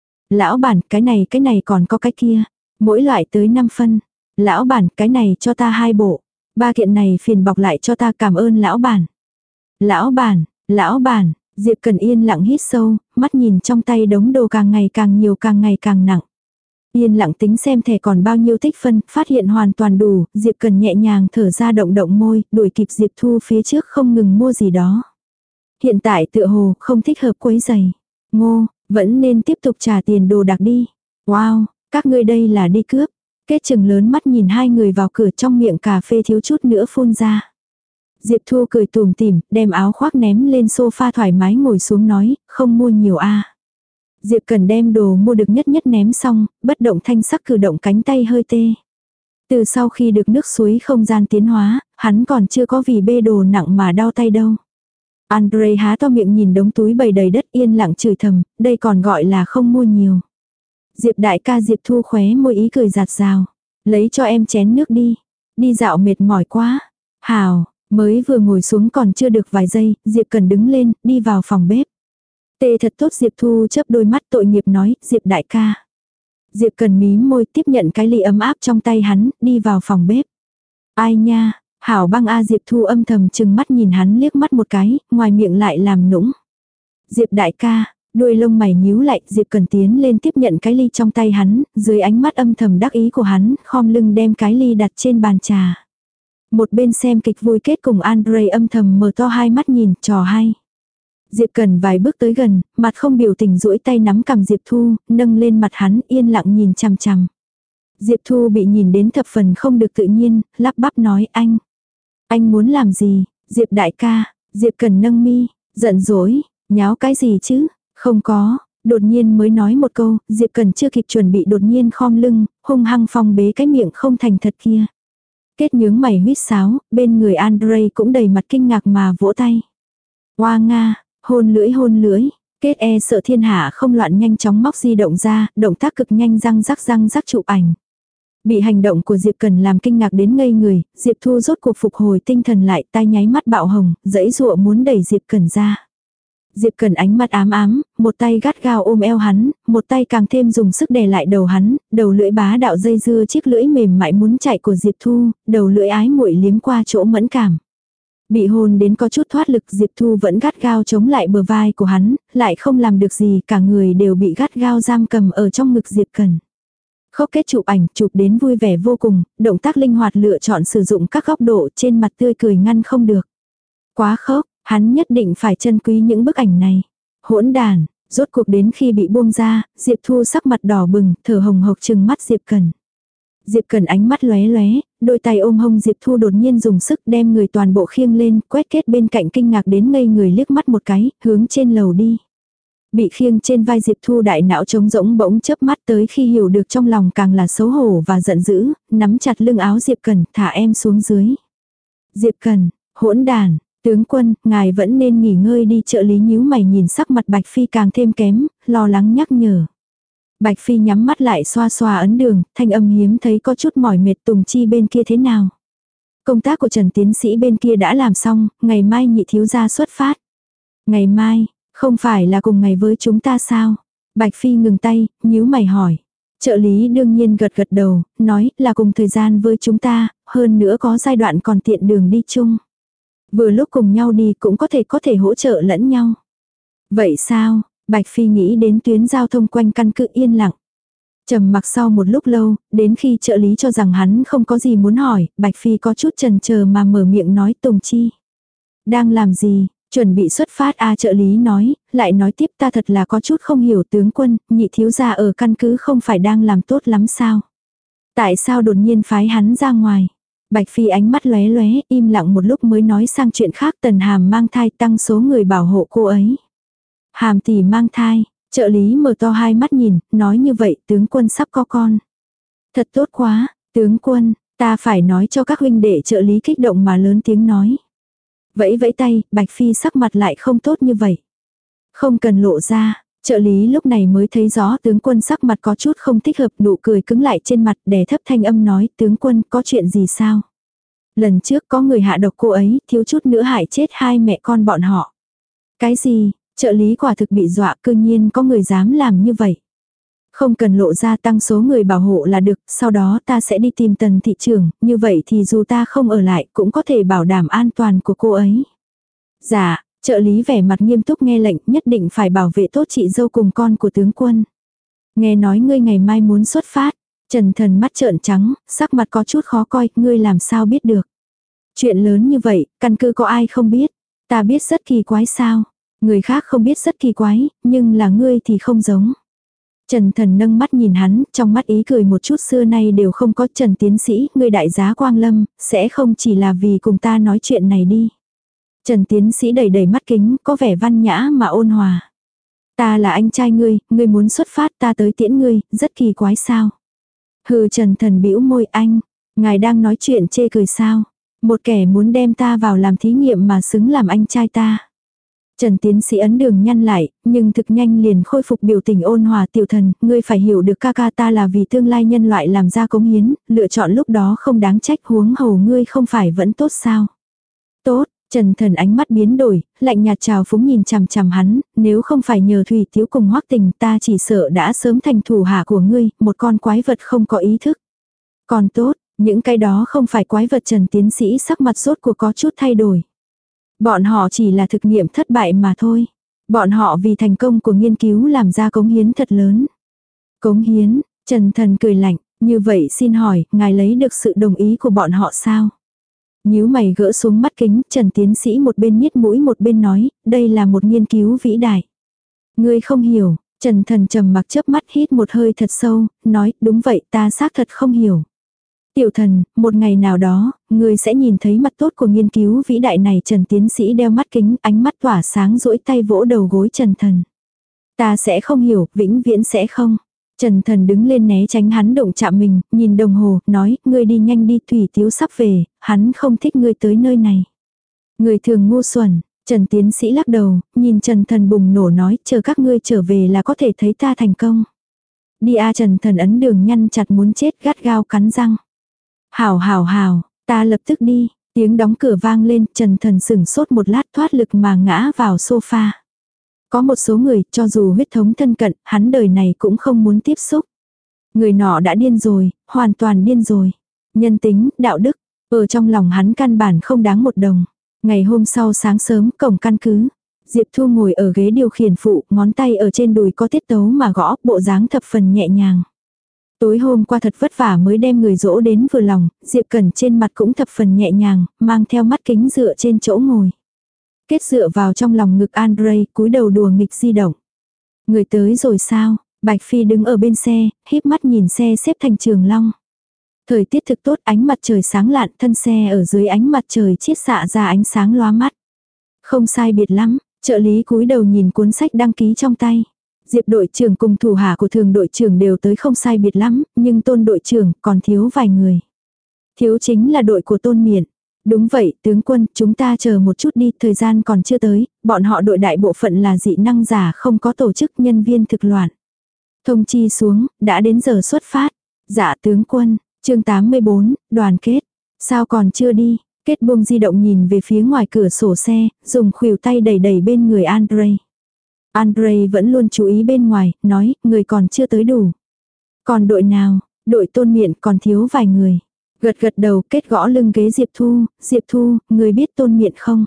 Lão bản, cái này cái này còn có cái kia. Mỗi loại tới năm phân. Lão bản, cái này cho ta hai bộ. Ba kiện này phiền bọc lại cho ta, cảm ơn lão bản. Lão bản, lão bản, Diệp Cần yên lặng hít sâu, mắt nhìn trong tay đống đồ càng ngày càng nhiều, càng ngày càng nặng. Yên lặng tính xem thẻ còn bao nhiêu tích phân, phát hiện hoàn toàn đủ, Diệp Cần nhẹ nhàng thở ra, động động môi, đuổi kịp Diệp Thu phía trước không ngừng mua gì đó. Hiện tại tựa hồ không thích hợp quấy giày. Ngô, vẫn nên tiếp tục trả tiền đồ đạc đi. Wow, các ngươi đây là đi cướp. Kết chừng lớn mắt nhìn hai người vào cửa, trong miệng cà phê thiếu chút nữa phun ra. Diệp Thu cười tủm tỉm, đem áo khoác ném lên sofa thoải mái ngồi xuống nói, không mua nhiều a. Diệp Cần đem đồ mua được nhất nhất ném xong, bất động thanh sắc cử động cánh tay hơi tê. Từ sau khi được nước suối không gian tiến hóa, hắn còn chưa có vì bê đồ nặng mà đau tay đâu. Andre há to miệng nhìn đống túi bầy đầy đất yên lặng chửi thầm, đây còn gọi là không mua nhiều. Diệp đại ca Diệp Thu khóe môi ý cười giạt rào. Lấy cho em chén nước đi. Đi dạo mệt mỏi quá. Hào, mới vừa ngồi xuống còn chưa được vài giây, Diệp Cần đứng lên, đi vào phòng bếp. Tê thật tốt Diệp Thu chớp đôi mắt tội nghiệp nói, Diệp đại ca. Diệp Cần mím môi tiếp nhận cái ly ấm áp trong tay hắn, đi vào phòng bếp. Ai nha, hảo băng a Diệp Thu âm thầm chừng mắt nhìn hắn liếc mắt một cái, ngoài miệng lại làm nũng. Diệp đại ca, đuôi lông mày nhíu lại, Diệp Cần tiến lên tiếp nhận cái ly trong tay hắn, dưới ánh mắt âm thầm đắc ý của hắn, khom lưng đem cái ly đặt trên bàn trà. Một bên xem kịch vui kết cùng Andre âm thầm mở to hai mắt nhìn, trò hay. Diệp Cần vài bước tới gần, mặt không biểu tình duỗi tay nắm cầm Diệp Thu, nâng lên mặt hắn yên lặng nhìn chằm chằm. Diệp Thu bị nhìn đến thập phần không được tự nhiên, lắp bắp nói anh. Anh muốn làm gì? Diệp đại ca, Diệp Cần nâng mi, giận dỗi, nháo cái gì chứ? Không có, đột nhiên mới nói một câu, Diệp Cần chưa kịp chuẩn bị đột nhiên khom lưng, hung hăng phong bế cái miệng không thành thật kia. Kết nhướng mày huýt sáo, bên người Andre cũng đầy mặt kinh ngạc mà vỗ tay. Hoa Nga, hôn lưỡi hôn lưỡi, Kết e sợ thiên hạ không loạn nhanh chóng móc di động ra, động tác cực nhanh răng rắc răng rắc chụp ảnh. Bị hành động của Diệp Cần làm kinh ngạc đến ngây người, Diệp Thu rốt cuộc phục hồi tinh thần lại, tai nháy mắt bạo hồng, giãy giụa muốn đẩy Diệp Cần ra. Diệp Cần ánh mắt ám ám, một tay gắt gao ôm eo hắn, một tay càng thêm dùng sức đè lại đầu hắn, đầu lưỡi bá đạo dây dưa chiếc lưỡi mềm mại muốn chạy của Diệp Thu, đầu lưỡi ái muội liếm qua chỗ mẫn cảm. Bị hôn đến có chút thoát lực, Diệp Thu vẫn gắt gao chống lại bờ vai của hắn, lại không làm được gì, cả người đều bị gắt gao giam cầm ở trong ngực Diệp Cần. Khốc kết chụp ảnh, chụp đến vui vẻ vô cùng, động tác linh hoạt lựa chọn sử dụng các góc độ, trên mặt tươi cười ngăn không được. Quá khốc, hắn nhất định phải trân quý những bức ảnh này. Hỗn đàn, rốt cuộc đến khi bị buông ra, Diệp Thu sắc mặt đỏ bừng, thở hồng hộc trừng mắt Diệp Cần. Diệp Cần ánh mắt lóe lóe, đôi tay ôm hông Diệp Thu đột nhiên dùng sức đem người toàn bộ khiêng lên, quét kết bên cạnh kinh ngạc đến ngây người liếc mắt một cái, hướng trên lầu đi. Bị khiêng trên vai Diệp Thu đại não trống rỗng bỗng chớp mắt tới khi hiểu được trong lòng càng là xấu hổ và giận dữ, nắm chặt lưng áo Diệp Cần, thả em xuống dưới. Diệp Cần, hỗn đàn, tướng quân, ngài vẫn nên nghỉ ngơi đi. Trợ lý nhíu mày nhìn sắc mặt Bạch Phi càng thêm kém, lo lắng nhắc nhở. Bạch Phi nhắm mắt lại xoa xoa ấn đường, thanh âm hiếm thấy có chút mỏi mệt. Tùng Chi bên kia thế nào? Công tác của Trần tiến sĩ bên kia đã làm xong, ngày mai nhị thiếu gia xuất phát. Ngày mai, không phải là cùng ngày với chúng ta sao? Bạch Phi ngừng tay, nhíu mày hỏi. Trợ lý đương nhiên gật gật đầu, nói là cùng thời gian với chúng ta, hơn nữa có giai đoạn còn tiện đường đi chung. Vừa lúc cùng nhau đi cũng có thể có thể hỗ trợ lẫn nhau. Vậy sao? Bạch Phi nghĩ đến tuyến giao thông quanh căn cứ yên lặng. Trầm mặc sau một lúc lâu, đến khi trợ lý cho rằng hắn không có gì muốn hỏi, Bạch Phi có chút chần chờ mà mở miệng nói Tùng Chi. Đang làm gì? Chuẩn bị xuất phát a trợ lý nói, lại nói tiếp ta thật là có chút không hiểu tướng quân, nhị thiếu gia ở căn cứ không phải đang làm tốt lắm sao? Tại sao đột nhiên phái hắn ra ngoài? Bạch Phi ánh mắt lóe lóe, im lặng một lúc mới nói sang chuyện khác. Tần Hàm mang thai, tăng số người bảo hộ cô ấy. Hàm tỷ mang thai, trợ lý mở to hai mắt nhìn, nói như vậy tướng quân sắp có con. Thật tốt quá, tướng quân, ta phải nói cho các huynh đệ. Trợ lý kích động mà lớn tiếng nói. Vẫy vẫy tay, Bạch Phi sắc mặt lại không tốt như vậy. Không cần lộ ra, trợ lý lúc này mới thấy rõ tướng quân sắc mặt có chút không thích hợp, nụ cười cứng lại trên mặt, đè thấp thanh âm nói, tướng quân có chuyện gì sao? Lần trước có người hạ độc cô ấy, thiếu chút nữa hại chết hai mẹ con bọn họ. Cái gì? Trợ lý quả thực bị dọa, cư nhiên có người dám làm như vậy. Không cần lộ ra, tăng số người bảo hộ là được, sau đó ta sẽ đi tìm Tần thị trưởng, như vậy thì dù ta không ở lại cũng có thể bảo đảm an toàn của cô ấy. Dạ, trợ lý vẻ mặt nghiêm túc nghe lệnh, nhất định phải bảo vệ tốt chị dâu cùng con của tướng quân. Nghe nói ngươi ngày mai muốn xuất phát. Trần Thần mắt trợn trắng, sắc mặt có chút khó coi, ngươi làm sao biết được. Chuyện lớn như vậy, căn cứ có ai không biết. Ta biết rất kỳ quái sao. Người khác không biết rất kỳ quái, nhưng là ngươi thì không giống. Trần Thần nâng mắt nhìn hắn, trong mắt ý cười một chút xưa nay đều không có. Trần tiến sĩ, ngươi đại giá Quang Lâm, sẽ không chỉ là vì cùng ta nói chuyện này đi. Trần tiến sĩ đẩy đẩy mắt kính, có vẻ văn nhã mà ôn hòa. Ta là anh trai ngươi, ngươi muốn xuất phát ta tới tiễn ngươi, rất kỳ quái sao. Hừ Trần Thần bĩu môi anh, ngài đang nói chuyện chê cười sao. Một kẻ muốn đem ta vào làm thí nghiệm mà xứng làm anh trai ta. Trần tiến sĩ ấn đường nhăn lại, nhưng thực nhanh liền khôi phục biểu tình ôn hòa. Tiểu thần, ngươi phải hiểu được ca ca ta là vì tương lai nhân loại làm ra cống hiến, lựa chọn lúc đó không đáng trách, huống hồ ngươi không phải vẫn tốt sao. Tốt, Trần Thần ánh mắt biến đổi, lạnh nhạt trào phúng nhìn chằm chằm hắn, nếu không phải nhờ Thủy Tiếu cùng Hoắc Tình ta chỉ sợ đã sớm thành thủ hạ của ngươi, một con quái vật không có ý thức. Còn tốt, những cái đó không phải quái vật. Trần tiến sĩ sắc mặt rốt cuộc có chút thay đổi. Bọn họ chỉ là thực nghiệm thất bại mà thôi. Bọn họ vì thành công của nghiên cứu làm ra cống hiến thật lớn. Cống hiến, Trần Thần cười lạnh, như vậy xin hỏi, ngài lấy được sự đồng ý của bọn họ sao? Nhíu mày gỡ xuống mắt kính, Trần tiến sĩ một bên nhếch mũi một bên nói, đây là một nghiên cứu vĩ đại. Ngươi không hiểu, Trần Thần trầm mặc chớp mắt hít một hơi thật sâu, nói, đúng vậy ta xác thật không hiểu. Tiểu thần, một ngày nào đó, ngươi sẽ nhìn thấy mặt tốt của nghiên cứu vĩ đại này. Trần tiến sĩ đeo mắt kính, ánh mắt tỏa sáng duỗi tay vỗ đầu gối Trần Thần. Ta sẽ không hiểu, vĩnh viễn sẽ không. Trần Thần đứng lên né tránh hắn động chạm mình, nhìn đồng hồ, nói, ngươi đi nhanh đi, Thủy Tiếu sắp về, hắn không thích ngươi tới nơi này. Người thường ngu xuẩn, Trần tiến sĩ lắc đầu, nhìn Trần Thần bùng nổ nói, chờ các ngươi trở về là có thể thấy ta thành công. Đi a Trần Thần ấn đường nhăn chặt muốn chết, gắt gao cắn răng. Hảo hảo hảo, ta lập tức đi, tiếng đóng cửa vang lên, Trần Thần sửng sốt một lát thoát lực mà ngã vào sofa. Có một số người, cho dù huyết thống thân cận, hắn đời này cũng không muốn tiếp xúc. Người nọ đã điên rồi, hoàn toàn điên rồi. Nhân tính, đạo đức, ở trong lòng hắn căn bản không đáng một đồng. Ngày hôm sau sáng sớm, cổng căn cứ. Diệp Thu ngồi ở ghế điều khiển phụ, ngón tay ở trên đùi có tiết tấu mà gõ, bộ dáng thập phần nhẹ nhàng. Tối hôm qua thật vất vả mới đem người dỗ đến vừa lòng, Diệp Cẩn trên mặt cũng thập phần nhẹ nhàng, mang theo mắt kính dựa trên chỗ ngồi. Kết dựa vào trong lòng ngực Andre, cúi đầu đùa nghịch di động. Người tới rồi sao? Bạch Phi đứng ở bên xe, híp mắt nhìn xe xếp thành trường long. Thời tiết thực tốt, ánh mặt trời sáng lạn, thân xe ở dưới ánh mặt trời chiết xạ ra ánh sáng lóa mắt. Không sai biệt lắm, trợ lý cúi đầu nhìn cuốn sách đăng ký trong tay. Diệp đội trưởng cùng thủ hạ của thường đội trưởng đều tới không sai biệt lắm, nhưng Tôn đội trưởng còn thiếu vài người. Thiếu chính là đội của Tôn Miện. Đúng vậy, tướng quân, chúng ta chờ một chút đi, thời gian còn chưa tới, bọn họ đội đại bộ phận là dị năng giả không có tổ chức nhân viên thực loạn. Thông chi xuống, đã đến giờ xuất phát. Dạ tướng quân, chương tám mươi bốn, đoàn kết. Sao còn chưa đi? Kết buông di động nhìn về phía ngoài cửa sổ xe, dùng khuỷu tay đẩy đẩy bên người Andre. Andre vẫn luôn chú ý bên ngoài, nói, người còn chưa tới đủ. Còn đội nào? Đội Tôn Miện còn thiếu vài người. Gật gật đầu, Kết gõ lưng ghế Diệp Thu, Diệp Thu, người biết Tôn Miện không?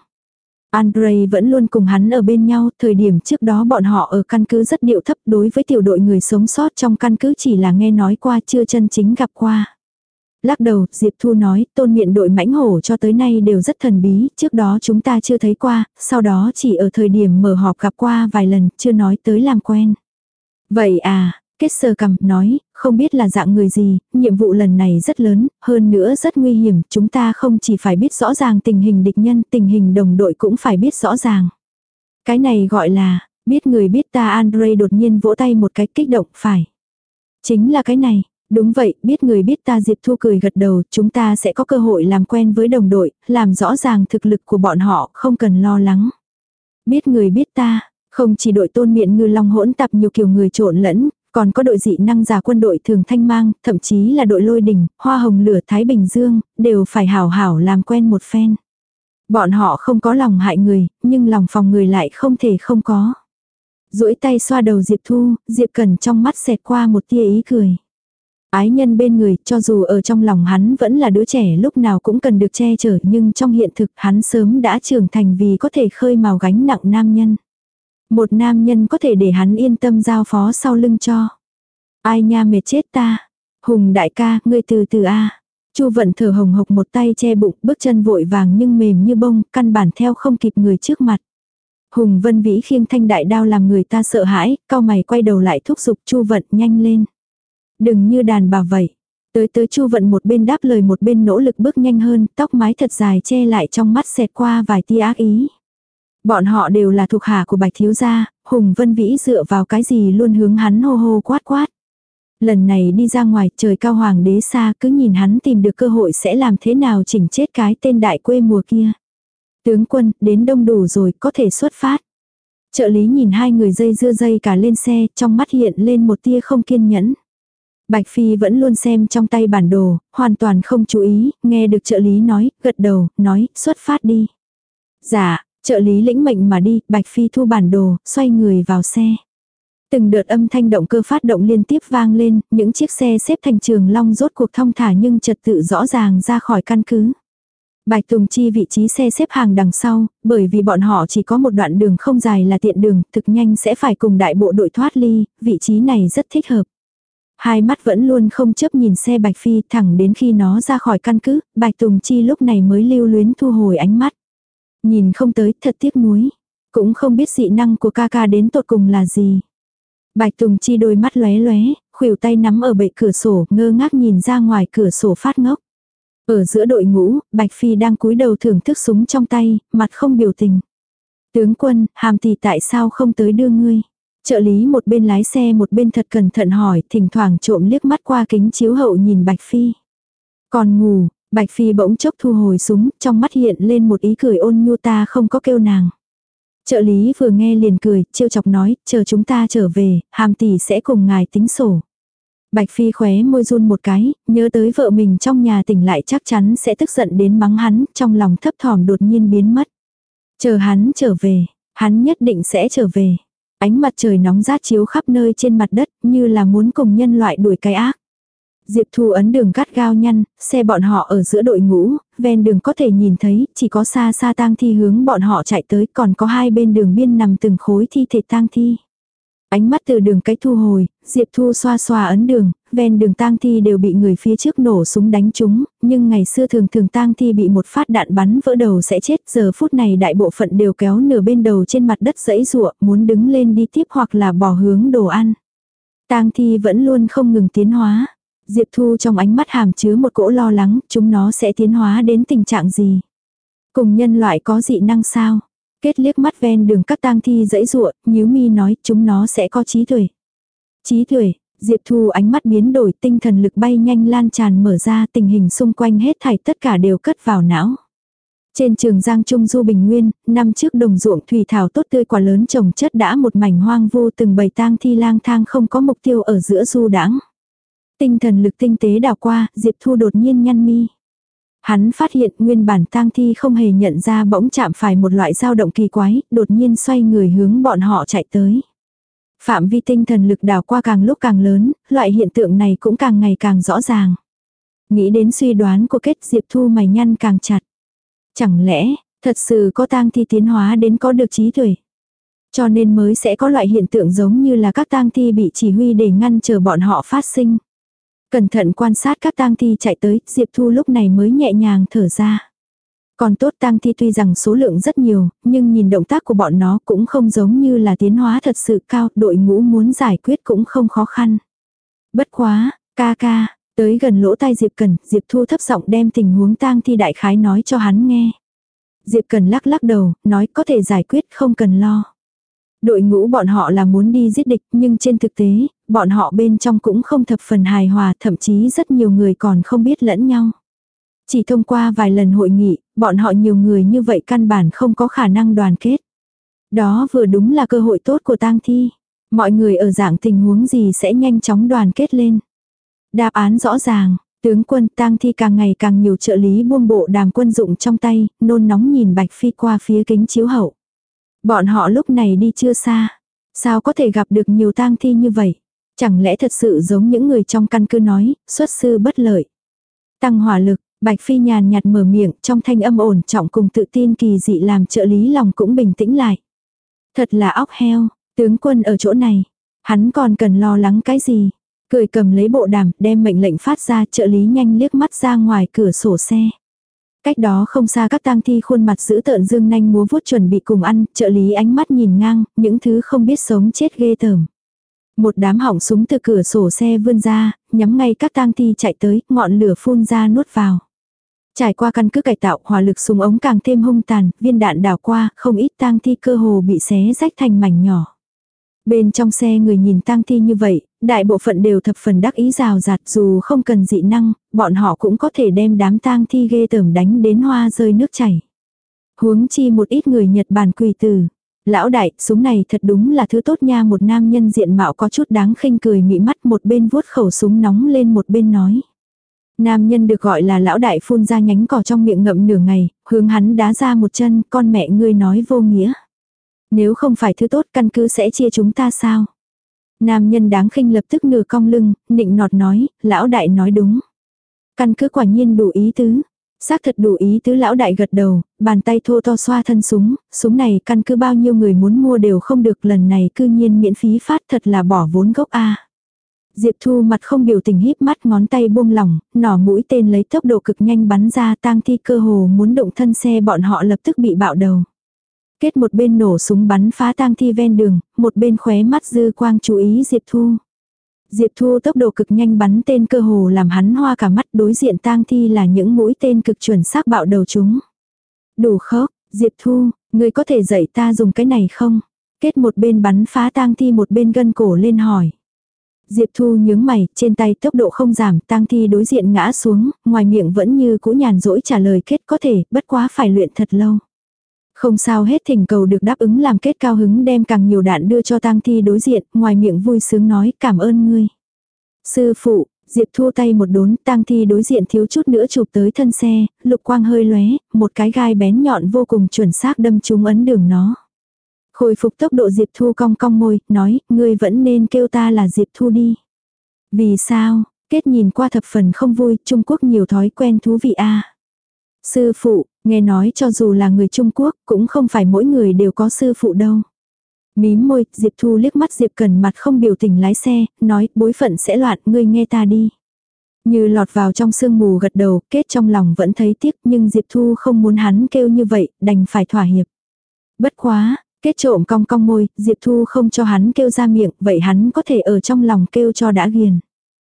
Andre vẫn luôn cùng hắn ở bên nhau, thời điểm trước đó bọn họ ở căn cứ rất điệu thấp, đối với tiểu đội người sống sót trong căn cứ chỉ là nghe nói qua, chưa chân chính gặp qua. Lắc đầu, Diệp Thu nói, Tôn Miện đội mãnh hổ cho tới nay đều rất thần bí, trước đó chúng ta chưa thấy qua, sau đó chỉ ở thời điểm mở họp gặp qua vài lần, chưa nói tới làm quen. Vậy à, Kết sờ cằm, nói, không biết là dạng người gì, nhiệm vụ lần này rất lớn, hơn nữa rất nguy hiểm, chúng ta không chỉ phải biết rõ ràng tình hình địch nhân, tình hình đồng đội cũng phải biết rõ ràng. Cái này gọi là, biết người biết ta. Andre đột nhiên vỗ tay một cái, kích động, phải. Chính là cái này. Đúng vậy, biết người biết ta. Diệp Thu cười gật đầu, chúng ta sẽ có cơ hội làm quen với đồng đội, làm rõ ràng thực lực của bọn họ, không cần lo lắng. Biết người biết ta, không chỉ đội Tôn Miện Ngư Long hỗn tạp nhiều kiểu người trộn lẫn, còn có đội dị năng giả quân đội Thường Thanh Mang, thậm chí là đội Lôi Đình, Hoa Hồng Lửa Thái Bình Dương, đều phải hảo hảo làm quen một phen. Bọn họ không có lòng hại người, nhưng lòng phòng người lại không thể không có. Duỗi tay xoa đầu Diệp Thu, Diệp Cẩn trong mắt xẹt qua một tia ý cười. Ái nhân bên người, cho dù ở trong lòng hắn vẫn là đứa trẻ lúc nào cũng cần được che chở, nhưng trong hiện thực hắn sớm đã trưởng thành vì có thể khơi mào gánh nặng nam nhân. Một nam nhân có thể để hắn yên tâm giao phó sau lưng cho. Ai nha mệt chết ta. Hùng đại ca, ngươi từ từ a. Chu Vận thở hồng hộc một tay che bụng, bước chân vội vàng nhưng mềm như bông, căn bản theo không kịp người trước mặt. Hùng Vân Vĩ khiêng thanh đại đao làm người ta sợ hãi, cau mày quay đầu lại thúc giục Chu Vận nhanh lên. Đừng như đàn bà vậy. Tới tới Chu Vận một bên đáp lời một bên nỗ lực bước nhanh hơn, tóc mái thật dài che lại trong mắt xẹt qua vài tia ác ý. Bọn họ đều là thuộc hạ của Bạch thiếu gia, Hùng Vân Vĩ dựa vào cái gì luôn hướng hắn hô hô quát quát. Lần này đi ra ngoài trời cao hoàng đế xa cứ nhìn hắn tìm được cơ hội sẽ làm thế nào chỉnh chết cái tên đại quê mùa kia. Tướng quân, đến đông đủ rồi, có thể xuất phát. Trợ lý nhìn hai người dây dưa dây cả lên xe, trong mắt hiện lên một tia không kiên nhẫn. Bạch Phi vẫn luôn xem trong tay bản đồ, hoàn toàn không chú ý, nghe được trợ lý nói, gật đầu, nói, xuất phát đi. Dạ, trợ lý lĩnh mệnh mà đi, Bạch Phi thu bản đồ, xoay người vào xe. Từng đợt âm thanh động cơ phát động liên tiếp vang lên, những chiếc xe xếp thành trường long rốt cuộc thong thả nhưng trật tự rõ ràng ra khỏi căn cứ. Bạch Tùng Chi vị trí xe xếp hàng đằng sau, bởi vì bọn họ chỉ có một đoạn đường không dài là tiện đường, thực nhanh sẽ phải cùng đại bộ đội thoát ly, vị trí này rất thích hợp. Hai mắt vẫn luôn không chớp nhìn xe Bạch Phi thẳng đến khi nó ra khỏi căn cứ, Bạch Tùng Chi lúc này mới lưu luyến thu hồi ánh mắt. Nhìn không tới, thật tiếc nuối. Cũng không biết dị năng của ca ca đến tột cùng là gì. Bạch Tùng Chi đôi mắt lóe lóe, khuỷu tay nắm ở bệ cửa sổ, ngơ ngác nhìn ra ngoài cửa sổ phát ngốc. Ở giữa đội ngũ, Bạch Phi đang cúi đầu thưởng thức súng trong tay, mặt không biểu tình. Tướng quân, Hàm tỷ tại sao không tới đưa ngươi? Trợ lý một bên lái xe một bên thật cẩn thận hỏi, thỉnh thoảng trộm liếc mắt qua kính chiếu hậu nhìn Bạch Phi. Còn ngủ, Bạch Phi bỗng chốc thu hồi súng, trong mắt hiện lên một ý cười ôn nhu, ta không có kêu nàng. Trợ lý vừa nghe liền cười, trêu chọc nói, chờ chúng ta trở về, Hàm tỷ sẽ cùng ngài tính sổ. Bạch Phi khóe môi run một cái, nhớ tới vợ mình trong nhà tỉnh lại chắc chắn sẽ tức giận đến mắng hắn, trong lòng thấp thỏm đột nhiên biến mất. Chờ hắn trở về, hắn nhất định sẽ trở về. Ánh mặt trời nóng rát chiếu khắp nơi trên mặt đất, như là muốn cùng nhân loại đuổi cái ác. Diệp Thu ấn đường cắt gao nhăn, xe bọn họ ở giữa đội ngũ, ven đường có thể nhìn thấy, chỉ có xa xa tang thi hướng bọn họ chạy tới, còn có hai bên đường biên nằm từng khối thi thể tang thi. Ánh mắt từ đường cái thu hồi, Diệp Thu xoa xoa ấn đường, ven đường tang thi đều bị người phía trước nổ súng đánh trúng, nhưng ngày xưa thường thường tang thi bị một phát đạn bắn vỡ đầu sẽ chết, giờ phút này đại bộ phận đều kéo nửa bên đầu trên mặt đất giãy giụa, muốn đứng lên đi tiếp hoặc là bỏ hướng đồ ăn. Tang thi vẫn luôn không ngừng tiến hóa. Diệp Thu trong ánh mắt hàm chứa một cỗ lo lắng, chúng nó sẽ tiến hóa đến tình trạng gì? Cùng nhân loại có dị năng sao? Kết liếc mắt ven đường các tang thi giãy giụa, nhíu mi nói chúng nó sẽ có trí tuệ. Trí tuệ, Diệp Thu ánh mắt biến đổi, tinh thần lực bay nhanh lan tràn mở ra, tình hình xung quanh hết thảy tất cả đều cất vào não. Trên trường Giang Trung Du Bình Nguyên, năm trước đồng ruộng thủy thảo tốt tươi quả lớn trồng chất đã một mảnh hoang vu, từng bầy tang thi lang thang không có mục tiêu ở giữa du đãng. Tinh thần lực tinh tế đảo qua, Diệp Thu đột nhiên nhăn mi. Hắn phát hiện nguyên bản tang thi không hề nhận ra bỗng chạm phải một loại dao động kỳ quái, đột nhiên xoay người hướng bọn họ chạy tới. Phạm vi tinh thần lực đảo qua càng lúc càng lớn, loại hiện tượng này cũng càng ngày càng rõ ràng. Nghĩ đến suy đoán của Kết, Diệp Thu mày nhăn càng chặt. Chẳng lẽ, thật sự có tang thi tiến hóa đến có được trí tuệ? Cho nên mới sẽ có loại hiện tượng giống như là các tang thi bị chỉ huy để ngăn chờ bọn họ phát sinh. Cẩn thận quan sát các tang thi chạy tới, Diệp Thu lúc này mới nhẹ nhàng thở ra. Còn tốt tang thi tuy rằng số lượng rất nhiều, nhưng nhìn động tác của bọn nó cũng không giống như là tiến hóa thật sự cao, đội ngũ muốn giải quyết cũng không khó khăn. Bất quá, ca ca, tới gần lỗ tai Diệp Cần, Diệp Thu thấp giọng đem tình huống tang thi đại khái nói cho hắn nghe. Diệp Cần lắc lắc đầu, nói có thể giải quyết không cần lo. Đội ngũ bọn họ là muốn đi giết địch, nhưng trên thực tế, bọn họ bên trong cũng không thập phần hài hòa, thậm chí rất nhiều người còn không biết lẫn nhau. Chỉ thông qua vài lần hội nghị, bọn họ nhiều người như vậy căn bản không có khả năng đoàn kết. Đó vừa đúng là cơ hội tốt của tang thi. Mọi người ở dạng tình huống gì sẽ nhanh chóng đoàn kết lên. Đáp án rõ ràng, tướng quân tang thi càng ngày càng nhiều, trợ lý buông bộ đàm quân dụng trong tay, nôn nóng nhìn Bạch Phi qua phía kính chiếu hậu. Bọn họ lúc này đi chưa xa. Sao có thể gặp được nhiều tang thi như vậy? Chẳng lẽ thật sự giống những người trong căn cứ nói, xuất sư bất lợi. Tăng hỏa lực, Bạch Phi nhàn nhạt mở miệng, trong thanh âm ổn trọng cùng tự tin kỳ dị làm trợ lý lòng cũng bình tĩnh lại. Thật là óc heo, tướng quân ở chỗ này. Hắn còn cần lo lắng cái gì? Cười cầm lấy bộ đàm, đem mệnh lệnh phát ra, trợ lý nhanh liếc mắt ra ngoài cửa sổ xe. Cách đó không xa các tang thi khuôn mặt giữ tợn dương nanh múa vuốt chuẩn bị cùng ăn, trợ lý ánh mắt nhìn ngang, những thứ không biết sống chết ghê tởm. Một đám hỏng súng từ cửa sổ xe vươn ra, nhắm ngay các tang thi chạy tới, ngọn lửa phun ra nuốt vào. Trải qua căn cứ cải tạo, hỏa lực súng ống càng thêm hung tàn, viên đạn đảo qua, không ít tang thi cơ hồ bị xé rách thành mảnh nhỏ. Bên trong xe người nhìn tang thi như vậy, đại bộ phận đều thập phần đắc ý rào rạt, dù không cần dị năng, bọn họ cũng có thể đem đám tang thi ghê tởm đánh đến hoa rơi nước chảy. Huống chi một ít người Nhật Bản quỷ tử. Lão đại, súng này thật đúng là thứ tốt nha, một nam nhân diện mạo có chút đáng khinh cười mị mắt, một bên vuốt khẩu súng nóng lên một bên nói. Nam nhân được gọi là lão đại phun ra nhánh cỏ trong miệng ngậm nửa ngày, hướng hắn đá ra một chân, con mẹ ngươi nói vô nghĩa. Nếu không phải thứ tốt căn cứ sẽ chia chúng ta sao? Nam nhân đáng khinh lập tức nửa cong lưng, nịnh nọt nói, lão đại nói đúng. Căn cứ quả nhiên đủ ý tứ. Xác thật đủ ý tứ, lão đại gật đầu, bàn tay thô to xoa thân súng, súng này căn cứ bao nhiêu người muốn mua đều không được, lần này cư nhiên miễn phí phát, thật là bỏ vốn gốc a. Diệp Thu mặt không biểu tình híp mắt, ngón tay buông lỏng, nỏ mũi tên lấy tốc độ cực nhanh bắn ra, tang thi cơ hồ muốn động thân xe bọn họ lập tức bị bạo đầu. Kết một bên nổ súng bắn phá tang thi ven đường, một bên khóe mắt dư quang chú ý Diệp Thu. Diệp Thu tốc độ cực nhanh bắn tên cơ hồ làm hắn hoa cả mắt, đối diện tang thi là những mũi tên cực chuẩn xác bạo đầu chúng. Đủ khốc, Diệp Thu, người có thể dạy ta dùng cái này không? Kết một bên bắn phá tang thi một bên gân cổ lên hỏi. Diệp Thu nhướng mày, trên tay tốc độ không giảm, tang thi đối diện ngã xuống, ngoài miệng vẫn như cũ nhàn rỗi trả lời kết có thể, bất quá phải luyện thật lâu. Không sao hết, thỉnh cầu được đáp ứng làm kết cao hứng đem càng nhiều đạn đưa cho tang thi đối diện, ngoài miệng vui sướng nói cảm ơn ngươi. Sư phụ, Diệp Thu tay một đốn, tang thi đối diện thiếu chút nữa chụp tới thân xe, lục quang hơi lóe, một cái gai bén nhọn vô cùng chuẩn xác đâm trúng ấn đường nó. Khôi phục tốc độ Diệp Thu cong cong môi, nói, ngươi vẫn nên kêu ta là Diệp Thu đi. Vì sao? Kết nhìn qua thập phần không vui, Trung Quốc nhiều thói quen thú vị a. Sư phụ, nghe nói cho dù là người Trung Quốc, cũng không phải mỗi người đều có sư phụ đâu. Mím môi, Diệp Thu liếc mắt Diệp Cần mặt không biểu tình lái xe, nói, bối phận sẽ loạn, ngươi nghe ta đi. Như lọt vào trong sương mù gật đầu, Kết trong lòng vẫn thấy tiếc, nhưng Diệp Thu không muốn hắn kêu như vậy, đành phải thỏa hiệp. Bất quá, Kết trộm cong cong môi, Diệp Thu không cho hắn kêu ra miệng, vậy hắn có thể ở trong lòng kêu cho đã ghiền.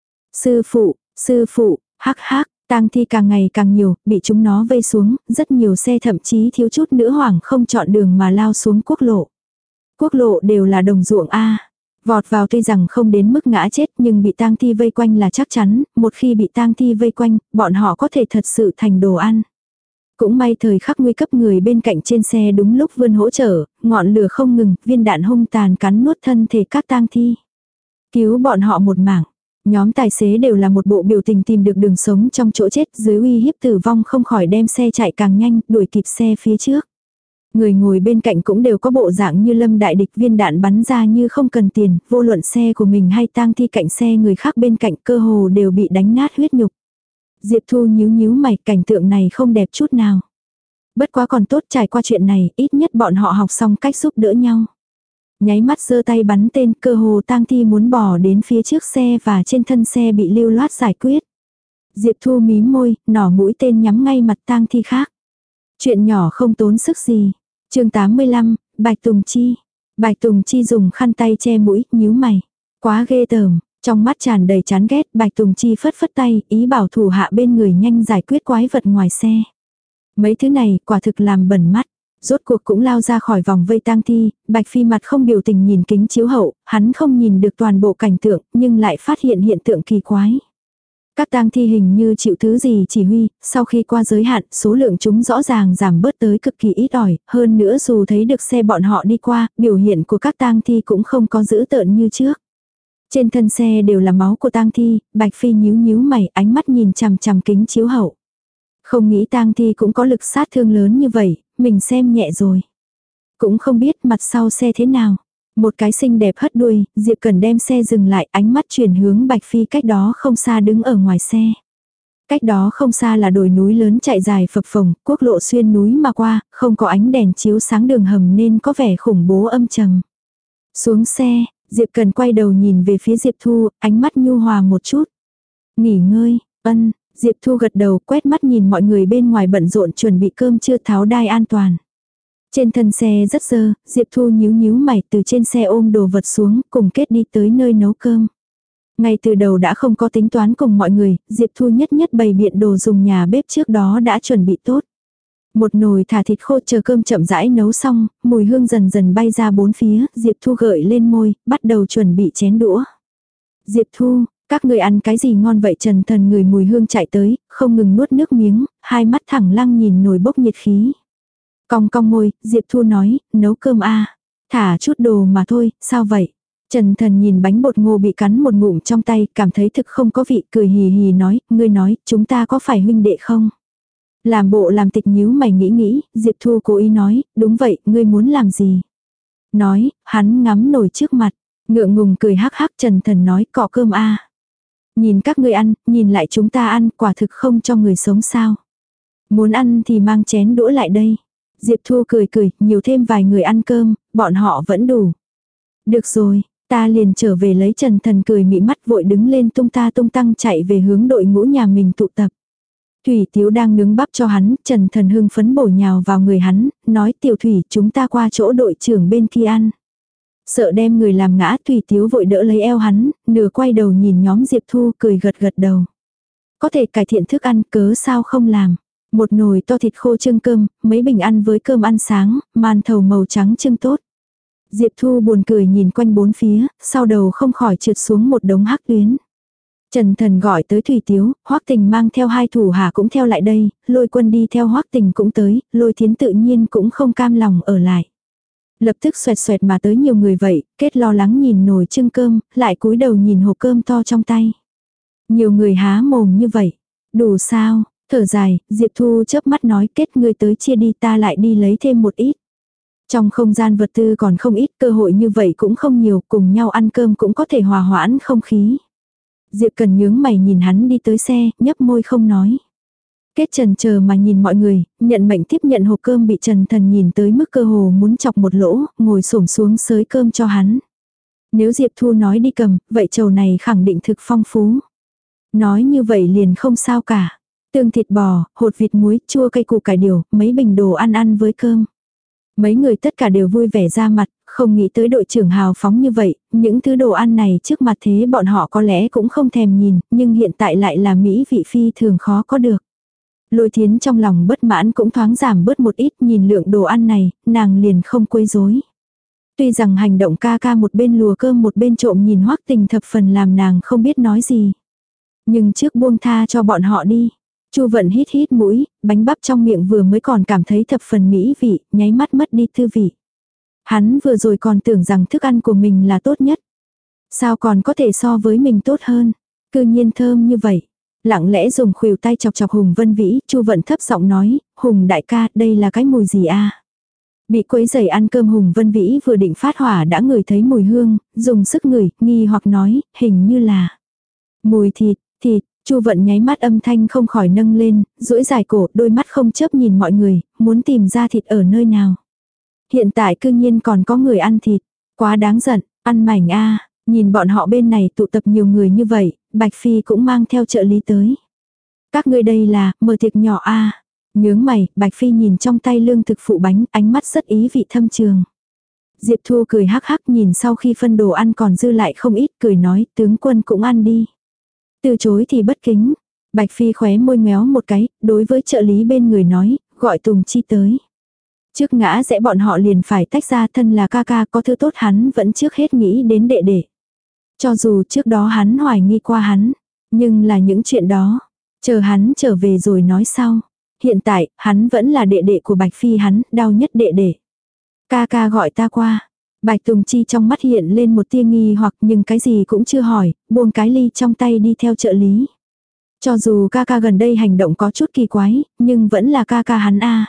Sư phụ, sư phụ, hắc hắc, tang thi càng ngày càng nhiều, bị chúng nó vây xuống, rất nhiều xe thậm chí thiếu chút nữa hoảng không chọn đường mà lao xuống quốc lộ. Quốc lộ đều là đồng ruộng a. Vọt vào tuy rằng không đến mức ngã chết nhưng bị tang thi vây quanh là chắc chắn, một khi bị tang thi vây quanh, bọn họ có thể thật sự thành đồ ăn. Cũng may thời khắc nguy cấp người bên cạnh trên xe đúng lúc vươn hỗ trợ, ngọn lửa không ngừng, viên đạn hung tàn cắn nuốt thân thể các tang thi. Cứu bọn họ một mảng. Nhóm tài xế đều là một bộ biểu tình tìm được đường sống trong chỗ chết, dưới uy hiếp tử vong không khỏi đem xe chạy càng nhanh, đuổi kịp xe phía trước. Người ngồi bên cạnh cũng đều có bộ dạng như lâm đại địch, viên đạn bắn ra như không cần tiền, vô luận xe của mình hay tang thi cạnh xe người khác bên cạnh cơ hồ đều bị đánh nát huyết nhục. Diệp Thu nhíu nhíu mày, cảnh tượng này không đẹp chút nào. Bất quá còn tốt, trải qua chuyện này, ít nhất bọn họ học xong cách giúp đỡ nhau. Nháy mắt giơ tay bắn tên, cơ hồ tang thi muốn bỏ đến phía trước xe và trên thân xe bị lưu loát giải quyết. Diệp Thu mím môi, nỏ mũi tên nhắm ngay mặt tang thi khác. Chuyện nhỏ không tốn sức gì. Chương tám mươi lăm, Bạch Tùng Chi. Bạch Tùng Chi dùng khăn tay che mũi, nhíu mày. Quá ghê tởm, trong mắt tràn đầy chán ghét, Bạch Tùng Chi phất phất tay, ý bảo thủ hạ bên người nhanh giải quyết quái vật ngoài xe. Mấy thứ này quả thực làm bẩn mắt. Rốt cuộc cũng lao ra khỏi vòng vây tang thi, Bạch Phi mặt không biểu tình nhìn kính chiếu hậu, hắn không nhìn được toàn bộ cảnh tượng, nhưng lại phát hiện hiện tượng kỳ quái. Các tang thi hình như chịu thứ gì chỉ huy, sau khi qua giới hạn, số lượng chúng rõ ràng giảm bớt tới cực kỳ ít ỏi, hơn nữa dù thấy được xe bọn họ đi qua, biểu hiện của các tang thi cũng không có dữ tợn như trước. Trên thân xe đều là máu của tang thi, Bạch Phi nhíu nhíu mày, ánh mắt nhìn chằm chằm kính chiếu hậu. Không nghĩ tang thi cũng có lực sát thương lớn như vậy, mình xem nhẹ rồi. Cũng không biết mặt sau xe thế nào. Một cái xinh đẹp hất đuôi, Diệp Cần đem xe dừng lại, ánh mắt chuyển hướng Bạch Phi cách đó không xa đứng ở ngoài xe. Cách đó không xa là đồi núi lớn chạy dài phập phồng, quốc lộ xuyên núi mà qua, không có ánh đèn chiếu sáng đường hầm nên có vẻ khủng bố âm trầm. Xuống xe, Diệp Cần quay đầu nhìn về phía Diệp Thu, ánh mắt nhu hòa một chút. Nghỉ ngơi, ân, Diệp Thu gật đầu quét mắt nhìn mọi người bên ngoài bận rộn chuẩn bị cơm trưa tháo đai an toàn. Trên thân xe rất dơ, Diệp Thu nhíu nhíu mày từ trên xe ôm đồ vật xuống cùng Kết đi tới nơi nấu cơm. Ngay từ đầu đã không có tính toán cùng mọi người, Diệp Thu nhất nhất bày biện đồ dùng nhà bếp trước đó đã chuẩn bị tốt. Một nồi thả thịt khô chờ cơm chậm rãi nấu xong, mùi hương dần dần bay ra bốn phía, Diệp Thu gợi lên môi, bắt đầu chuẩn bị chén đũa. Diệp Thu, các người ăn cái gì ngon vậy? Trần Thần ngửi mùi hương chạy tới, không ngừng nuốt nước miếng, hai mắt thẳng lăng nhìn nồi bốc nhiệt khí. Cong cong môi, Diệp Thu nói, nấu cơm a, thả chút đồ mà thôi, sao vậy? Trần Thần nhìn bánh bột ngô bị cắn một ngụm trong tay, cảm thấy thực không có vị, cười hì hì nói, ngươi nói, chúng ta có phải huynh đệ không? Làm bộ làm tịch nhíu mày nghĩ nghĩ, Diệp Thu cố ý nói, đúng vậy, ngươi muốn làm gì? Nói, hắn ngắm nồi trước mặt, ngượng ngùng cười hắc hắc. Trần Thần nói, cọ cơm a. Nhìn các ngươi ăn, nhìn lại chúng ta ăn, quả thực không cho người sống sao? Muốn ăn thì mang chén đũa lại đây. Diệp Thu cười cười, nhiều thêm vài người ăn cơm, bọn họ vẫn đủ. Được rồi, ta liền trở về lấy. Trần Thần cười mị mắt vội đứng lên tung ta tung tăng chạy về hướng đội ngũ nhà mình tụ tập. Thủy Tiếu đang nướng bắp cho hắn, Trần Thần hưng phấn bổ nhào vào người hắn, nói Tiểu Thủy chúng ta qua chỗ đội trưởng bên kia ăn. Sợ đem người làm ngã, Thủy Tiếu vội đỡ lấy eo hắn, nửa quay đầu nhìn nhóm Diệp Thu cười gật gật đầu. Có thể cải thiện thức ăn cớ sao không làm. Một nồi to thịt khô trưng cơm, mấy bình ăn với cơm ăn sáng, màn thầu màu trắng trưng tốt. Diệp Thu buồn cười nhìn quanh bốn phía, sau đầu không khỏi trượt xuống một đống hắc tuyến. Trần Thần gọi tới Thủy Tiếu, Hoắc Tình mang theo hai thủ hạ cũng theo lại đây, Lôi Quân đi theo Hoắc Tình cũng tới, Lôi Thiến tự nhiên cũng không cam lòng ở lại. Lập tức xoẹt xoẹt mà tới nhiều người vậy, Kết lo lắng nhìn nồi trưng cơm, lại cúi đầu nhìn hộp cơm to trong tay. Nhiều người há mồm như vậy, đủ sao? Thở dài, Diệp Thu chớp mắt nói, Kết ngươi tới chia đi, ta lại đi lấy thêm một ít. Trong không gian vật tư còn không ít, cơ hội như vậy cũng không nhiều, cùng nhau ăn cơm cũng có thể hòa hoãn không khí. Diệp Cần nhướng mày nhìn hắn đi tới xe, nhấp môi không nói. Kết trần chờ mà nhìn mọi người, nhận mệnh tiếp nhận hộp cơm bị Trần Thần nhìn tới mức cơ hồ muốn chọc một lỗ, ngồi xổm xuống xới cơm cho hắn. Nếu Diệp Thu nói đi cầm, vậy chầu này khẳng định thực phong phú. Nói như vậy liền không sao cả. Tương thịt bò, hột vịt muối, chua cây củ cải điều, mấy bình đồ ăn ăn với cơm. Mấy người tất cả đều vui vẻ ra mặt, không nghĩ tới đội trưởng hào phóng như vậy, những thứ đồ ăn này trước mặt thế bọn họ có lẽ cũng không thèm nhìn, nhưng hiện tại lại là mỹ vị phi thường khó có được. Lôi Thiến trong lòng bất mãn cũng thoáng giảm bớt một ít, nhìn lượng đồ ăn này, nàng liền không quấy rối. Tuy rằng hành động ca ca một bên lùa cơm một bên trộm nhìn Hoắc Tình thập phần làm nàng không biết nói gì. Nhưng trước buông tha cho bọn họ đi. Chu Vận hít hít mũi, bánh bắp trong miệng vừa mới còn cảm thấy thập phần mỹ vị, nháy mắt mất đi thư vị. Hắn vừa rồi còn tưởng rằng thức ăn của mình là tốt nhất. Sao còn có thể so với mình tốt hơn? Cư nhiên thơm như vậy. Lặng lẽ dùng khuỷu tay chọc chọc Hùng Vân Vĩ, Chu Vận thấp giọng nói, Hùng đại ca, đây là cái mùi gì a? Bị quấy rầy ăn cơm Hùng Vân Vĩ vừa định phát hỏa đã ngửi thấy mùi hương, dùng sức ngửi, nghi hoặc nói, hình như là mùi thịt, thịt. Chu Vận nháy mắt âm thanh không khỏi nâng lên, duỗi dài cổ, đôi mắt không chớp nhìn mọi người, muốn tìm ra thịt ở nơi nào. Hiện tại cư nhiên còn có người ăn thịt, quá đáng giận, ăn mảnh a. Nhìn bọn họ bên này tụ tập nhiều người như vậy, Bạch Phi cũng mang theo trợ lý tới. Các ngươi đây là, mở tiệc nhỏ a. Nhướng mày, Bạch Phi nhìn trong tay lương thực phụ bánh, ánh mắt rất ý vị thâm trường. Diệp Thu cười hắc hắc nhìn sau khi phân đồ ăn còn dư lại không ít, cười nói, tướng quân cũng ăn đi. Từ chối thì bất kính. Bạch Phi khóe môi ngoéo một cái, đối với trợ lý bên người nói, gọi Tùng Chi tới. Trước ngã rẽ bọn họ liền phải tách ra, thân là ca ca có thứ tốt hắn vẫn trước hết nghĩ đến đệ đệ. Cho dù trước đó hắn hoài nghi qua hắn, nhưng là những chuyện đó, chờ hắn trở về rồi nói sau. Hiện tại, hắn vẫn là đệ đệ của Bạch Phi hắn, đau nhất đệ đệ. Ca ca gọi ta qua. Bạch Tùng Chi trong mắt hiện lên một tia nghi hoặc nhưng cái gì cũng chưa hỏi, buông cái ly trong tay đi theo trợ lý. Cho dù ca ca gần đây hành động có chút kỳ quái, nhưng vẫn là ca ca hắn a.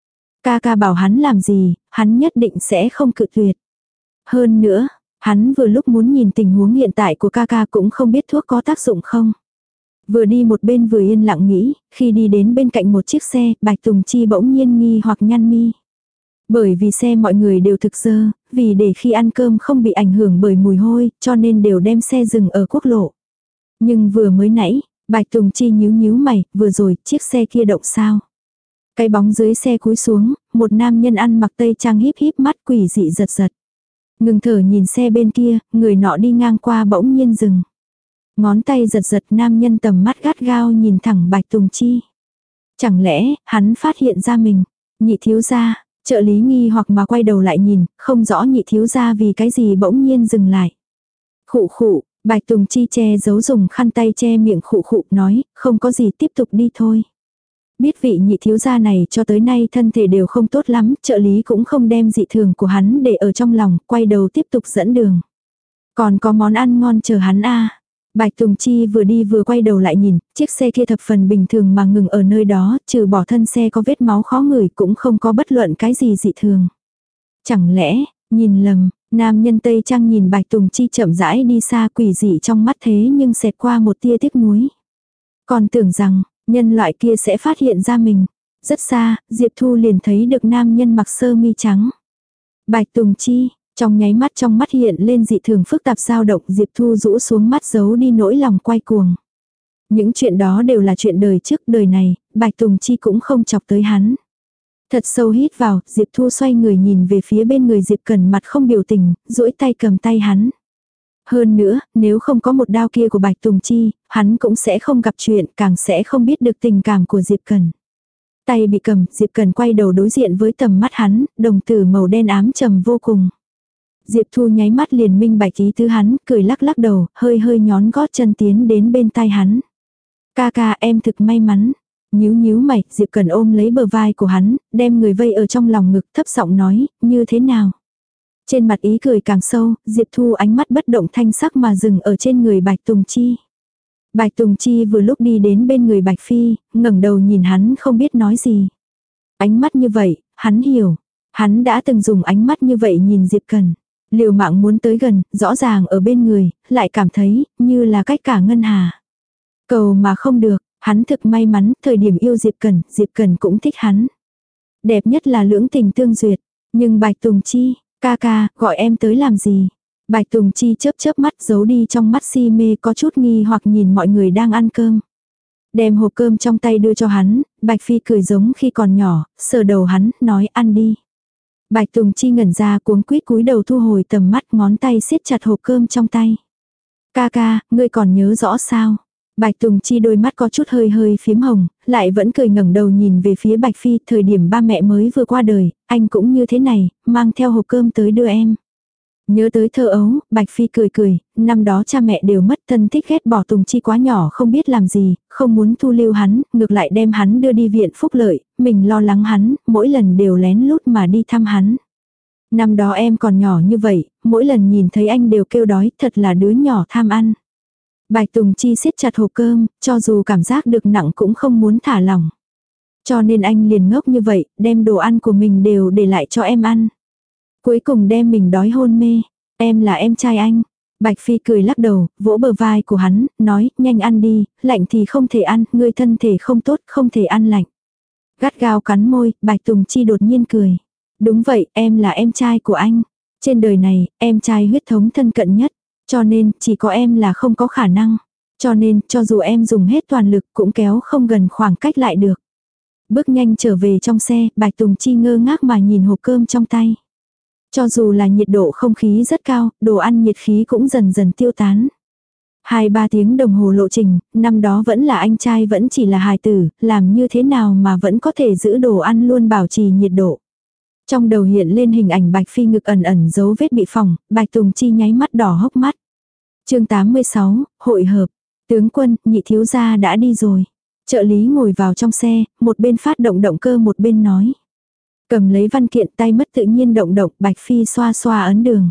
Ca ca bảo hắn làm gì, hắn nhất định sẽ không cự tuyệt. Hơn nữa, hắn vừa lúc muốn nhìn tình huống hiện tại của ca ca cũng không biết thuốc có tác dụng không. Vừa đi một bên vừa yên lặng nghĩ, khi đi đến bên cạnh một chiếc xe, Bạch Tùng Chi bỗng nhiên nghi hoặc nhăn mi. Bởi vì xe mọi người đều thực dơ, vì để khi ăn cơm không bị ảnh hưởng bởi mùi hôi, cho nên đều đem xe dừng ở quốc lộ. Nhưng vừa mới nãy, Bạch Tùng Chi nhíu nhíu mày, vừa rồi, chiếc xe kia động sao? Cái bóng dưới xe cúi xuống, một nam nhân ăn mặc tây trang híp híp mắt quỷ dị giật giật. Ngừng thở nhìn xe bên kia, người nọ đi ngang qua bỗng nhiên dừng. Ngón tay giật giật, nam nhân tầm mắt gắt gao nhìn thẳng Bạch Tùng Chi. Chẳng lẽ, hắn phát hiện ra mình? Nhị thiếu gia, trợ lý nghi hoặc mà quay đầu lại nhìn, không rõ nhị thiếu gia vì cái gì bỗng nhiên dừng lại. Khụ khụ, Bạch Tùng Chi che giấu dùng khăn tay che miệng khụ khụ nói, không có gì, tiếp tục đi thôi. Biết vị nhị thiếu gia này cho tới nay thân thể đều không tốt lắm, trợ lý cũng không đem dị thường của hắn để ở trong lòng, quay đầu tiếp tục dẫn đường. Còn có món ăn ngon chờ hắn a. Bạch Tùng Chi vừa đi vừa quay đầu lại nhìn, chiếc xe kia thập phần bình thường mà ngừng ở nơi đó, trừ bỏ thân xe có vết máu khó ngửi cũng không có bất luận cái gì dị thường. Chẳng lẽ, nhìn lầm, nam nhân Tây Trang nhìn Bạch Tùng Chi chậm rãi đi xa, quỷ dị trong mắt thế nhưng xẹt qua một tia tiếc nuối. Còn tưởng rằng, nhân loại kia sẽ phát hiện ra mình. Rất xa, Diệp Thu liền thấy được nam nhân mặc sơ mi trắng. Bạch Tùng Chi, trong nháy mắt trong mắt hiện lên dị thường phức tạp dao động, Diệp Thu rũ xuống mắt giấu đi nỗi lòng quay cuồng. Những chuyện đó đều là chuyện đời trước, đời này, Bạch Tùng Chi cũng không chọc tới hắn. Thật sâu hít vào, Diệp Thu xoay người nhìn về phía bên người Diệp Cẩn, mặt không biểu tình, duỗi tay cầm tay hắn. Hơn nữa, nếu không có một đao kia của Bạch Tùng Chi, hắn cũng sẽ không gặp chuyện, càng sẽ không biết được tình cảm của Diệp Cẩn. Tay bị cầm, Diệp Cẩn quay đầu đối diện với tầm mắt hắn, đồng tử màu đen ám trầm vô cùng. Diệp Thu nháy mắt liền minh bạch ý tứ hắn, cười lắc lắc đầu, hơi hơi nhón gót chân tiến đến bên tai hắn. Ca ca, em thực may mắn. Nhíu nhíu mày, Diệp Cẩn ôm lấy bờ vai của hắn, đem người vây ở trong lòng ngực, thấp giọng nói, như thế nào? Trên mặt ý cười càng sâu, Diệp Thu ánh mắt bất động thanh sắc mà dừng ở trên người Bạch Tùng Chi. Bạch Tùng Chi vừa lúc đi đến bên người Bạch Phi, ngẩng đầu nhìn hắn không biết nói gì. Ánh mắt như vậy, hắn hiểu. Hắn đã từng dùng ánh mắt như vậy nhìn Diệp Cẩn. Liều mạng muốn tới gần, rõ ràng ở bên người, lại cảm thấy như là cách cả ngân hà. Cầu mà không được, hắn thực may mắn, thời điểm yêu Diệp Cẩn, Diệp Cẩn cũng thích hắn. Đẹp nhất là lưỡng tình tương duyệt. Nhưng Bạch Tùng Chi, ca ca, gọi em tới làm gì? Bạch Tùng Chi chớp chớp mắt, giấu đi trong mắt si mê, có chút nghi hoặc nhìn mọi người đang ăn cơm. Đem hộp cơm trong tay đưa cho hắn, Bạch Phi cười giống khi còn nhỏ, sờ đầu hắn, nói ăn đi. Bạch Tùng Chi ngẩn ra, cuống quýt cúi đầu thu hồi tầm mắt, ngón tay siết chặt hộp cơm trong tay. Ca ca, ngươi còn nhớ rõ sao? Bạch Tùng Chi đôi mắt có chút hơi hơi phím hồng, lại vẫn cười ngẩng đầu nhìn về phía Bạch Phi, thời điểm ba mẹ mới vừa qua đời, anh cũng như thế này, mang theo hộp cơm tới đưa em. Nhớ tới thơ ấu, Bạch Phi cười cười, năm đó cha mẹ đều mất, thân thích ghét bỏ Tùng Chi quá nhỏ không biết làm gì, không muốn thu lưu hắn, ngược lại đem hắn đưa đi viện phúc lợi, mình lo lắng hắn, mỗi lần đều lén lút mà đi thăm hắn. Năm đó em còn nhỏ như vậy, mỗi lần nhìn thấy anh đều kêu đói, thật là đứa nhỏ tham ăn. Bạch Tùng Chi siết chặt hộp cơm, cho dù cảm giác được nặng cũng không muốn thả lỏng. Cho nên anh liền ngốc như vậy, đem đồ ăn của mình đều để lại cho em ăn. Cuối cùng đem mình đói hôn mê. Em là em trai anh. Bạch Phi cười lắc đầu, vỗ bờ vai của hắn, nói, nhanh ăn đi, lạnh thì không thể ăn, ngươi thân thể không tốt, không thể ăn lạnh. Gắt gao cắn môi, Bạch Tùng Chi đột nhiên cười. Đúng vậy, em là em trai của anh. Trên đời này, em trai huyết thống thân cận nhất. Cho nên, chỉ có em là không có khả năng. Cho nên, cho dù em dùng hết toàn lực cũng kéo không gần khoảng cách lại được. Bước nhanh trở về trong xe, Bạch Tùng Chi ngơ ngác mà nhìn hộp cơm trong tay. Cho dù là nhiệt độ không khí rất cao, đồ ăn nhiệt khí cũng dần dần tiêu tán. Hai ba tiếng đồng hồ lộ trình, năm đó vẫn là anh trai vẫn chỉ là hài tử, làm như thế nào mà vẫn có thể giữ đồ ăn luôn bảo trì nhiệt độ. Trong đầu hiện lên hình ảnh Bạch Phi ngực ẩn ẩn dấu vết bị phỏng, Bạch Tùng Chi nháy mắt đỏ hốc mắt. Chương tám mươi sáu, hội hợp. Tướng quân, nhị thiếu gia đã đi rồi. Trợ lý ngồi vào trong xe, một bên phát động động cơ một bên nói. Cầm lấy văn kiện, tay mất tự nhiên động động, Bạch Phi xoa xoa ấn đường.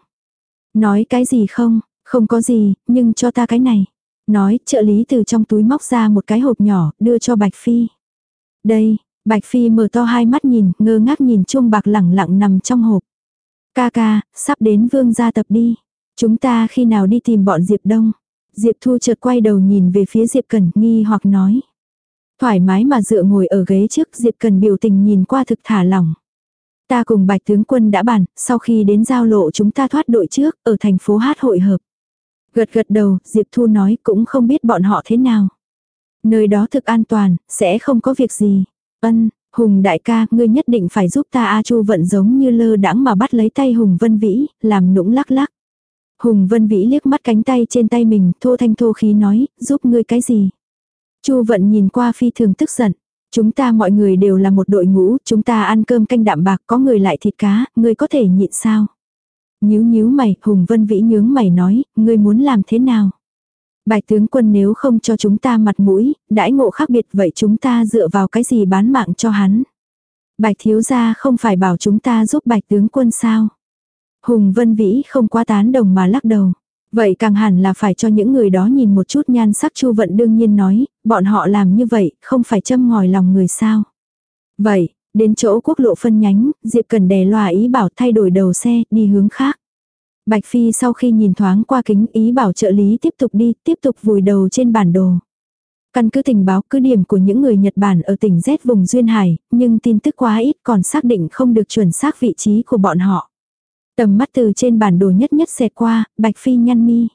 Nói cái gì không? Không có gì, nhưng cho ta cái này. Nói, trợ lý từ trong túi móc ra một cái hộp nhỏ, đưa cho Bạch Phi. Đây, Bạch Phi mở to hai mắt nhìn, ngơ ngác nhìn chuông bạc lẳng lặng nằm trong hộp. Ca ca, sắp đến Vương gia tập đi. Chúng ta khi nào đi tìm bọn Diệp Đông? Diệp Thu chợt quay đầu nhìn về phía Diệp Cần, nghi hoặc nói. Thoải mái mà dựa ngồi ở ghế trước, Diệp Cần biểu tình nhìn qua thực thả lỏng. Ta cùng Bạch tướng quân đã bàn, sau khi đến giao lộ chúng ta thoát đội trước, ở thành phố Hát hội hợp. Gật gật đầu, Diệp Thu nói cũng không biết bọn họ thế nào. Nơi đó thực an toàn, sẽ không có việc gì. Ân, Hùng đại ca, ngươi nhất định phải giúp ta. A Chu Vận giống như lơ đãng mà bắt lấy tay Hùng Vân Vĩ, làm nũng lắc lắc. Hùng Vân Vĩ liếc mắt cánh tay trên tay mình, thô thanh thô khí nói, giúp ngươi cái gì? Chu Vận nhìn qua phi thường tức giận. Chúng ta mọi người đều là một đội ngũ, chúng ta ăn cơm canh đạm bạc, có người lại thịt cá, ngươi có thể nhịn sao? Nhíu nhíu mày, Hùng Vân Vĩ nhướng mày nói, ngươi muốn làm thế nào? Bạch tướng quân nếu không cho chúng ta mặt mũi, đãi ngộ khác biệt vậy chúng ta dựa vào cái gì bán mạng cho hắn? Bạch thiếu gia không phải bảo chúng ta giúp bạch tướng quân sao? Hùng Vân Vĩ không quá tán đồng mà lắc đầu. Vậy càng hẳn là phải cho những người đó nhìn một chút nhan sắc. Chu Vận đương nhiên nói, bọn họ làm như vậy, không phải châm ngòi lòng người sao. Vậy, đến chỗ quốc lộ phân nhánh, Diệp Cần đè loa ý bảo thay đổi đầu xe, đi hướng khác. Bạch Phi sau khi nhìn thoáng qua kính ý bảo trợ lý tiếp tục đi, tiếp tục vùi đầu trên bản đồ. Căn cứ tình báo cứ điểm của những người Nhật Bản ở tỉnh Z vùng Duyên Hải, nhưng tin tức quá ít còn xác định không được chuẩn xác vị trí của bọn họ. Tầm mắt từ trên bản đồ nhất nhất xẹt qua, Bạch Phi nhăn mi.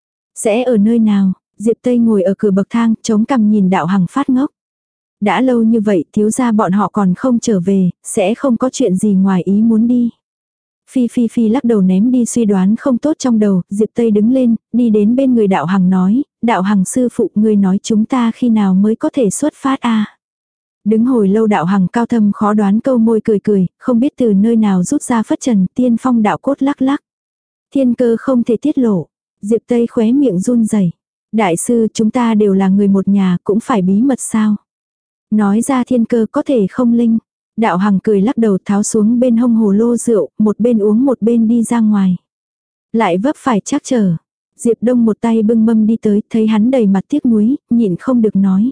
Sẽ ở nơi nào? Diệp Tây ngồi ở cửa bậc thang, chống cằm nhìn Đạo Hằng phát ngốc. Đã lâu như vậy thiếu gia bọn họ còn không trở về, sẽ không có chuyện gì ngoài ý muốn đi. Phi Phi Phi lắc đầu ném đi suy đoán không tốt trong đầu, Diệp Tây đứng lên, đi đến bên người Đạo Hằng nói, Đạo Hằng sư phụ người nói chúng ta khi nào mới có thể xuất phát a? Đứng hồi lâu Đạo Hằng cao thâm khó đoán câu môi cười cười, không biết từ nơi nào rút ra phất trần tiên phong đạo cốt lắc lắc. Thiên cơ không thể tiết lộ. Diệp Tây khóe miệng run rẩy. Đại sư chúng ta đều là người một nhà cũng phải bí mật sao? Nói ra thiên cơ có thể không linh. Đạo Hằng cười lắc đầu tháo xuống bên hông hồ lô rượu, một bên uống một bên đi ra ngoài. Lại vấp phải chắc trở. Diệp Đông một tay bưng mâm đi tới, thấy hắn đầy mặt tiếc nuối, nhịn không được nói.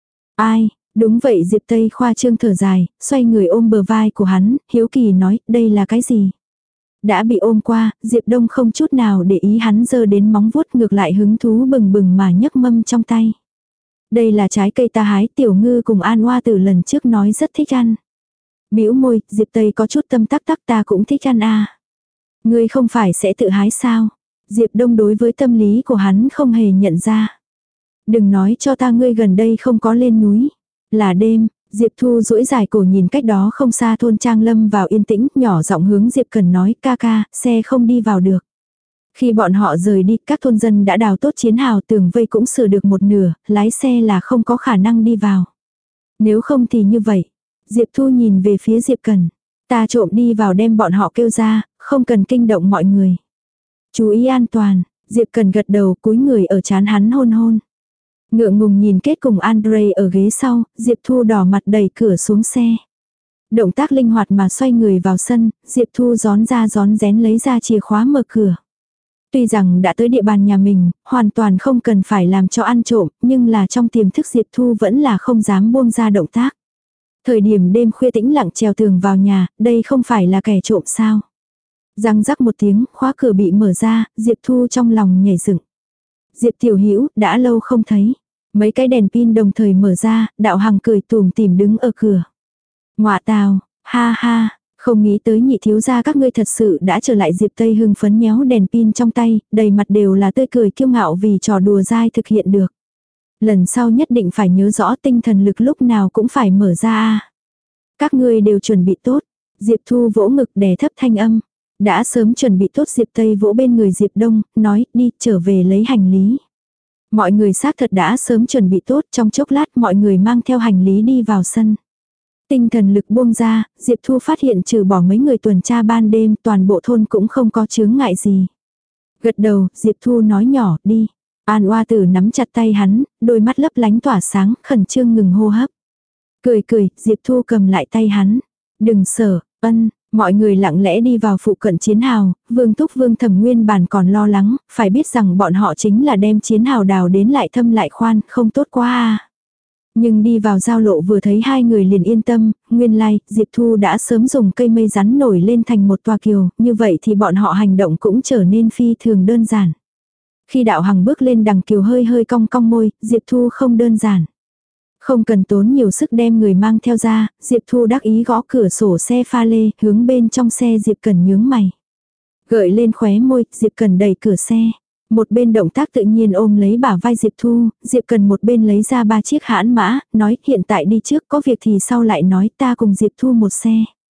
Ai? Đúng vậy Diệp Tây khoa trương thở dài, xoay người ôm bờ vai của hắn, hiếu kỳ nói, đây là cái gì? Đã bị ôm qua, Diệp Đông không chút nào để ý hắn giơ đến móng vuốt ngược lại hứng thú bừng bừng mà nhấc mâm trong tay. Đây là trái cây ta hái, Tiểu Ngư cùng An Oa từ lần trước nói rất thích ăn. Bĩu môi, Diệp Tây có chút tâm tắc tắc ta cũng thích ăn à. Ngươi không phải sẽ tự hái sao? Diệp Đông đối với tâm lý của hắn không hề nhận ra. Đừng nói cho ta ngươi gần đây không có lên núi. Là đêm, Diệp Thu duỗi dài cổ nhìn cách đó không xa thôn Trang Lâm vào yên tĩnh, nhỏ giọng hướng Diệp Cần nói ca ca, xe không đi vào được. Khi bọn họ rời đi, các thôn dân đã đào tốt chiến hào tường vây cũng sửa được một nửa, lái xe là không có khả năng đi vào. Nếu không thì như vậy. Diệp Thu nhìn về phía Diệp Cần. Ta trộm đi vào đem bọn họ kêu ra, không cần kinh động mọi người. Chú ý an toàn, Diệp Cần gật đầu cúi người ở trán hắn hôn hôn. Ngượng ngùng nhìn kết cùng Andre ở ghế sau, Diệp Thu đỏ mặt đẩy cửa xuống xe. Động tác linh hoạt mà xoay người vào sân, Diệp Thu gión ra gión rén lấy ra chìa khóa mở cửa. Tuy rằng đã tới địa bàn nhà mình, hoàn toàn không cần phải làm cho ăn trộm, nhưng là trong tiềm thức Diệp Thu vẫn là không dám buông ra động tác. Thời điểm đêm khuya tĩnh lặng trèo tường vào nhà, đây không phải là kẻ trộm sao. Răng rắc một tiếng, khóa cửa bị mở ra, Diệp Thu trong lòng nhảy dựng. Diệp Tiểu Hữu đã lâu không thấy. Mấy cái đèn pin đồng thời mở ra, Đạo Hằng cười tủm tỉm đứng ở cửa. Ngoạ tào, ha ha, không nghĩ tới nhị thiếu gia các ngươi thật sự đã trở lại. Diệp Tây hưng phấn nhéo đèn pin trong tay, đầy mặt đều là tươi cười kiêu ngạo vì trò đùa dai thực hiện được. Lần sau nhất định phải nhớ rõ tinh thần lực lúc nào cũng phải mở ra a. Các ngươi đều chuẩn bị tốt. Diệp Thu vỗ ngực đè thấp thanh âm. Đã sớm chuẩn bị tốt. Diệp Tây vỗ bên người Diệp Đông, nói đi trở về lấy hành lý. Mọi người xác thật đã sớm chuẩn bị tốt, trong chốc lát mọi người mang theo hành lý đi vào sân. Tinh thần lực buông ra, Diệp Thu phát hiện trừ bỏ mấy người tuần tra ban đêm toàn bộ thôn cũng không có chướng ngại gì. Gật đầu, Diệp Thu nói nhỏ đi. An Oa Tử nắm chặt tay hắn, đôi mắt lấp lánh tỏa sáng, khẩn trương ngừng hô hấp. Cười cười, Diệp Thu cầm lại tay hắn. Đừng sợ, ân. Mọi người lặng lẽ đi vào phụ cận chiến hào, Vương Thúc Vương Thẩm nguyên bản còn lo lắng, phải biết rằng bọn họ chính là đem chiến hào đào đến lại thâm lại khoan, không tốt quá à. Nhưng đi vào giao lộ vừa thấy hai người liền yên tâm, nguyên lai, like, Diệp Thu đã sớm dùng cây mây rắn nổi lên thành một tòa kiều, như vậy thì bọn họ hành động cũng trở nên phi thường đơn giản. Khi Đạo Hằng bước lên đằng kiều hơi hơi cong cong môi, Diệp Thu không đơn giản. Không cần tốn nhiều sức đem người mang theo ra, Diệp Thu đắc ý gõ cửa sổ xe pha lê, hướng bên trong xe Diệp Cần nhướng mày. Gợi lên khóe môi, Diệp Cần đẩy cửa xe. Một bên động tác tự nhiên ôm lấy bả vai Diệp Thu, Diệp Cần một bên lấy ra ba chiếc hãn mã, nói hiện tại đi trước có việc thì sau lại nói ta cùng Diệp Thu một xe.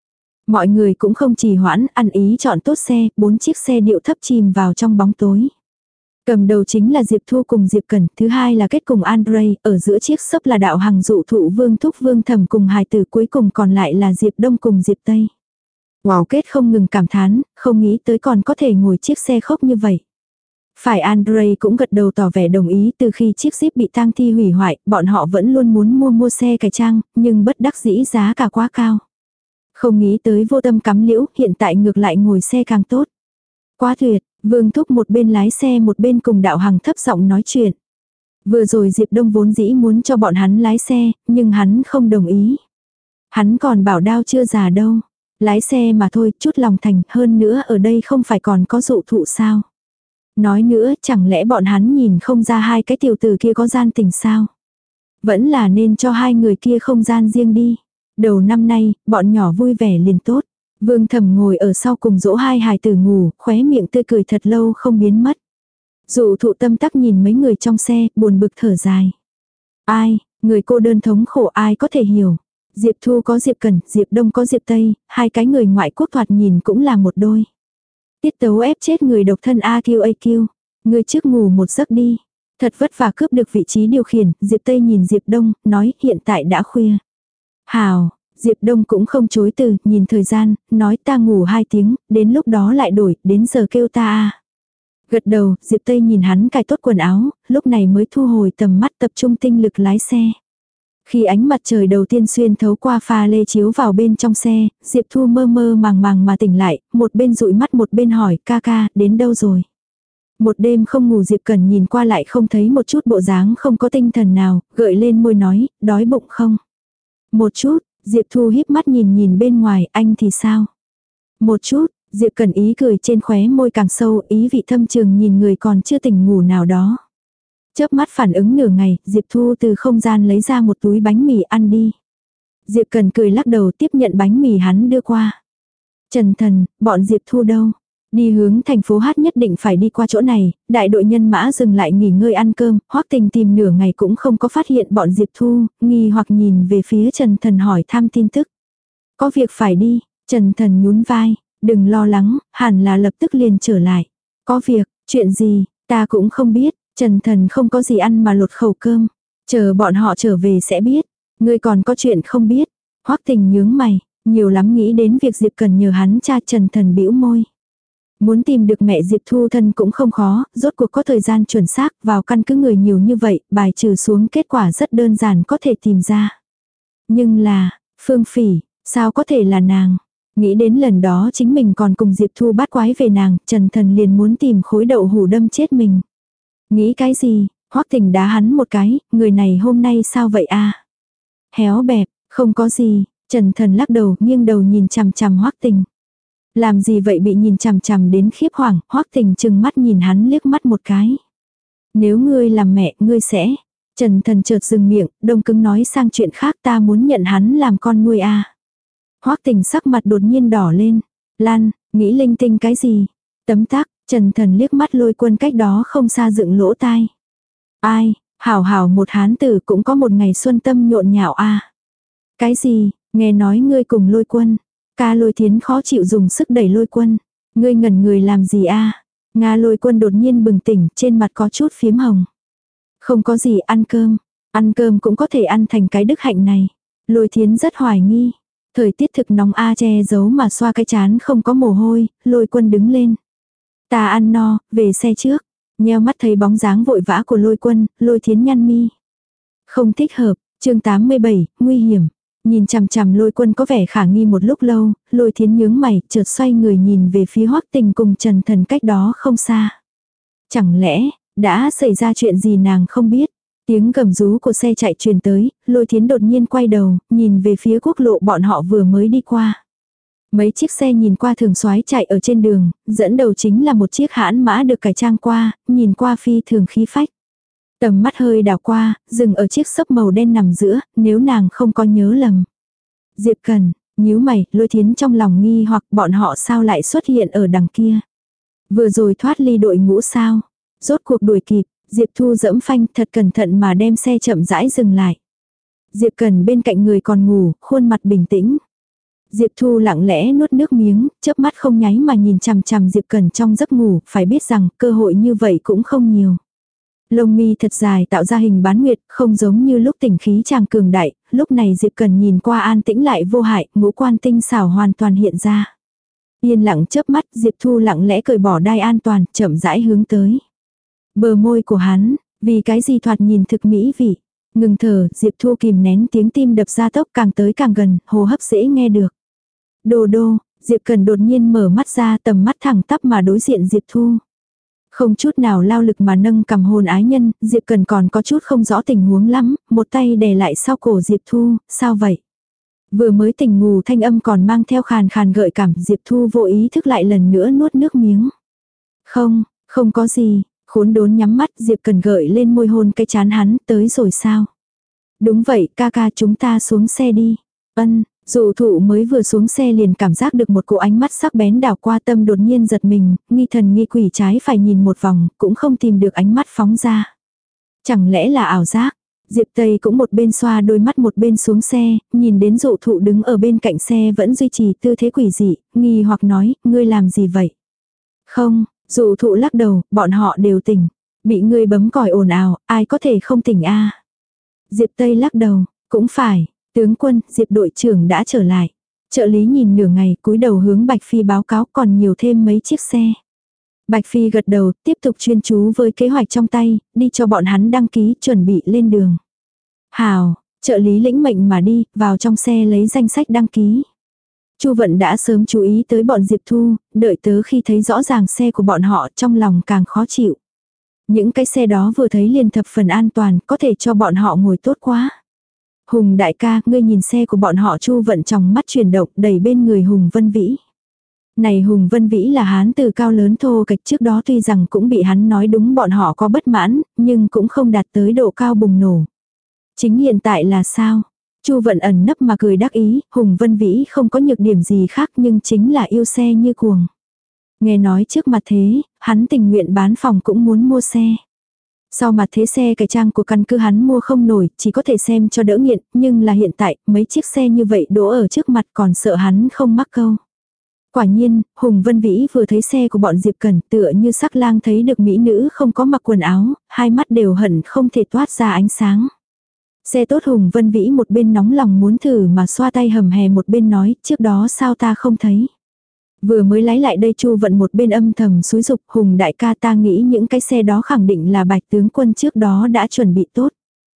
Mọi người cũng không trì hoãn, ăn ý chọn tốt xe, bốn chiếc xe điệu thấp chìm vào trong bóng tối. Cầm đầu chính là Diệp Thu cùng Diệp Cẩn, thứ hai là kết cùng Andre, ở giữa chiếc xấp là đạo hằng dụ thụ Vương Thúc Vương Thẩm cùng hài tử, cuối cùng còn lại là Diệp Đông cùng Diệp Tây. Wow, kết không ngừng cảm thán, không nghĩ tới còn có thể ngồi chiếc xe khốc như vậy. Phải, Andre cũng gật đầu tỏ vẻ đồng ý, từ khi chiếc Jeep bị tang thi hủy hoại, bọn họ vẫn luôn muốn mua mua xe cải trang, nhưng bất đắc dĩ giá cả quá cao. Không nghĩ tới vô tâm cắm liễu, hiện tại ngược lại ngồi xe càng tốt. Quá tuyệt, Vương Thúc một bên lái xe một bên cùng đạo hằng thấp giọng nói chuyện. Vừa rồi Diệp Đông vốn dĩ muốn cho bọn hắn lái xe, nhưng hắn không đồng ý. Hắn còn bảo đao chưa già đâu. Lái xe mà thôi, chút lòng thành, hơn nữa ở đây không phải còn có dụ thụ sao. Nói nữa, chẳng lẽ bọn hắn nhìn không ra hai cái tiểu tử kia có gian tình sao? Vẫn là nên cho hai người kia không gian riêng đi. Đầu năm nay, bọn nhỏ vui vẻ liền tốt. Vương Thẩm ngồi ở sau cùng dỗ hai hài tử ngủ, khóe miệng tươi cười thật lâu không biến mất. Dụ thụ tâm tắc nhìn mấy người trong xe, buồn bực thở dài. Ai, người cô đơn thống khổ ai có thể hiểu. Diệp Thu có Diệp Cẩn, Diệp Đông có Diệp Tây, hai cái người ngoại quốc thoạt nhìn cũng là một đôi. Tiết tấu ép chết người độc thân a quy a quy. Người trước ngủ một giấc đi. Thật vất vả cướp được vị trí điều khiển, Diệp Tây nhìn Diệp Đông, nói hiện tại đã khuya. Hào, Diệp Đông cũng không chối từ, nhìn thời gian, nói ta ngủ hai tiếng, đến lúc đó lại đổi, đến giờ kêu ta a. Gật đầu, Diệp Tây nhìn hắn cài tốt quần áo, lúc này mới thu hồi tầm mắt tập trung tinh lực lái xe. Khi ánh mặt trời đầu tiên xuyên thấu qua pha lê chiếu vào bên trong xe, Diệp Thu mơ mơ màng màng mà tỉnh lại, một bên dụi mắt một bên hỏi, ca ca, đến đâu rồi? Một đêm không ngủ Diệp Cẩn nhìn qua lại không thấy một chút bộ dáng không có tinh thần nào, gợi lên môi nói, đói bụng không? Một chút, Diệp Thu híp mắt nhìn nhìn bên ngoài, anh thì sao? Một chút, Diệp Cẩn ý cười trên khóe môi càng sâu, ý vị thâm trường nhìn người còn chưa tỉnh ngủ nào đó. Chớp mắt phản ứng nửa ngày, Diệp Thu từ không gian lấy ra một túi bánh mì ăn đi. Diệp Cẩn cười lắc đầu tiếp nhận bánh mì hắn đưa qua. Trần Thần, bọn Diệp Thu đâu? Đi hướng thành phố Hát nhất định phải đi qua chỗ này, đại đội nhân mã dừng lại nghỉ ngơi ăn cơm, Hoắc Tình tìm nửa ngày cũng không có phát hiện bọn Diệp Thu, nghi hoặc nhìn về phía Trần Thần hỏi thăm tin tức. Có việc phải đi, Trần Thần nhún vai, đừng lo lắng, hẳn là lập tức liền trở lại. Có việc, chuyện gì, ta cũng không biết. Trần Thần không có gì ăn mà lột khẩu cơm. Chờ bọn họ trở về sẽ biết. Ngươi còn có chuyện không biết. Hoắc Tình nhướng mày. Nhiều lắm nghĩ đến việc Diệp Cần nhờ hắn cha. Trần Thần bĩu môi. Muốn tìm được mẹ Diệp Thu thân cũng không khó. Rốt cuộc có thời gian chuẩn xác. Vào căn cứ người nhiều như vậy. Bài trừ xuống kết quả rất đơn giản có thể tìm ra. Nhưng là, Phương Phỉ, sao có thể là nàng? Nghĩ đến lần đó chính mình còn cùng Diệp Thu bắt quái về nàng. Trần Thần liền muốn tìm khối đậu hủ đâm chết mình. Nghĩ cái gì, Hoắc Tình đá hắn một cái, người này hôm nay sao vậy a? Héo bẹp, không có gì, Trần Thần lắc đầu, nghiêng đầu nhìn chằm chằm Hoắc Tình. Làm gì vậy bị nhìn chằm chằm đến khiếp hoảng, Hoắc Tình chừng mắt nhìn hắn liếc mắt một cái. Nếu ngươi làm mẹ, ngươi sẽ. Trần Thần chợt dừng miệng, đông cứng nói sang chuyện khác, ta muốn nhận hắn làm con nuôi a. Hoắc Tình sắc mặt đột nhiên đỏ lên. Lan, nghĩ linh tinh cái gì? Tấm tắc. Trần Thần liếc mắt Lôi Quân cách đó không xa dựng lỗ tai. Ai, hảo hảo một hán tử cũng có một ngày xuân tâm nhộn nhạo a. Cái gì, nghe nói ngươi cùng Lôi Quân. Ca Lôi Thiến khó chịu dùng sức đẩy Lôi Quân. Ngươi ngẩn người làm gì a? Nga Lôi Quân đột nhiên bừng tỉnh, trên mặt có chút phím hồng. Không có gì, ăn cơm. Ăn cơm cũng có thể ăn thành cái đức hạnh này. Lôi Thiến rất hoài nghi. Thời tiết thực nóng a, che giấu mà xoa cái chán không có mồ hôi, Lôi Quân đứng lên. Ta ăn no, về xe trước. Nheo mắt thấy bóng dáng vội vã của Lôi Quân, Lôi Thiến nhăn mi. Không thích hợp, chương tám mươi bảy, nguy hiểm. Nhìn chằm chằm Lôi Quân có vẻ khả nghi một lúc lâu, Lôi Thiến nhướng mày, chợt xoay người nhìn về phía Hoắc Tình cùng Trần Thần cách đó không xa. Chẳng lẽ, đã xảy ra chuyện gì nàng không biết? Tiếng gầm rú của xe chạy truyền tới, Lôi Thiến đột nhiên quay đầu, nhìn về phía quốc lộ bọn họ vừa mới đi qua. Mấy chiếc xe nhìn qua thường xoái chạy ở trên đường, dẫn đầu chính là một chiếc hãn mã được cải trang qua, nhìn qua phi thường khí phách. Tầm mắt hơi đảo qua, dừng ở chiếc xấp màu đen nằm giữa, nếu nàng không có nhớ lầm. Diệp Cần, nhíu mày, Lôi Thiến trong lòng nghi hoặc bọn họ sao lại xuất hiện ở đằng kia. Vừa rồi thoát ly đội ngũ sao, rốt cuộc đuổi kịp, Diệp Thu dẫm phanh thật cẩn thận mà đem xe chậm rãi dừng lại. Diệp Cần bên cạnh người còn ngủ, khuôn mặt bình tĩnh. Diệp Thu lặng lẽ nuốt nước miếng, chớp mắt không nháy mà nhìn chằm chằm Diệp Cần trong giấc ngủ, phải biết rằng cơ hội như vậy cũng không nhiều. Lông mi thật dài tạo ra hình bán nguyệt, không giống như lúc tỉnh khí chàng cường đại, lúc này Diệp Cần nhìn qua an tĩnh lại vô hại, ngũ quan tinh xảo hoàn toàn hiện ra. Yên lặng chớp mắt, Diệp Thu lặng lẽ cởi bỏ đai an toàn, chậm rãi hướng tới. Bờ môi của hắn, vì cái gì thoạt nhìn thực mỹ vị. Ngừng thở, Diệp Thu kìm nén tiếng tim đập ra tốc càng tới càng gần, hô hấp dễ nghe được. Đô đô, Diệp Cần đột nhiên mở mắt ra, tầm mắt thẳng tắp mà đối diện Diệp Thu. Không chút nào lao lực mà nâng cầm hồn ái nhân, Diệp Cần còn có chút không rõ tình huống lắm, một tay đè lại sau cổ Diệp Thu, sao vậy? Vừa mới tỉnh ngủ thanh âm còn mang theo khàn khàn gợi cảm, Diệp Thu vô ý thức lại lần nữa nuốt nước miếng. Không, không có gì, khốn đốn nhắm mắt, Diệp Cần gợi lên môi hôn cái chán hắn, tới rồi sao? Đúng vậy, ca ca chúng ta xuống xe đi. Ân, dụ thụ mới vừa xuống xe liền cảm giác được một cỗ ánh mắt sắc bén đảo qua, tâm đột nhiên giật mình, nghi thần nghi quỷ trái phải nhìn một vòng, cũng không tìm được ánh mắt phóng ra. Chẳng lẽ là ảo giác? Diệp Tây cũng một bên xoa đôi mắt một bên xuống xe, nhìn đến dụ thụ đứng ở bên cạnh xe vẫn duy trì tư thế quỷ dị, nghi hoặc nói, ngươi làm gì vậy? Không, dụ thụ lắc đầu, bọn họ đều tỉnh. Bị ngươi bấm còi ồn ào, ai có thể không tỉnh a? Diệp Tây lắc đầu, cũng phải, tướng quân, Diệp đội trưởng đã trở lại. Trợ lý nhìn nửa ngày, cúi đầu hướng Bạch Phi báo cáo còn nhiều thêm mấy chiếc xe. Bạch Phi gật đầu, tiếp tục chuyên chú với kế hoạch trong tay, đi cho bọn hắn đăng ký, chuẩn bị lên đường. Hào, trợ lý lĩnh mệnh mà đi, vào trong xe lấy danh sách đăng ký. Chu Vận đã sớm chú ý tới bọn Diệp Thu, đợi tớ khi thấy rõ ràng xe của bọn họ trong lòng càng khó chịu. Những cái xe đó vừa thấy liền thập phần an toàn, có thể cho bọn họ ngồi tốt quá. Hùng đại ca, ngươi nhìn xe của bọn họ. Chu Vận trong mắt chuyển động đẩy bên người Hùng Vân Vĩ. Này Hùng Vân Vĩ là hán từ cao lớn thô kệch, trước đó tuy rằng cũng bị hắn nói đúng bọn họ có bất mãn, nhưng cũng không đạt tới độ cao bùng nổ. Chính hiện tại là sao? Chu Vận ẩn nấp mà cười đắc ý, Hùng Vân Vĩ không có nhược điểm gì khác nhưng chính là yêu xe như cuồng. Nghe nói trước mặt thế, hắn tình nguyện bán phòng cũng muốn mua xe. Sau mặt thế xe cải trang của căn cứ hắn mua không nổi, chỉ có thể xem cho đỡ nghiện, nhưng là hiện tại, mấy chiếc xe như vậy đỗ ở trước mặt còn sợ hắn không mắc câu. Quả nhiên, Hùng Vân Vĩ vừa thấy xe của bọn Diệp Cẩn tựa như sắc lang thấy được mỹ nữ không có mặc quần áo, hai mắt đều hận không thể toát ra ánh sáng. Xe tốt. Hùng Vân Vĩ một bên nóng lòng muốn thử mà xoa tay hầm hè một bên nói, trước đó sao ta không thấy. Vừa mới lái lại đây Chu Vận một bên âm thầm xúi dục, Hùng đại ca, ta nghĩ những cái xe đó khẳng định là Bạch tướng quân trước đó đã chuẩn bị tốt.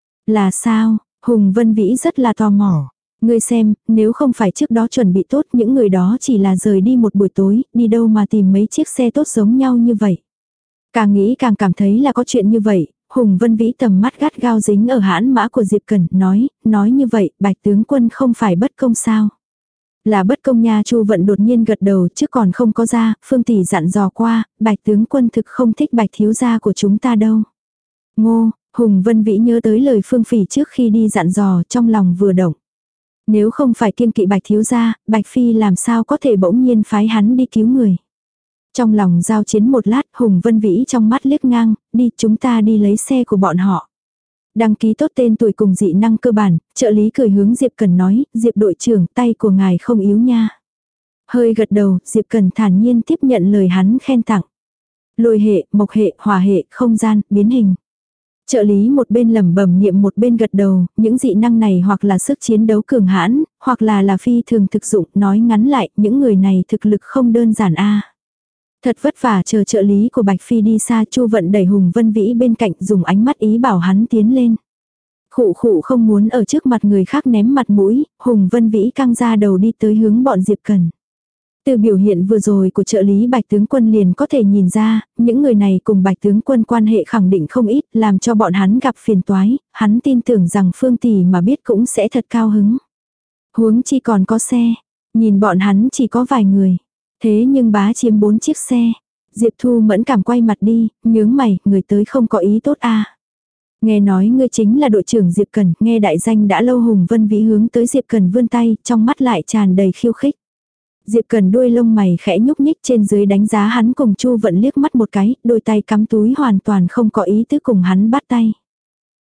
Là sao? Hùng Vân Vĩ rất là tò mò. Ngươi xem, nếu không phải trước đó chuẩn bị tốt, những người đó chỉ là rời đi một buổi tối, đi đâu mà tìm mấy chiếc xe tốt giống nhau như vậy. Càng nghĩ càng cảm thấy là có chuyện như vậy. Hùng Vân Vĩ tầm mắt gắt gao dính ở hãn mã của Diệp Cẩn, nói, nói như vậy, Bạch tướng quân không phải bất công sao? Là bất công nha. Chu Vận đột nhiên gật đầu, chứ còn không có ra, Phương tỷ dặn dò qua, Bạch tướng quân thực không thích Bạch thiếu gia của chúng ta đâu. Ngô, Hùng Vân Vĩ nhớ tới lời Phương Phỉ trước khi đi dặn dò, trong lòng vừa động. Nếu không phải kiêng kỵ Bạch thiếu gia, Bạch Phi làm sao có thể bỗng nhiên phái hắn đi cứu người. Trong lòng giao chiến một lát, Hùng Vân Vĩ trong mắt liếc ngang, đi, chúng ta đi lấy xe của bọn họ. Đăng ký tốt tên tuổi cùng dị năng cơ bản, trợ lý cười hướng Diệp Cần nói, Diệp đội trưởng, tay của ngài không yếu nha. Hơi gật đầu, Diệp Cần thản nhiên tiếp nhận lời hắn khen tặng. Lôi hệ, mộc hệ, hỏa hệ, không gian, biến hình. Trợ lý một bên lẩm bẩm niệm một bên gật đầu, những dị năng này hoặc là sức chiến đấu cường hãn, hoặc là là phi thường thực dụng, nói ngắn lại, những người này thực lực không đơn giản a. Thật vất vả chờ trợ lý của Bạch Phi đi xa, Chu Vận đẩy Hùng Vân Vĩ bên cạnh, dùng ánh mắt ý bảo hắn tiến lên. Khụ khụ không muốn ở trước mặt người khác ném mặt mũi, Hùng Vân Vĩ căng ra đầu đi tới hướng bọn Diệp Cần. Từ biểu hiện vừa rồi của trợ lý Bạch tướng quân liền có thể nhìn ra, những người này cùng Bạch tướng quân quan hệ khẳng định không ít, làm cho bọn hắn gặp phiền toái, hắn tin tưởng rằng Phương tỷ mà biết cũng sẽ thật cao hứng. Huống chi còn có xe, nhìn bọn hắn chỉ có vài người. Thế nhưng bá chiếm bốn chiếc xe. Diệp Thu mẫn cảm quay mặt đi, nhướng mày, người tới không có ý tốt a. Nghe nói ngươi chính là đội trưởng Diệp Cần, nghe đại danh đã lâu. Hùng Vân Vĩ hướng tới Diệp Cần vươn tay, trong mắt lại tràn đầy khiêu khích. Diệp Cần đuôi lông mày khẽ nhúc nhích, trên dưới đánh giá hắn cùng Chu Vận liếc mắt một cái, đôi tay cắm túi hoàn toàn không có ý tứ cùng hắn bắt tay.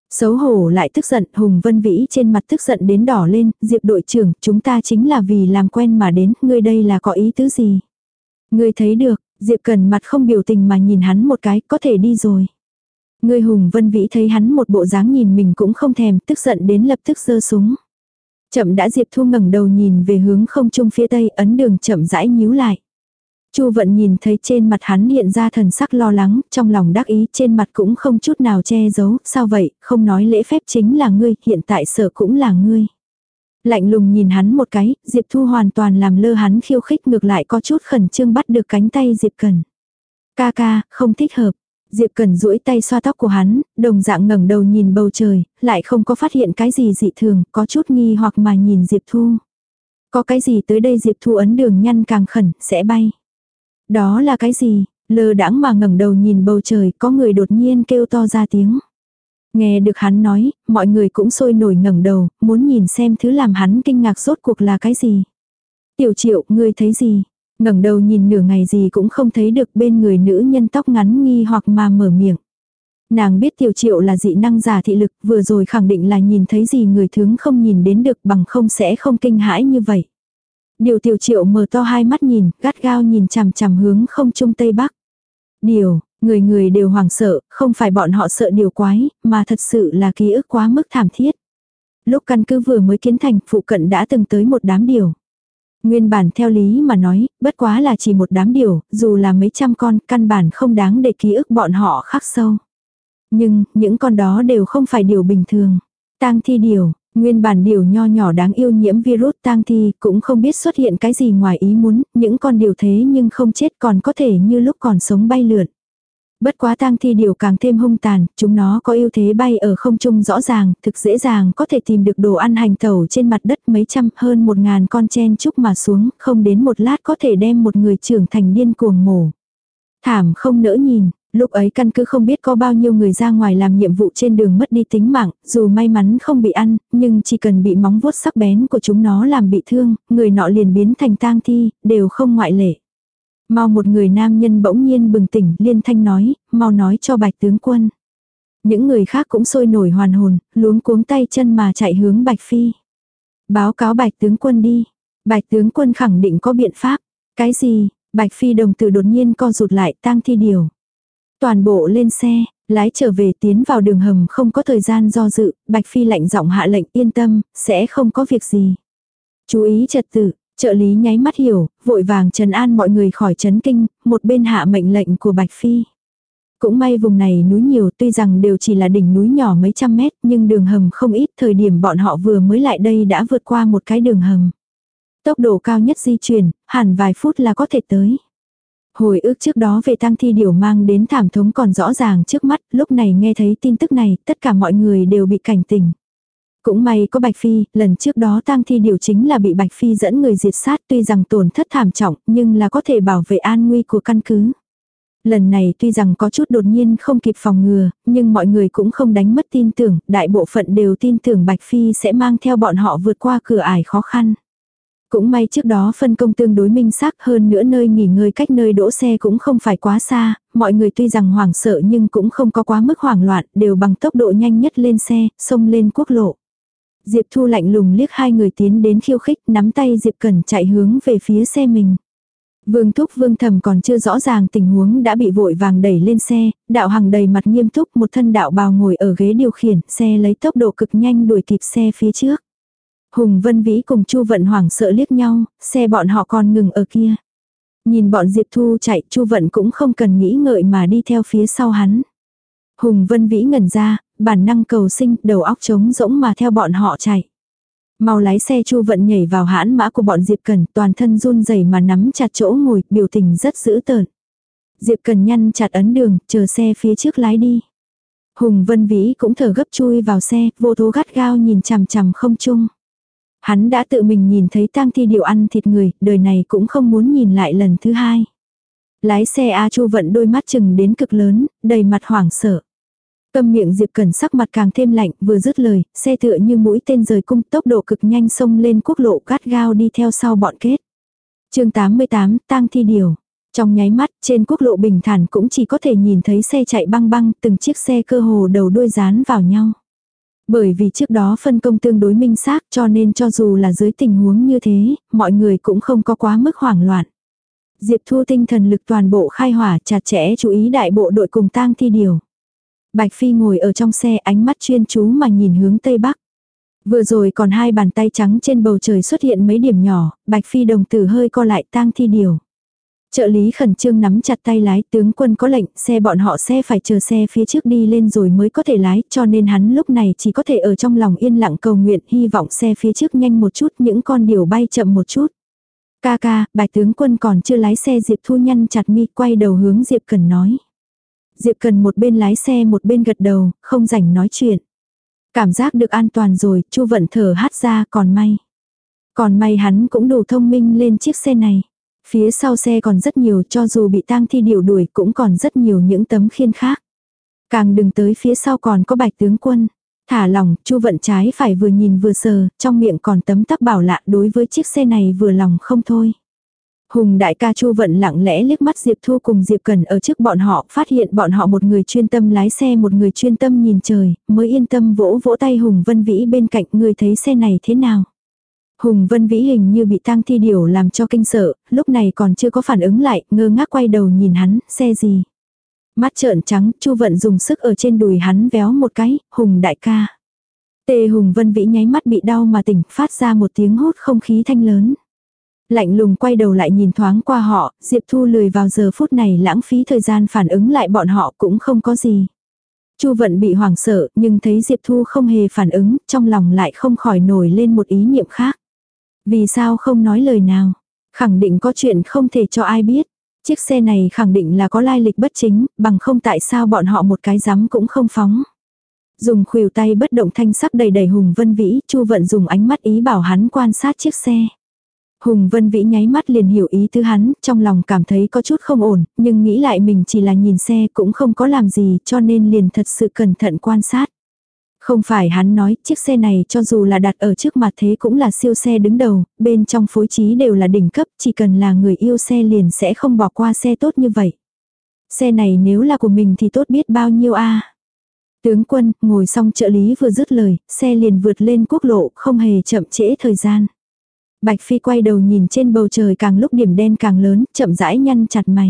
Xấu hổ lại tức giận, Hùng Vân Vĩ trên mặt tức giận đến đỏ lên, Diệp đội trưởng, chúng ta chính là vì làm quen mà đến, ngươi đây là có ý tứ gì? Ngươi thấy được, Diệp Cần mặt không biểu tình mà nhìn hắn một cái, có thể đi rồi. Ngươi Hùng Vân Vĩ thấy hắn một bộ dáng nhìn mình cũng không thèm, tức giận đến lập tức giơ súng. Chậm đã Diệp Thu ngẩng đầu nhìn về hướng không trung phía tây, ấn đường chậm rãi nhíu lại. Chu Vận nhìn thấy trên mặt hắn hiện ra thần sắc lo lắng, trong lòng đắc ý, trên mặt cũng không chút nào che giấu, sao vậy, không nói lễ phép chính là ngươi, hiện tại sợ cũng là ngươi. Lạnh lùng nhìn hắn một cái, Diệp Thu hoàn toàn làm lơ hắn khiêu khích, ngược lại có chút khẩn trương bắt được cánh tay Diệp Cần. Ca ca, không thích hợp. Diệp Cần duỗi tay xoa tóc của hắn, đồng dạng ngẩng đầu nhìn bầu trời, lại không có phát hiện cái gì dị thường, có chút nghi hoặc mà nhìn Diệp Thu. Có cái gì tới đây Diệp Thu ấn đường nhăn càng khẩn, sẽ bay. Đó là cái gì? Lơ đãng mà ngẩng đầu nhìn bầu trời, có người đột nhiên kêu to ra tiếng. Nghe được hắn nói, mọi người cũng sôi nổi ngẩng đầu, muốn nhìn xem thứ làm hắn kinh ngạc rốt cuộc là cái gì. Tiểu Triệu, ngươi thấy gì? Ngẩng đầu nhìn nửa ngày gì cũng không thấy được, bên người nữ nhân tóc ngắn nghi hoặc mà mở miệng. Nàng biết Tiểu Triệu là dị năng giả thị lực, vừa rồi khẳng định là nhìn thấy gì người thường không nhìn đến được, bằng không sẽ không kinh hãi như vậy. Điều Tiểu Triệu mở to hai mắt nhìn, gắt gao nhìn chằm chằm hướng không trung tây bắc. Điều, người người đều hoảng sợ, không phải bọn họ sợ điều quái, mà thật sự là ký ức quá mức thảm thiết. Lúc căn cứ vừa mới kiến thành, phụ cận đã từng tới một đám điều. Nguyên bản theo lý mà nói, bất quá là chỉ một đám điều, dù là mấy trăm con, căn bản không đáng để ký ức bọn họ khắc sâu. Nhưng, những con đó đều không phải điều bình thường. Tang thi điều, nguyên bản điều nho nhỏ đáng yêu nhiễm virus tang thi, cũng không biết xuất hiện cái gì ngoài ý muốn, những con điều thế nhưng không chết còn có thể như lúc còn sống bay lượn. Bất quá tang thi điều càng thêm hung tàn, chúng nó có ưu thế bay ở không trung rõ ràng, thực dễ dàng có thể tìm được đồ ăn hành tẩu trên mặt đất mấy trăm hơn một ngàn con chen chúc mà xuống, không đến một lát có thể đem một người trưởng thành điên cuồng mổ. Thảm không nỡ nhìn, lúc ấy căn cứ không biết có bao nhiêu người ra ngoài làm nhiệm vụ trên đường mất đi tính mạng, dù may mắn không bị ăn, nhưng chỉ cần bị móng vuốt sắc bén của chúng nó làm bị thương, người nọ liền biến thành tang thi, đều không ngoại lệ. Mau một người nam nhân bỗng nhiên bừng tỉnh, liên thanh nói, mau nói cho Bạch tướng quân. Những người khác cũng sôi nổi hoàn hồn, luống cuống tay chân mà chạy hướng Bạch Phi. Báo cáo Bạch tướng quân đi. Bạch tướng quân khẳng định có biện pháp. Cái gì? Bạch Phi đồng tử đột nhiên co rụt lại, tang thi điều. Toàn bộ lên xe, lái trở về tiến vào đường hầm không có thời gian do dự, Bạch Phi lạnh giọng hạ lệnh yên tâm, sẽ không có việc gì. Chú ý trật tự. Trợ lý nháy mắt hiểu, vội vàng trấn an mọi người khỏi chấn kinh, một bên hạ mệnh lệnh của Bạch Phi. Cũng may vùng này núi nhiều, tuy rằng đều chỉ là đỉnh núi nhỏ mấy trăm mét, nhưng đường hầm không ít, thời điểm bọn họ vừa mới lại đây đã vượt qua một cái đường hầm. Tốc độ cao nhất di chuyển, hẳn vài phút là có thể tới. Hồi ức trước đó về tang thi điều mang đến thảm thống còn rõ ràng trước mắt, lúc này nghe thấy tin tức này, tất cả mọi người đều bị cảnh tỉnh. Cũng may có Bạch Phi, lần trước đó tang thi điều chính là bị Bạch Phi dẫn người diệt sát, tuy rằng tổn thất thảm trọng, nhưng là có thể bảo vệ an nguy của căn cứ. Lần này tuy rằng có chút đột nhiên không kịp phòng ngừa, nhưng mọi người cũng không đánh mất tin tưởng, đại bộ phận đều tin tưởng Bạch Phi sẽ mang theo bọn họ vượt qua cửa ải khó khăn. Cũng may trước đó phân công tương đối minh xác, hơn nữa nơi nghỉ ngơi cách nơi đỗ xe cũng không phải quá xa, mọi người tuy rằng hoảng sợ nhưng cũng không có quá mức hoảng loạn, đều bằng tốc độ nhanh nhất lên xe, xông lên quốc lộ. Diệp Thu lạnh lùng liếc hai người tiến đến khiêu khích, nắm tay Diệp Cẩn chạy hướng về phía xe mình. Vương Thúc Vương Thầm còn chưa rõ ràng tình huống đã bị vội vàng đẩy lên xe, Đạo Hằng đầy mặt nghiêm túc, một thân đạo bào ngồi ở ghế điều khiển, xe lấy tốc độ cực nhanh đuổi kịp xe phía trước. Hùng Vân Vĩ cùng Chu Vận hoảng sợ liếc nhau, xe bọn họ còn ngừng ở kia. Nhìn bọn Diệp Thu chạy, Chu Vận cũng không cần nghĩ ngợi mà đi theo phía sau hắn. Hùng Vân Vĩ ngẩn ra, bản năng cầu sinh, đầu óc trống rỗng mà theo bọn họ chạy. Mau lái xe. Chu Vận nhảy vào hãn mã của bọn Diệp Cần, toàn thân run rẩy mà nắm chặt chỗ ngồi, biểu tình rất dữ tợn. Diệp Cần nhăn chặt ấn đường, chờ xe phía trước lái đi. Hùng Vân Vĩ cũng thở gấp chui vào xe, vô thố gắt gao nhìn chằm chằm không trung. Hắn đã tự mình nhìn thấy tang thi điều ăn thịt người, đời này cũng không muốn nhìn lại lần thứ hai. Lái xe A Chu Vận đôi mắt chừng đến cực lớn, đầy mặt hoảng sợ. Câm miệng Diệp Cẩn sắc mặt càng thêm lạnh, vừa dứt lời, xe tựa như mũi tên rời cung, tốc độ cực nhanh xông lên quốc lộ, gắt gao đi theo sau bọn kết. Chương tám mươi tám, tang thi điều. Trong nháy mắt, trên quốc lộ bình thản cũng chỉ có thể nhìn thấy xe chạy băng băng, từng chiếc xe cơ hồ đầu đuôi dán vào nhau. Bởi vì trước đó phân công tương đối minh xác cho nên cho dù là dưới tình huống như thế, mọi người cũng không có quá mức hoảng loạn. Diệp Thu tinh thần lực toàn bộ khai hỏa chặt chẽ chú ý đại bộ đội cùng tang thi điều. Bạch Phi ngồi ở trong xe ánh mắt chuyên chú mà nhìn hướng Tây Bắc. Vừa rồi còn hai bàn tay trắng trên bầu trời xuất hiện mấy điểm nhỏ, Bạch Phi đồng tử hơi co lại tang thi điều. Trợ lý khẩn trương nắm chặt tay lái, tướng quân có lệnh, xe bọn họ xe phải chờ xe phía trước đi lên rồi mới có thể lái, cho nên hắn lúc này chỉ có thể ở trong lòng yên lặng cầu nguyện, hy vọng xe phía trước nhanh một chút, những con điểu bay chậm một chút. Ca ca, Bạch tướng quân còn chưa lái xe. Diệp Thu nhăn chặt mi, quay đầu hướng Diệp Cần nói. Diệp Cần một bên lái xe một bên gật đầu, không rảnh nói chuyện. Cảm giác được an toàn rồi, Chu Vận thở hắt ra, còn may. Còn may hắn cũng đủ thông minh lên chiếc xe này. Phía sau xe còn rất nhiều, cho dù bị tang thi điểu đuổi cũng còn rất nhiều những tấm khiên khác. Càng đừng tới phía sau còn có Bạch tướng quân. Thả lỏng, Chu Vận trái phải vừa nhìn vừa sờ, trong miệng còn tấm tắc bảo lạ, đối với chiếc xe này vừa lòng không thôi. Hùng đại ca Chu Vận lặng lẽ liếc mắt Diệp Thu cùng Diệp Cần ở trước bọn họ, phát hiện bọn họ một người chuyên tâm lái xe một người chuyên tâm nhìn trời, mới yên tâm vỗ vỗ tay Hùng Vân Vĩ bên cạnh. Người thấy xe này thế nào? Hùng Vân Vĩ hình như bị tang thi điểu làm cho kinh sợ, lúc này còn chưa có phản ứng lại, ngơ ngác quay đầu nhìn hắn, xe gì? Mắt trợn trắng, Chu Vận dùng sức ở trên đùi hắn véo một cái, Hùng đại ca. Tề Hùng Vân Vĩ nháy mắt bị đau mà tỉnh, phát ra một tiếng hút không khí thanh lớn. Lạnh lùng quay đầu lại nhìn thoáng qua họ, Diệp Thu lười vào giờ phút này lãng phí thời gian phản ứng lại bọn họ cũng không có gì. Chu Vận bị hoảng sợ, nhưng thấy Diệp Thu không hề phản ứng, trong lòng lại không khỏi nổi lên một ý niệm khác. Vì sao không nói lời nào? Khẳng định có chuyện không thể cho ai biết. Chiếc xe này khẳng định là có lai lịch bất chính, bằng không tại sao bọn họ một cái dám cũng không phóng. Dùng khuỷu tay bất động thanh sắc đầy đầy Hùng Vân Vĩ, Chu Vận dùng ánh mắt ý bảo hắn quan sát chiếc xe. Hùng Vân Vĩ nháy mắt liền hiểu ý thứ hắn, trong lòng cảm thấy có chút không ổn, nhưng nghĩ lại mình chỉ là nhìn xe cũng không có làm gì cho nên liền thật sự cẩn thận quan sát. Không phải hắn nói, chiếc xe này cho dù là đặt ở trước mặt thế cũng là siêu xe đứng đầu, bên trong phối trí đều là đỉnh cấp, chỉ cần là người yêu xe liền sẽ không bỏ qua xe tốt như vậy. Xe này nếu là của mình thì tốt biết bao nhiêu a. Tướng quân, ngồi xong trợ lý vừa dứt lời, xe liền vượt lên quốc lộ, không hề chậm trễ thời gian. Bạch Phi quay đầu nhìn trên bầu trời càng lúc điểm đen càng lớn, chậm rãi nhăn chặt mày.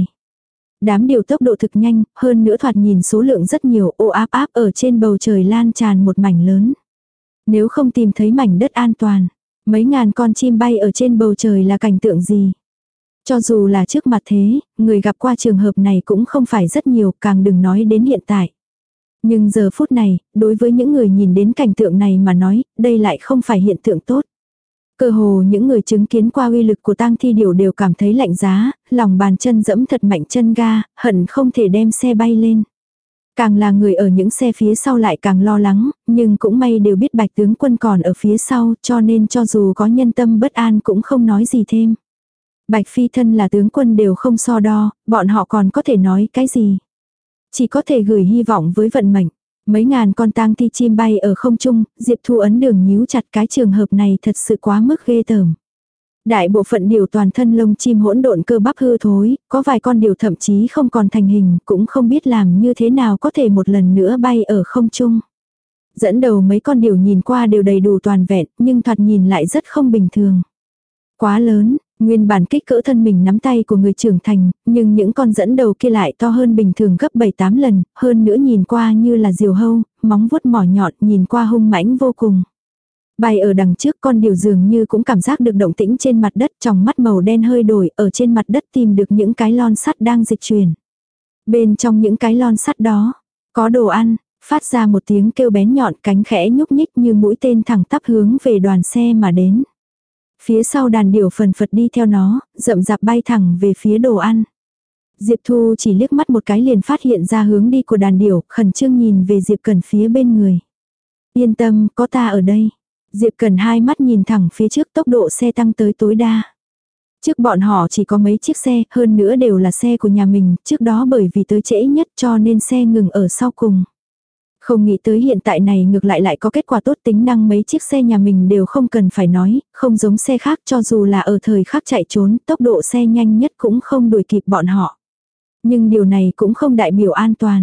Đám điều tốc độ thực nhanh, hơn nữa thoạt nhìn số lượng rất nhiều, ô áp áp ở trên bầu trời lan tràn một mảnh lớn. Nếu không tìm thấy mảnh đất an toàn, mấy ngàn con chim bay ở trên bầu trời là cảnh tượng gì? Cho dù là trước mặt thế, người gặp qua trường hợp này cũng không phải rất nhiều, càng đừng nói đến hiện tại. Nhưng giờ phút này, đối với những người nhìn đến cảnh tượng này mà nói, đây lại không phải hiện tượng tốt. Cơ hồ những người chứng kiến qua uy lực của tang thi điểu đều cảm thấy lạnh giá, lòng bàn chân dẫm thật mạnh chân ga, hận không thể đem xe bay lên. Càng là người ở những xe phía sau lại càng lo lắng, nhưng cũng may đều biết Bạch tướng quân còn ở phía sau, cho nên cho dù có nhân tâm bất an cũng không nói gì thêm. Bạch Phi thân là tướng quân đều không so đo, bọn họ còn có thể nói cái gì. Chỉ có thể gửi hy vọng với vận mệnh. Mấy ngàn con tang thi chim bay ở không trung, Diệp Thu ấn đường nhíu chặt, cái trường hợp này thật sự quá mức ghê tởm. Đại bộ phận điều toàn thân lông chim hỗn độn cơ bắp hư thối, có vài con điều thậm chí không còn thành hình, cũng không biết làm như thế nào có thể một lần nữa bay ở không trung. Dẫn đầu mấy con điều nhìn qua đều đầy đủ toàn vẹn, nhưng thoạt nhìn lại rất không bình thường. Quá lớn, nguyên bản kích cỡ thân mình nắm tay của người trưởng thành, nhưng những con dẫn đầu kia lại to hơn bình thường gấp bảy tám lần, hơn nữa nhìn qua như là diều hâu, móng vuốt mỏ nhọn, nhìn qua hung mãnh vô cùng. Bay ở đằng trước con điều dường như cũng cảm giác được động tĩnh trên mặt đất, trong mắt màu đen hơi đổi, ở trên mặt đất tìm được những cái lon sắt đang dịch chuyển. Bên trong những cái lon sắt đó, có đồ ăn, phát ra một tiếng kêu bén nhọn, cánh khẽ nhúc nhích như mũi tên thẳng tắp hướng về đoàn xe mà đến. Phía sau đàn điểu phần phật đi theo nó, rậm rạp bay thẳng về phía đồ ăn. Diệp Thu chỉ liếc mắt một cái liền phát hiện ra hướng đi của đàn điểu, khẩn trương nhìn về Diệp Cần phía bên người. Yên tâm, có ta ở đây. Diệp Cần hai mắt nhìn thẳng phía trước, tốc độ xe tăng tới tối đa. Trước bọn họ chỉ có mấy chiếc xe, hơn nữa đều là xe của nhà mình, trước đó bởi vì tới trễ nhất cho nên xe ngừng ở sau cùng. Không nghĩ tới hiện tại này ngược lại lại có kết quả tốt, tính năng mấy chiếc xe nhà mình đều không cần phải nói, không giống xe khác, cho dù là ở thời khắc chạy trốn, tốc độ xe nhanh nhất cũng không đuổi kịp bọn họ. Nhưng điều này cũng không đại biểu an toàn.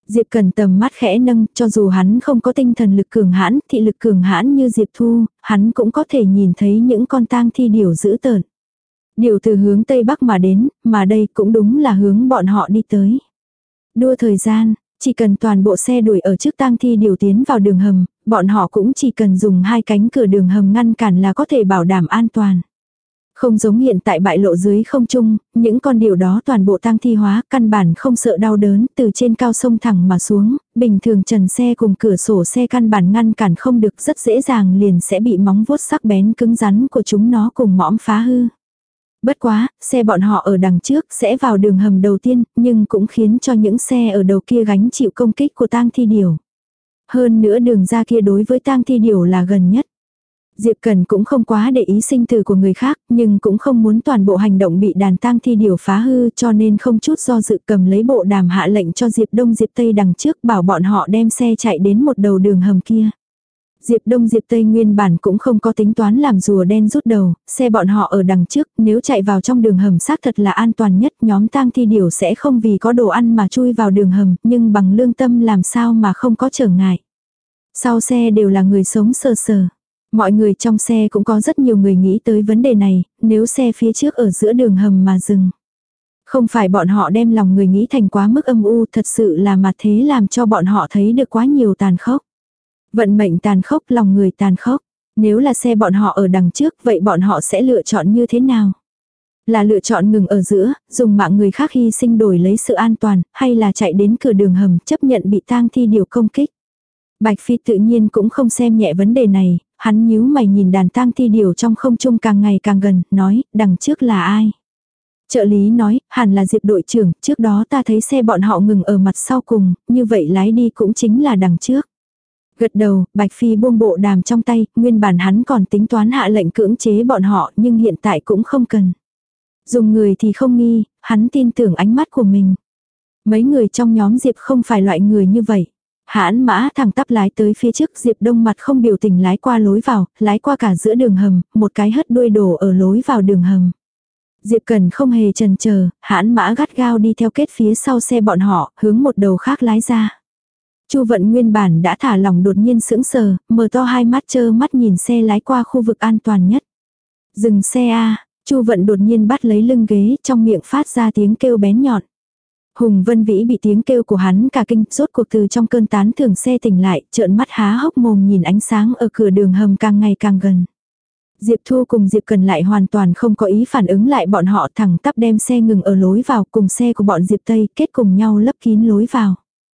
Diệp Cần tầm mắt khẽ nâng, cho dù hắn không có tinh thần lực cường hãn, thị lực cường hãn như Diệp Thu, hắn cũng có thể nhìn thấy những con tang thi điểu dữ tợn. Điểu từ hướng Tây Bắc mà đến, mà đây cũng đúng là hướng bọn họ đi tới. Đua thời gian, chỉ cần toàn bộ xe đuổi ở trước tang thi điểu tiến vào đường hầm, bọn họ cũng chỉ cần dùng hai cánh cửa đường hầm ngăn cản là có thể bảo đảm an toàn. Không giống hiện tại bại lộ dưới không trung, những con điểu đó toàn bộ tang thi hóa, căn bản không sợ đau đớn, từ trên cao sông thẳng mà xuống, bình thường trần xe cùng cửa sổ xe căn bản ngăn cản không được, rất dễ dàng liền sẽ bị móng vuốt sắc bén cứng rắn của chúng nó cùng mõm phá hư. Bất quá, xe bọn họ ở đằng trước sẽ vào đường hầm đầu tiên, nhưng cũng khiến cho những xe ở đầu kia gánh chịu công kích của tang thi điểu. Hơn nữa đường ra kia đối với tang thi điểu là gần nhất. Diệp Cần cũng không quá để ý sinh tử của người khác, nhưng cũng không muốn toàn bộ hành động bị đàn tang thi điểu phá hư, cho nên không chút do dự cầm lấy bộ đàm hạ lệnh cho Diệp Đông Diệp Tây đằng trước, bảo bọn họ đem xe chạy đến một đầu đường hầm kia. Diệp Đông Diệp Tây nguyên bản cũng không có tính toán làm rùa đen rút đầu, xe bọn họ ở đằng trước, nếu chạy vào trong đường hầm xác thật là an toàn nhất, nhóm tang thi điểu sẽ không vì có đồ ăn mà chui vào đường hầm, nhưng bằng lương tâm làm sao mà không có trở ngại. Sau xe đều là người sống sờ sờ. Mọi người trong xe cũng có rất nhiều người nghĩ tới vấn đề này, nếu xe phía trước ở giữa đường hầm mà dừng. Không phải bọn họ đem lòng người nghĩ thành quá mức âm u, thật sự là mà thế làm cho bọn họ thấy được quá nhiều tàn khốc. Vận mệnh tàn khốc, lòng người tàn khốc. Nếu là xe bọn họ ở đằng trước, vậy bọn họ sẽ lựa chọn như thế nào? Là lựa chọn ngừng ở giữa, dùng mạng người khác hy sinh đổi lấy sự an toàn, hay là chạy đến cửa đường hầm chấp nhận bị tang thi điểu công kích? Bạch Phi tự nhiên cũng không xem nhẹ vấn đề này, hắn nhíu mày nhìn đàn tang thi điểu trong không trung càng ngày càng gần, nói, đằng trước là ai? Trợ lý nói, hẳn là Diệp đội trưởng, trước đó ta thấy xe bọn họ ngừng ở mặt sau cùng, như vậy lái đi cũng chính là đằng trước. Gật đầu, Bạch Phi buông bộ đàm trong tay, nguyên bản hắn còn tính toán hạ lệnh cưỡng chế bọn họ, nhưng hiện tại cũng không cần. Dùng người thì không nghi, hắn tin tưởng ánh mắt của mình. Mấy người trong nhóm Diệp không phải loại người như vậy. Hãn mã thẳng tắp lái tới phía trước, Diệp Đông mặt không biểu tình lái qua lối vào, lái qua cả giữa đường hầm, một cái hất đuôi đổ ở lối vào đường hầm. Diệp Cần không hề chần chờ, hãn mã gắt gao đi theo kết phía sau xe bọn họ, hướng một đầu khác lái ra. Chu Vận nguyên bản đã thả lỏng đột nhiên sững sờ, mở to hai mắt trơ mắt nhìn xe lái qua khu vực an toàn nhất. Dừng xe a, Chu Vận đột nhiên bắt lấy lưng ghế, trong miệng phát ra tiếng kêu bén nhọn. Hùng Vân Vĩ bị tiếng kêu của hắn cả kinh, rốt cuộc từ trong cơn tán thưởng xe tỉnh lại, trợn mắt há hốc mồm nhìn ánh sáng ở cửa đường hầm càng ngày càng gần. Diệp Thu cùng Diệp Cần lại hoàn toàn không có ý phản ứng lại bọn họ, thẳng tắp đem xe ngừng ở lối vào cùng xe của bọn Diệp Tây kết cùng nhau lấp kín lối vào.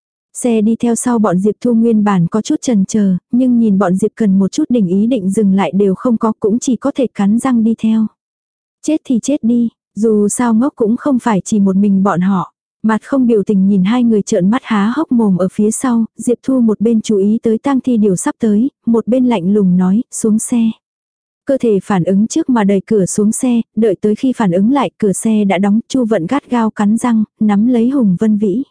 Xe đi theo sau bọn Diệp Thu nguyên bản có chút chần chờ, nhưng nhìn bọn Diệp Cần một chút định ý định dừng lại đều không có, cũng chỉ có thể cắn răng đi theo. Chết thì chết đi, dù sao ngốc cũng không phải chỉ một mình bọn họ. Mặt không biểu tình nhìn hai người trợn mắt há hốc mồm ở phía sau, Diệp Thu một bên chú ý tới tang thi điều sắp tới, một bên lạnh lùng nói, xuống xe. Cơ thể phản ứng trước mà đẩy cửa xuống xe, đợi tới khi phản ứng lại cửa xe đã đóng, Chu Vận gắt gao cắn răng, nắm lấy Hùng Vân Vĩ.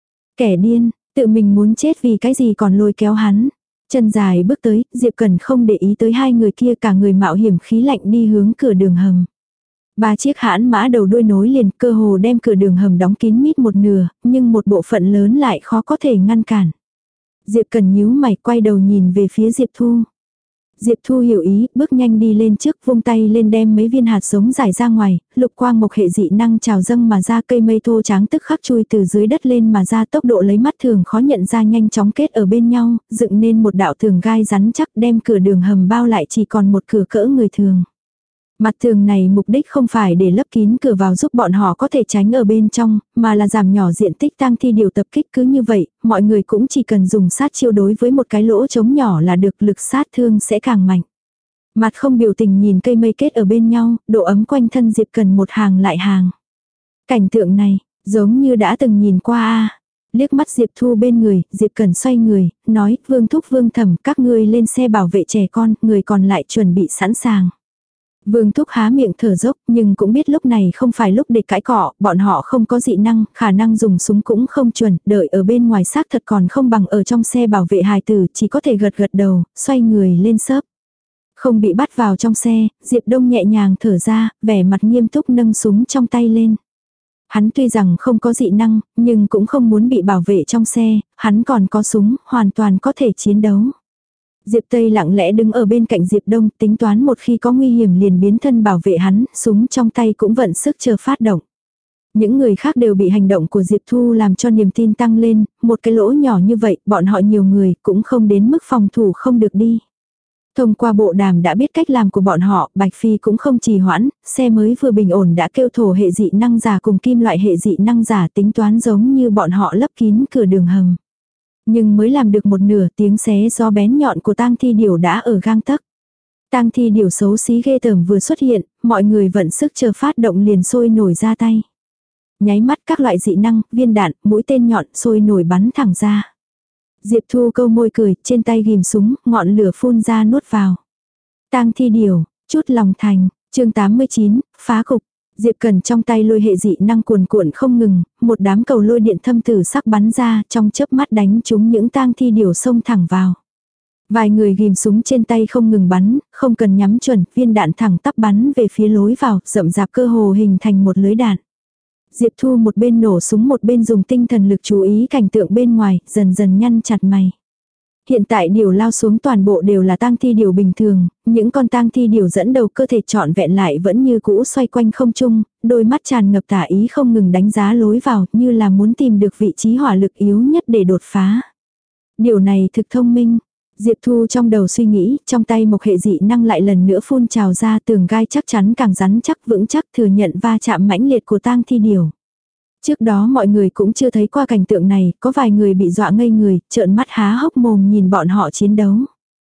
Kẻ điên, tự mình muốn chết vì cái gì còn lôi kéo hắn. Chân dài bước tới, Diệp Cần không để ý tới hai người kia, cả người mạo hiểm khí lạnh đi hướng cửa đường hầm. Ba chiếc hãn mã đầu đuôi nối liền, cơ hồ đem cửa đường hầm đóng kín mít một nửa, nhưng một bộ phận lớn lại khó có thể ngăn cản. Diệp Cần nhíu mày quay đầu nhìn về phía Diệp Thu. Diệp Thu hiểu ý, bước nhanh đi lên trước, vung tay lên đem mấy viên hạt giống rải ra ngoài, lục quang mộc hệ dị năng trào dâng mà ra, cây mây thô tráng tức khắc chui từ dưới đất lên mà ra, tốc độ lấy mắt thường khó nhận ra nhanh chóng kết ở bên nhau, dựng nên một đạo tường gai rắn chắc, đem cửa đường hầm bao lại chỉ còn một cửa cỡ người thường. Mặt tường này mục đích không phải để lấp kín cửa vào giúp bọn họ có thể tránh ở bên trong, mà là giảm nhỏ diện tích tang thi điều tập kích, cứ như vậy, mọi người cũng chỉ cần dùng sát chiêu đối với một cái lỗ trống nhỏ là được, lực sát thương sẽ càng mạnh. Mặt không biểu tình nhìn cây mây kết ở bên nhau, độ ấm quanh thân Diệp Cần một hàng lại hàng. Cảnh tượng này, giống như đã từng nhìn qua a. Liếc mắt Diệp Thu bên người, Diệp Cần xoay người, nói, Vương Thúc Vương Thẩm, các ngươi lên xe bảo vệ trẻ con, người còn lại chuẩn bị sẵn sàng. Vương Thúc há miệng thở dốc, nhưng cũng biết lúc này không phải lúc để cãi cọ, bọn họ không có dị năng, khả năng dùng súng cũng không chuẩn, đợi ở bên ngoài xác thật còn không bằng ở trong xe bảo vệ hài tử, chỉ có thể gật gật đầu, xoay người lên xớp. Không bị bắt vào trong xe, Diệp Đông nhẹ nhàng thở ra, vẻ mặt nghiêm túc nâng súng trong tay lên. Hắn tuy rằng không có dị năng, nhưng cũng không muốn bị bảo vệ trong xe, hắn còn có súng, hoàn toàn có thể chiến đấu. Diệp Tây lặng lẽ đứng ở bên cạnh Diệp Đông, tính toán một khi có nguy hiểm liền biến thân bảo vệ hắn, súng trong tay cũng vận sức chờ phát động. Những người khác đều bị hành động của Diệp Thu làm cho niềm tin tăng lên, một cái lỗ nhỏ như vậy, bọn họ nhiều người cũng không đến mức phòng thủ không được đi. Thông qua bộ đàm đã biết cách làm của bọn họ, Bạch Phi cũng không trì hoãn, xe mới vừa bình ổn đã kêu thổ hệ dị năng giả cùng kim loại hệ dị năng giả tính toán giống như bọn họ lấp kín cửa đường hầm. Nhưng mới làm được một nửa tiếng xé gió bén nhọn của tang thi điểu đã ở gang tấc. Tang thi điểu xấu xí ghê tởm vừa xuất hiện, mọi người vận sức chờ phát động liền sôi nổi ra tay. Nháy mắt các loại dị năng, viên đạn, mũi tên nhọn sôi nổi bắn thẳng ra. Diệp Thu câu môi cười, trên tay ghim súng, ngọn lửa phun ra nuốt vào. Tang thi điểu, chút lòng thành, chương tám mươi chín, phá cục. Diệp Cần trong tay lôi hệ dị năng cuồn cuộn không ngừng, một đám cầu lôi điện thâm tử sắc bắn ra trong chớp mắt đánh trúng những tang thi điểu xông thẳng vào. Vài người ghim súng trên tay không ngừng bắn, không cần nhắm chuẩn, viên đạn thẳng tắp bắn về phía lối vào, rậm rạp cơ hồ hình thành một lưới đạn. Diệp Thu một bên nổ súng một bên dùng tinh thần lực chú ý cảnh tượng bên ngoài, dần dần nhăn chặt mày. Hiện tại điều lao xuống toàn bộ đều là tang thi điều bình thường, những con tang thi điều dẫn đầu cơ thể trọn vẹn lại vẫn như cũ xoay quanh không trung, đôi mắt tràn ngập tả ý không ngừng đánh giá lối vào như là muốn tìm được vị trí hỏa lực yếu nhất để đột phá. Điều này thực thông minh. Diệp Thu trong đầu suy nghĩ, trong tay một hệ dị năng lại lần nữa phun trào ra tường gai chắc chắn càng rắn chắc vững chắc thừa nhận va chạm mãnh liệt của tang thi điều. Trước đó mọi người cũng chưa thấy qua cảnh tượng này, có vài người bị dọa ngây người, trợn mắt há hốc mồm nhìn bọn họ chiến đấu.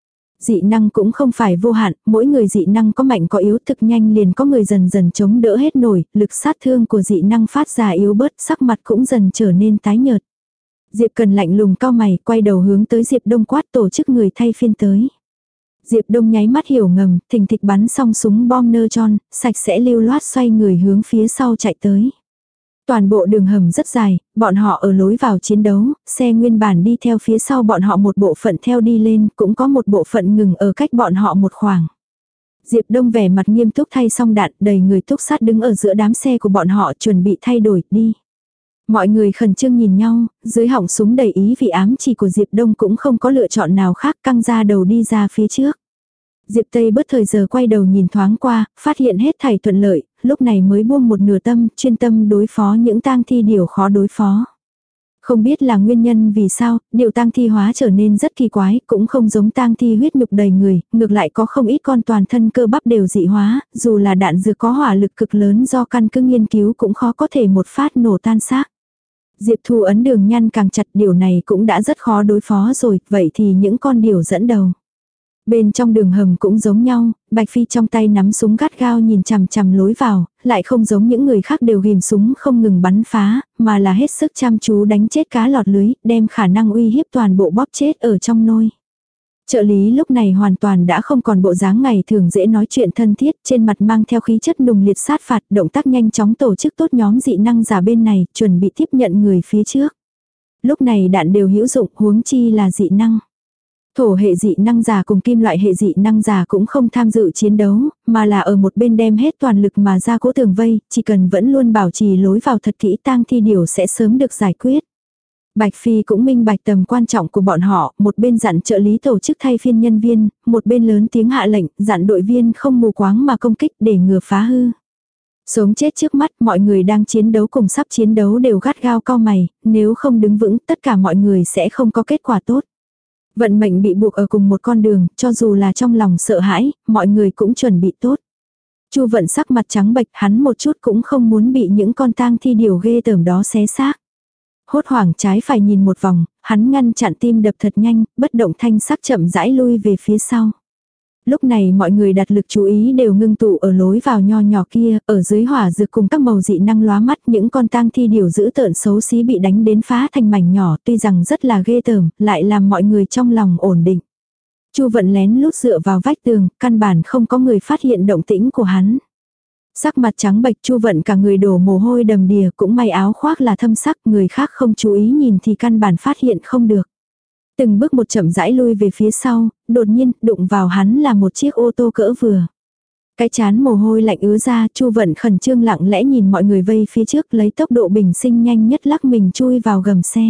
Dị năng cũng không phải vô hạn, mỗi người dị năng có mạnh có yếu thực nhanh liền có người dần dần chống đỡ hết nổi, lực sát thương của dị năng phát ra yếu bớt, sắc mặt cũng dần trở nên tái nhợt. Diệp Cần lạnh lùng cau mày, quay đầu hướng tới Diệp Đông quát tổ chức người thay phiên tới. Diệp Đông nháy mắt hiểu ngầm, thình thịch bắn xong súng bom nơ tròn, sạch sẽ lưu loát xoay người hướng phía sau chạy tới. Toàn bộ đường hầm rất dài, bọn họ ở lối vào chiến đấu, xe nguyên bản đi theo phía sau bọn họ một bộ phận theo đi lên, cũng có một bộ phận ngừng ở cách bọn họ một khoảng. Diệp Đông vẻ mặt nghiêm túc thay xong đạn, đầy người túc sát đứng ở giữa đám xe của bọn họ chuẩn bị thay đổi, đi. Mọi người khẩn trương nhìn nhau, dưới họng súng đầy ý vị ám chỉ của Diệp Đông cũng không có lựa chọn nào khác căng ra đầu đi ra phía trước. Diệp Tây bớt thời giờ quay đầu nhìn thoáng qua, phát hiện hết thảy thuận lợi, lúc này mới buông một nửa tâm, chuyên tâm đối phó những tang thi điều khó đối phó. Không biết là nguyên nhân vì sao, điều tang thi hóa trở nên rất kỳ quái, cũng không giống tang thi huyết nhục đầy người, ngược lại có không ít con toàn thân cơ bắp đều dị hóa, dù là đạn dược có hỏa lực cực lớn do căn cứ nghiên cứu cũng khó có thể một phát nổ tan xác. Diệp Thu ấn đường nhăn càng chặt, điều này cũng đã rất khó đối phó rồi, vậy thì những con điều dẫn đầu. Bên trong đường hầm cũng giống nhau, Bạch Phi trong tay nắm súng gắt gao nhìn chằm chằm lối vào, lại không giống những người khác đều ghim súng không ngừng bắn phá, mà là hết sức chăm chú đánh chết cá lọt lưới, đem khả năng uy hiếp toàn bộ bóp chết ở trong nôi. Trợ lý lúc này hoàn toàn đã không còn bộ dáng ngày thường dễ nói chuyện thân thiết, trên mặt mang theo khí chất nùng liệt sát phạt, động tác nhanh chóng tổ chức tốt nhóm dị năng giả bên này, chuẩn bị tiếp nhận người phía trước. Lúc này đạn đều hữu dụng, huống chi là dị năng. Thổ hệ dị năng giả cùng kim loại hệ dị năng giả cũng không tham dự chiến đấu, mà là ở một bên đem hết toàn lực mà ra cố tường vây, chỉ cần vẫn luôn bảo trì lối vào thật kỹ tang thi điều sẽ sớm được giải quyết. Bạch Phi cũng minh bạch tầm quan trọng của bọn họ, một bên dặn trợ lý tổ chức thay phiên nhân viên, một bên lớn tiếng hạ lệnh, dặn đội viên không mù quáng mà công kích để ngừa phá hư. Sống chết trước mắt, mọi người đang chiến đấu cùng sắp chiến đấu đều gắt gao cau mày, nếu không đứng vững tất cả mọi người sẽ không có kết quả tốt. Vận mệnh bị buộc ở cùng một con đường, cho dù là trong lòng sợ hãi, mọi người cũng chuẩn bị tốt. Chu Vận sắc mặt trắng bệch, hắn một chút cũng không muốn bị những con tang thi điều ghê tởm đó xé xác. Hốt hoảng trái phải nhìn một vòng, hắn ngăn chặn tim đập thật nhanh, bất động thanh sắc chậm rãi lui về phía sau. Lúc này mọi người đặt lực chú ý đều ngưng tụ ở lối vào nho nhỏ kia, ở dưới hỏa dược cùng các màu dị năng lóa mắt, những con tang thi điều dữ tợn xấu xí bị đánh đến phá thành mảnh nhỏ, tuy rằng rất là ghê tởm, lại làm mọi người trong lòng ổn định. Chu Vận lén lút dựa vào vách tường, căn bản không có người phát hiện động tĩnh của hắn. Sắc mặt trắng bệch, Chu Vận cả người đổ mồ hôi đầm đìa, cũng may áo khoác là thâm sắc, người khác không chú ý nhìn thì căn bản phát hiện không được. Từng bước một chậm rãi lui về phía sau, đột nhiên đụng vào hắn là một chiếc ô tô cỡ vừa. Cái chán mồ hôi lạnh ứa ra, Chu Vận khẩn trương lặng lẽ nhìn mọi người vây phía trước lấy tốc độ bình sinh nhanh nhất lắc mình chui vào gầm xe.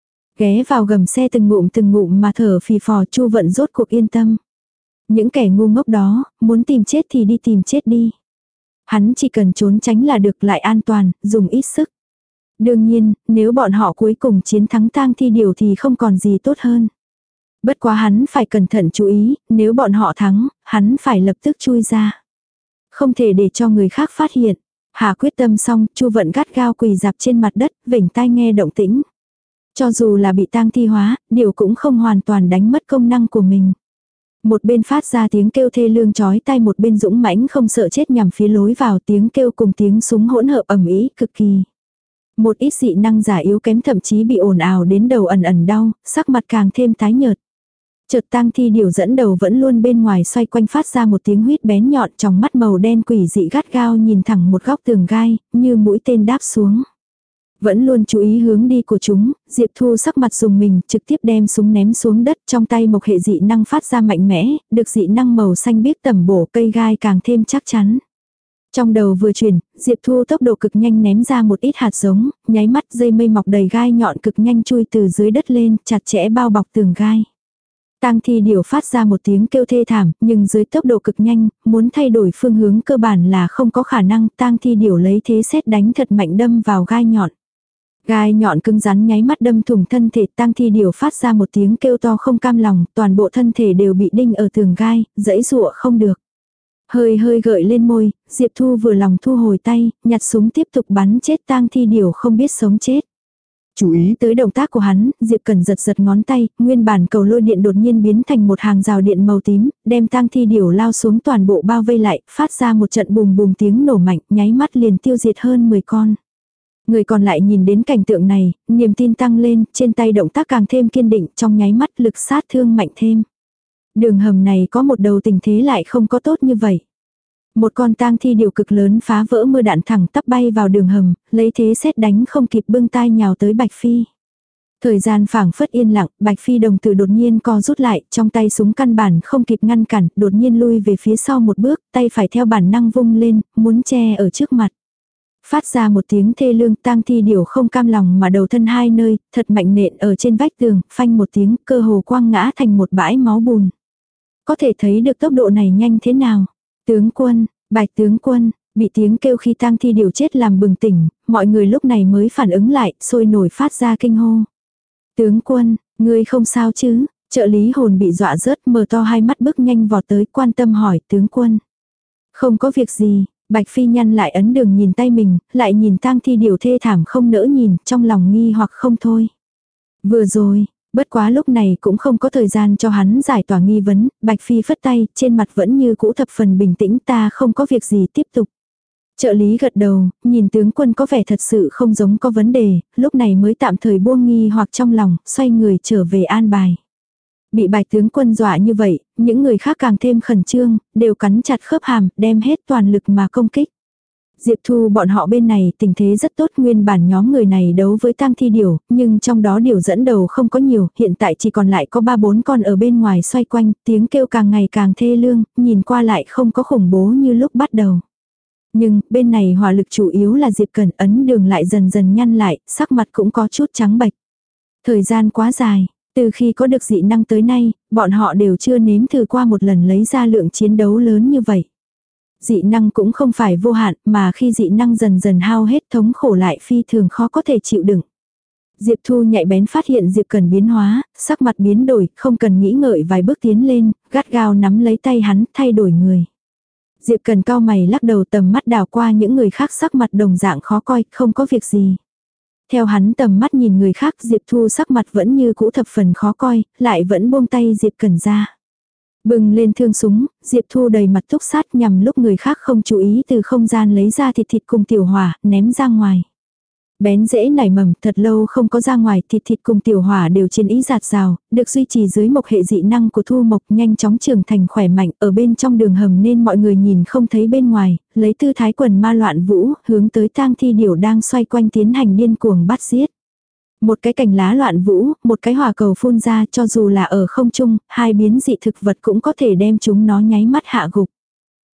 Ghé vào gầm xe từng ngụm từng ngụm mà thở phì phò, Chu Vận rốt cuộc yên tâm. Những kẻ ngu ngốc đó, muốn tìm chết thì đi tìm chết đi. Hắn chỉ cần trốn tránh là được, lại an toàn, dùng ít sức. Đương nhiên, nếu bọn họ cuối cùng chiến thắng Tang Thi Điểu thì không còn gì tốt hơn. Bất quá hắn phải cẩn thận chú ý, nếu bọn họ thắng, hắn phải lập tức chui ra. Không thể để cho người khác phát hiện. Hạ quyết tâm xong, Chu Vận gắt gao quỳ dạp trên mặt đất, vểnh tai nghe động tĩnh. Cho dù là bị tang thi hóa, điều cũng không hoàn toàn đánh mất công năng của mình. Một bên phát ra tiếng kêu thê lương chói tai, một bên dũng mãnh không sợ chết nhằm phía lối vào, tiếng kêu cùng tiếng súng hỗn hợp ầm ĩ cực kỳ. Một ít dị năng giả yếu kém thậm chí bị ồn ào đến đầu ẩn ẩn đau, sắc mặt càng thêm tái nhợt. Chợt Tang Thi Điểu dẫn đầu vẫn luôn bên ngoài xoay quanh phát ra một tiếng huýt bén nhọn, trong mắt màu đen quỷ dị gắt gao nhìn thẳng một góc tường gai, như mũi tên đáp xuống. Vẫn luôn chú ý hướng đi của chúng, Diệp Thu sắc mặt dùng mình, trực tiếp đem súng ném xuống đất, trong tay một hệ dị năng phát ra mạnh mẽ, được dị năng màu xanh biếc tẩm bổ, cây gai càng thêm chắc chắn. Trong đầu vừa chuyển, Diệp Thu tốc độ cực nhanh ném ra một ít hạt giống, nháy mắt dây mây mọc đầy gai nhọn cực nhanh chui từ dưới đất lên, chặt chẽ bao bọc tường gai. Tang Thi Điểu phát ra một tiếng kêu thê thảm, nhưng dưới tốc độ cực nhanh, muốn thay đổi phương hướng cơ bản là không có khả năng. Tang Thi Điểu lấy thế sét đánh thật mạnh đâm vào gai nhọn. Gai nhọn cứng rắn nháy mắt đâm thủng thân thể. Tang Thi Điểu phát ra một tiếng kêu to không cam lòng, toàn bộ thân thể đều bị đinh ở tường gai, giãy giụa không được. Hơi hơi gợi lên môi, Diệp Thu vừa lòng thu hồi tay, nhặt súng tiếp tục bắn chết Tang Thi Điểu không biết sống chết. Chú ý tới động tác của hắn, Diệp Cẩn giật giật ngón tay, nguyên bản cầu lôi điện đột nhiên biến thành một hàng rào điện màu tím, đem Tang Thi Điểu lao xuống toàn bộ bao vây lại, phát ra một trận bùm bùm tiếng nổ mạnh, nháy mắt liền tiêu diệt hơn mười con. Người còn lại nhìn đến cảnh tượng này, niềm tin tăng lên, trên tay động tác càng thêm kiên định, trong nháy mắt lực sát thương mạnh thêm. Đường hầm này có một đầu tình thế lại không có tốt như vậy. Một con Tang Thi Điểu cực lớn phá vỡ mưa đạn thẳng tắp bay vào đường hầm, lấy thế sét đánh không kịp bưng tai nhào tới Bạch Phi. Thời gian phảng phất yên lặng, Bạch Phi đồng tử đột nhiên co rút lại, trong tay súng căn bản không kịp ngăn cản, đột nhiên lui về phía sau một bước, tay phải theo bản năng vung lên, muốn che ở trước mặt. Phát ra một tiếng thê lương, Tang Thi Điểu không cam lòng mà đầu thân hai nơi, thật mạnh nện ở trên vách tường, phanh một tiếng, cơ hồ quăng ngã thành một bãi máu bùn. Có thể thấy được tốc độ này nhanh thế nào. Tướng quân, Bạch tướng quân, bị tiếng kêu khi Tang Thi Điểu chết làm bừng tỉnh, mọi người lúc này mới phản ứng lại, sôi nổi phát ra kinh hô. Tướng quân, ngươi không sao chứ? Trợ lý hồn bị dọa rớt, mở to hai mắt bước nhanh vọt tới, quan tâm hỏi tướng quân. Không có việc gì. Bạch Phi nhăn lại ấn đường nhìn tay mình, lại nhìn Tang Thi Điểu thê thảm không nỡ nhìn, trong lòng nghi hoặc không thôi. Vừa rồi, bất quá lúc này cũng không có thời gian cho hắn giải tỏa nghi vấn, Bạch Phi phất tay, trên mặt vẫn như cũ thập phần bình tĩnh, ta không có việc gì, tiếp tục. Trợ lý gật đầu, nhìn tướng quân có vẻ thật sự không giống có vấn đề, lúc này mới tạm thời buông nghi hoặc trong lòng, xoay người trở về an bài. Bị Bạch tướng quân dọa như vậy, những người khác càng thêm khẩn trương, đều cắn chặt khớp hàm, đem hết toàn lực mà công kích. Diệp Thu bọn họ bên này tình thế rất tốt, nguyên bản nhóm người này đấu với Tang Thi Điểu, nhưng trong đó Điểu dẫn đầu không có nhiều, hiện tại chỉ còn lại có ba bốn con ở bên ngoài xoay quanh, tiếng kêu càng ngày càng thê lương, nhìn qua lại không có khủng bố như lúc bắt đầu. Nhưng, bên này hỏa lực chủ yếu là Diệp Cẩn, ấn đường lại dần dần nhăn lại, sắc mặt cũng có chút trắng bệch. Thời gian quá dài, từ khi có được dị năng tới nay, bọn họ đều chưa nếm thử qua một lần lấy ra lượng chiến đấu lớn như vậy. Dị năng cũng không phải vô hạn, mà khi dị năng dần dần hao hết thống khổ lại phi thường khó có thể chịu đựng. Diệp Thu nhạy bén phát hiện Diệp Cẩn biến hóa, sắc mặt biến đổi, không cần nghĩ ngợi vài bước tiến lên, gắt gao nắm lấy tay hắn, thay đổi người. Diệp Cẩn cau mày lắc đầu, tầm mắt đảo qua những người khác sắc mặt đồng dạng khó coi, không có việc gì. Theo hắn tầm mắt nhìn người khác, Diệp Thu sắc mặt vẫn như cũ thập phần khó coi, lại vẫn buông tay Diệp Cẩn ra. Bừng lên thương súng, Diệp Thu đầy mặt túc sát nhằm lúc người khác không chú ý từ không gian lấy ra thịt thịt cùng tiểu hỏa, ném ra ngoài. Bén rễ nảy mầm, thật lâu không có ra ngoài, thịt thịt cùng tiểu hỏa đều chiến ý giạt rào, được duy trì dưới mộc hệ dị năng của Thu Mộc, nhanh chóng trưởng thành khỏe mạnh, ở bên trong đường hầm nên mọi người nhìn không thấy bên ngoài, lấy tư thái quần ma loạn vũ, hướng tới Tang Thi Điểu đang xoay quanh tiến hành điên cuồng bắt giết. Một cái cành lá loạn vũ, một cái hỏa cầu phun ra, cho dù là ở không trung, hai biến dị thực vật cũng có thể đem chúng nó nháy mắt hạ gục.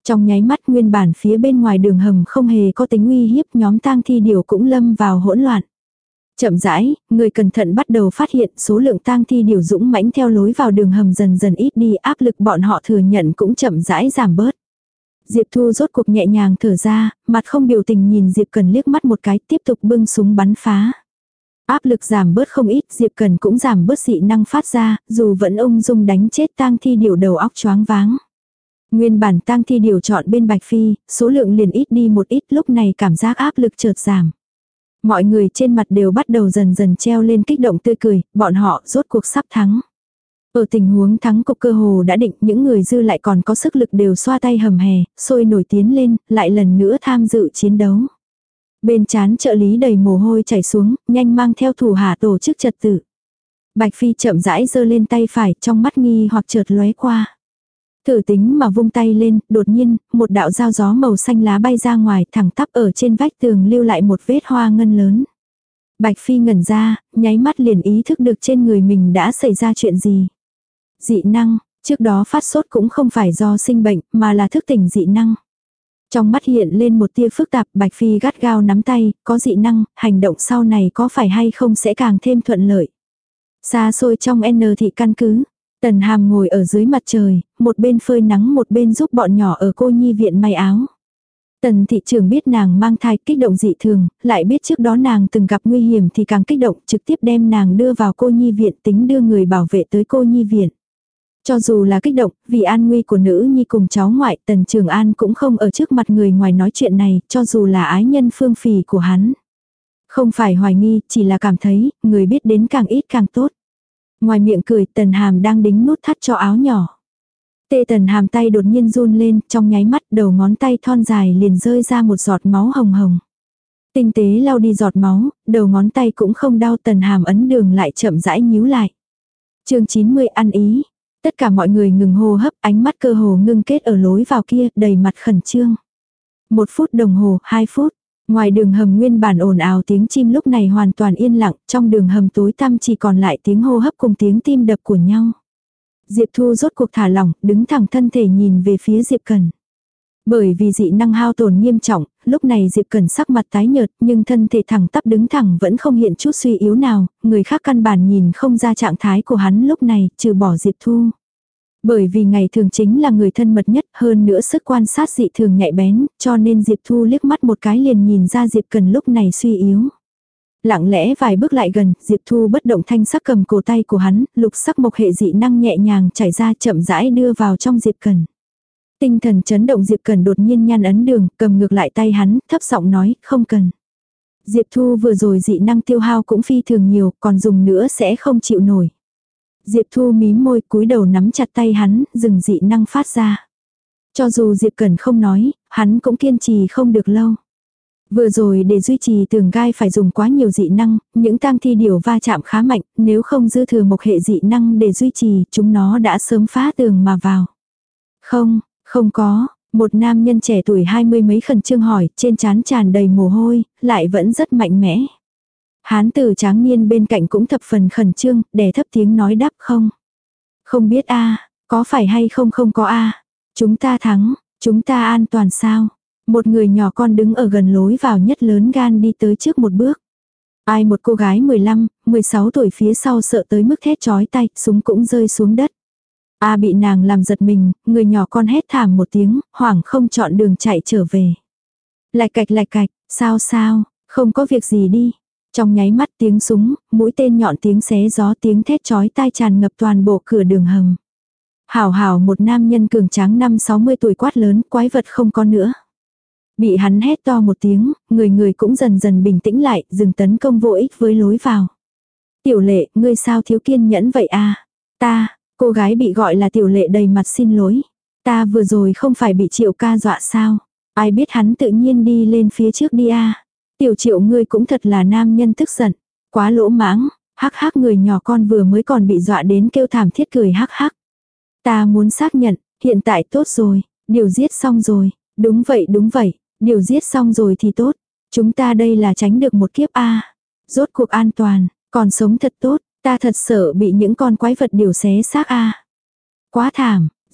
Trong nháy mắt nguyên bản phía bên ngoài đường hầm không hề có tính uy hiếp, nhóm tang thi điểu cũng lâm vào hỗn loạn. Chậm rãi, người cẩn thận bắt đầu phát hiện số lượng tang thi điểu dũng mãnh theo lối vào đường hầm dần dần ít đi, áp lực bọn họ thừa nhận cũng chậm rãi giảm bớt. Diệp Thu rốt cuộc nhẹ nhàng thở ra, mặt không biểu tình nhìn Diệp Cần liếc mắt một cái, tiếp tục bưng súng bắn phá. Áp lực giảm bớt không ít, Diệp Cần cũng giảm bớt dị năng phát ra, dù vẫn ung dung đánh chết tang thi điểu đầu óc choáng váng. Nguyên bản tang thi điểu chọn bên Bạch Phi, số lượng liền ít đi một ít, lúc này cảm giác áp lực chợt giảm. Mọi người trên mặt đều bắt đầu dần dần treo lên kích động tươi cười, bọn họ rốt cuộc sắp thắng. Ở tình huống thắng cục cơ hồ đã định, những người dư lại còn có sức lực đều xoa tay hầm hè, sôi nổi tiến lên, lại lần nữa tham dự chiến đấu. Bên trán trợ lý đầy mồ hôi chảy xuống, nhanh mang theo thủ hạ tổ chức trật tự. Bạch Phi chậm rãi giơ lên tay phải, trong mắt nghi hoặc chợt lóe qua. Thử tính mà vung tay lên, đột nhiên, một đạo dao gió màu xanh lá bay ra ngoài, thẳng tắp ở trên vách tường lưu lại một vết hoa ngân lớn. Bạch Phi ngẩn ra, nháy mắt liền ý thức được trên người mình đã xảy ra chuyện gì. Dị năng, trước đó phát sốt cũng không phải do sinh bệnh, mà là thức tỉnh dị năng. Trong mắt hiện lên một tia phức tạp, Bạch Phi gắt gao nắm tay, có dị năng, hành động sau này có phải hay không sẽ càng thêm thuận lợi. Xa xôi trong N thị căn cứ, Tần Hàm ngồi ở dưới mặt trời, một bên phơi nắng một bên giúp bọn nhỏ ở cô nhi viện may áo. Tần thị trưởng biết nàng mang thai kích động dị thường, lại biết trước đó nàng từng gặp nguy hiểm thì càng kích động, trực tiếp đem nàng đưa vào cô nhi viện, tính đưa người bảo vệ tới cô nhi viện. Cho dù là kích động, vì an nguy của nữ nhi cùng cháu ngoại, Tần Trường An cũng không ở trước mặt người ngoài nói chuyện này, cho dù là ái nhân phương phì của hắn. Không phải hoài nghi, chỉ là cảm thấy, người biết đến càng ít càng tốt. Ngoài miệng cười, Tần Hàm đang đính nút thắt cho áo nhỏ. Tê Tần Hàm tay đột nhiên run lên, trong nháy mắt đầu ngón tay thon dài liền rơi ra một giọt máu hồng hồng. Tinh tế lau đi giọt máu, đầu ngón tay cũng không đau, Tần Hàm ấn đường lại chậm rãi nhíu lại. Chương chín mươi ăn ý. Tất cả mọi người ngừng hô hấp, ánh mắt cơ hồ ngưng kết ở lối vào kia, đầy mặt khẩn trương. Một phút đồng hồ, hai phút. Ngoài đường hầm nguyên bản ồn ào tiếng chim lúc này hoàn toàn yên lặng, trong đường hầm tối tăm chỉ còn lại tiếng hô hấp cùng tiếng tim đập của nhau. Diệp Thu rốt cuộc thả lỏng, đứng thẳng thân thể nhìn về phía Diệp Cần. Bởi vì dị năng hao tổn nghiêm trọng, lúc này Diệp Cần sắc mặt tái nhợt, nhưng thân thể thẳng tắp đứng thẳng vẫn không hiện chút suy yếu nào, người khác căn bản nhìn không ra trạng thái của hắn lúc này, trừ bỏ Diệp Thu. Bởi vì ngày thường chính là người thân mật nhất, hơn nữa sức quan sát dị thường nhạy bén, cho nên Diệp Thu liếc mắt một cái liền nhìn ra Diệp Cần lúc này suy yếu. Lặng lẽ vài bước lại gần, Diệp Thu bất động thanh sắc cầm cổ tay của hắn, lục sắc mộc hệ dị năng nhẹ nhàng chảy ra chậm rãi đưa vào trong Diệp Cần. Tinh thần chấn động Diệp Cần đột nhiên nhăn ấn đường, cầm ngược lại tay hắn, thấp giọng nói, không cần. Diệp Thu vừa rồi dị năng tiêu hao cũng phi thường nhiều, còn dùng nữa sẽ không chịu nổi. Diệp Thu mím môi cúi đầu nắm chặt tay hắn, dừng dị năng phát ra. Cho dù Diệp Cần không nói, hắn cũng kiên trì không được lâu. Vừa rồi để duy trì tường gai phải dùng quá nhiều dị năng, những tang thi điểu va chạm khá mạnh, nếu không dư thừa một hệ dị năng để duy trì, chúng nó đã sớm phá tường mà vào. Không, không có, một nam nhân trẻ tuổi hai mươi mấy khẩn trương hỏi, trên trán tràn đầy mồ hôi, lại vẫn rất mạnh mẽ. Hán tử tráng niên bên cạnh cũng thập phần khẩn trương, đè thấp tiếng nói đáp không. Không biết a, có phải hay không không có a. Chúng ta thắng, chúng ta an toàn sao? Một người nhỏ con đứng ở gần lối vào nhất lớn gan đi tới trước một bước. Ai một cô gái mười lăm, mười sáu tuổi phía sau sợ tới mức thét chói tay, súng cũng rơi xuống đất. A bị nàng làm giật mình, người nhỏ con hét thảm một tiếng, hoảng không chọn đường chạy trở về. Lạch cạch lạch cạch, sao sao, không có việc gì đi. Trong nháy mắt tiếng súng, mũi tên nhọn tiếng xé gió tiếng thét chói tai tràn ngập toàn bộ cửa đường hầm. Hảo hảo một nam nhân cường tráng năm sáu mươi tuổi quát lớn, quái vật không có nữa. Bị hắn hét to một tiếng, người người cũng dần dần bình tĩnh lại, dừng tấn công vô ích với lối vào. Tiểu lệ, ngươi sao thiếu kiên nhẫn vậy a? Ta, cô gái bị gọi là tiểu lệ đầy mặt xin lỗi. Ta vừa rồi không phải bị Triệu ca dọa sao? Ai biết hắn tự nhiên đi lên phía trước đi a. Tiểu Triệu ngươi cũng thật là nam nhân tức giận. Quá lỗ mãng, hắc hắc người nhỏ con vừa mới còn bị dọa đến kêu thảm thiết cười hắc hắc. Ta muốn xác nhận, hiện tại tốt rồi, điều giết xong rồi. Đúng vậy đúng vậy, điều giết xong rồi thì tốt. Chúng ta đây là tránh được một kiếp a. Rốt cuộc an toàn, còn sống thật tốt, ta thật sợ bị những con quái vật điều xé xác a. Quá thảm,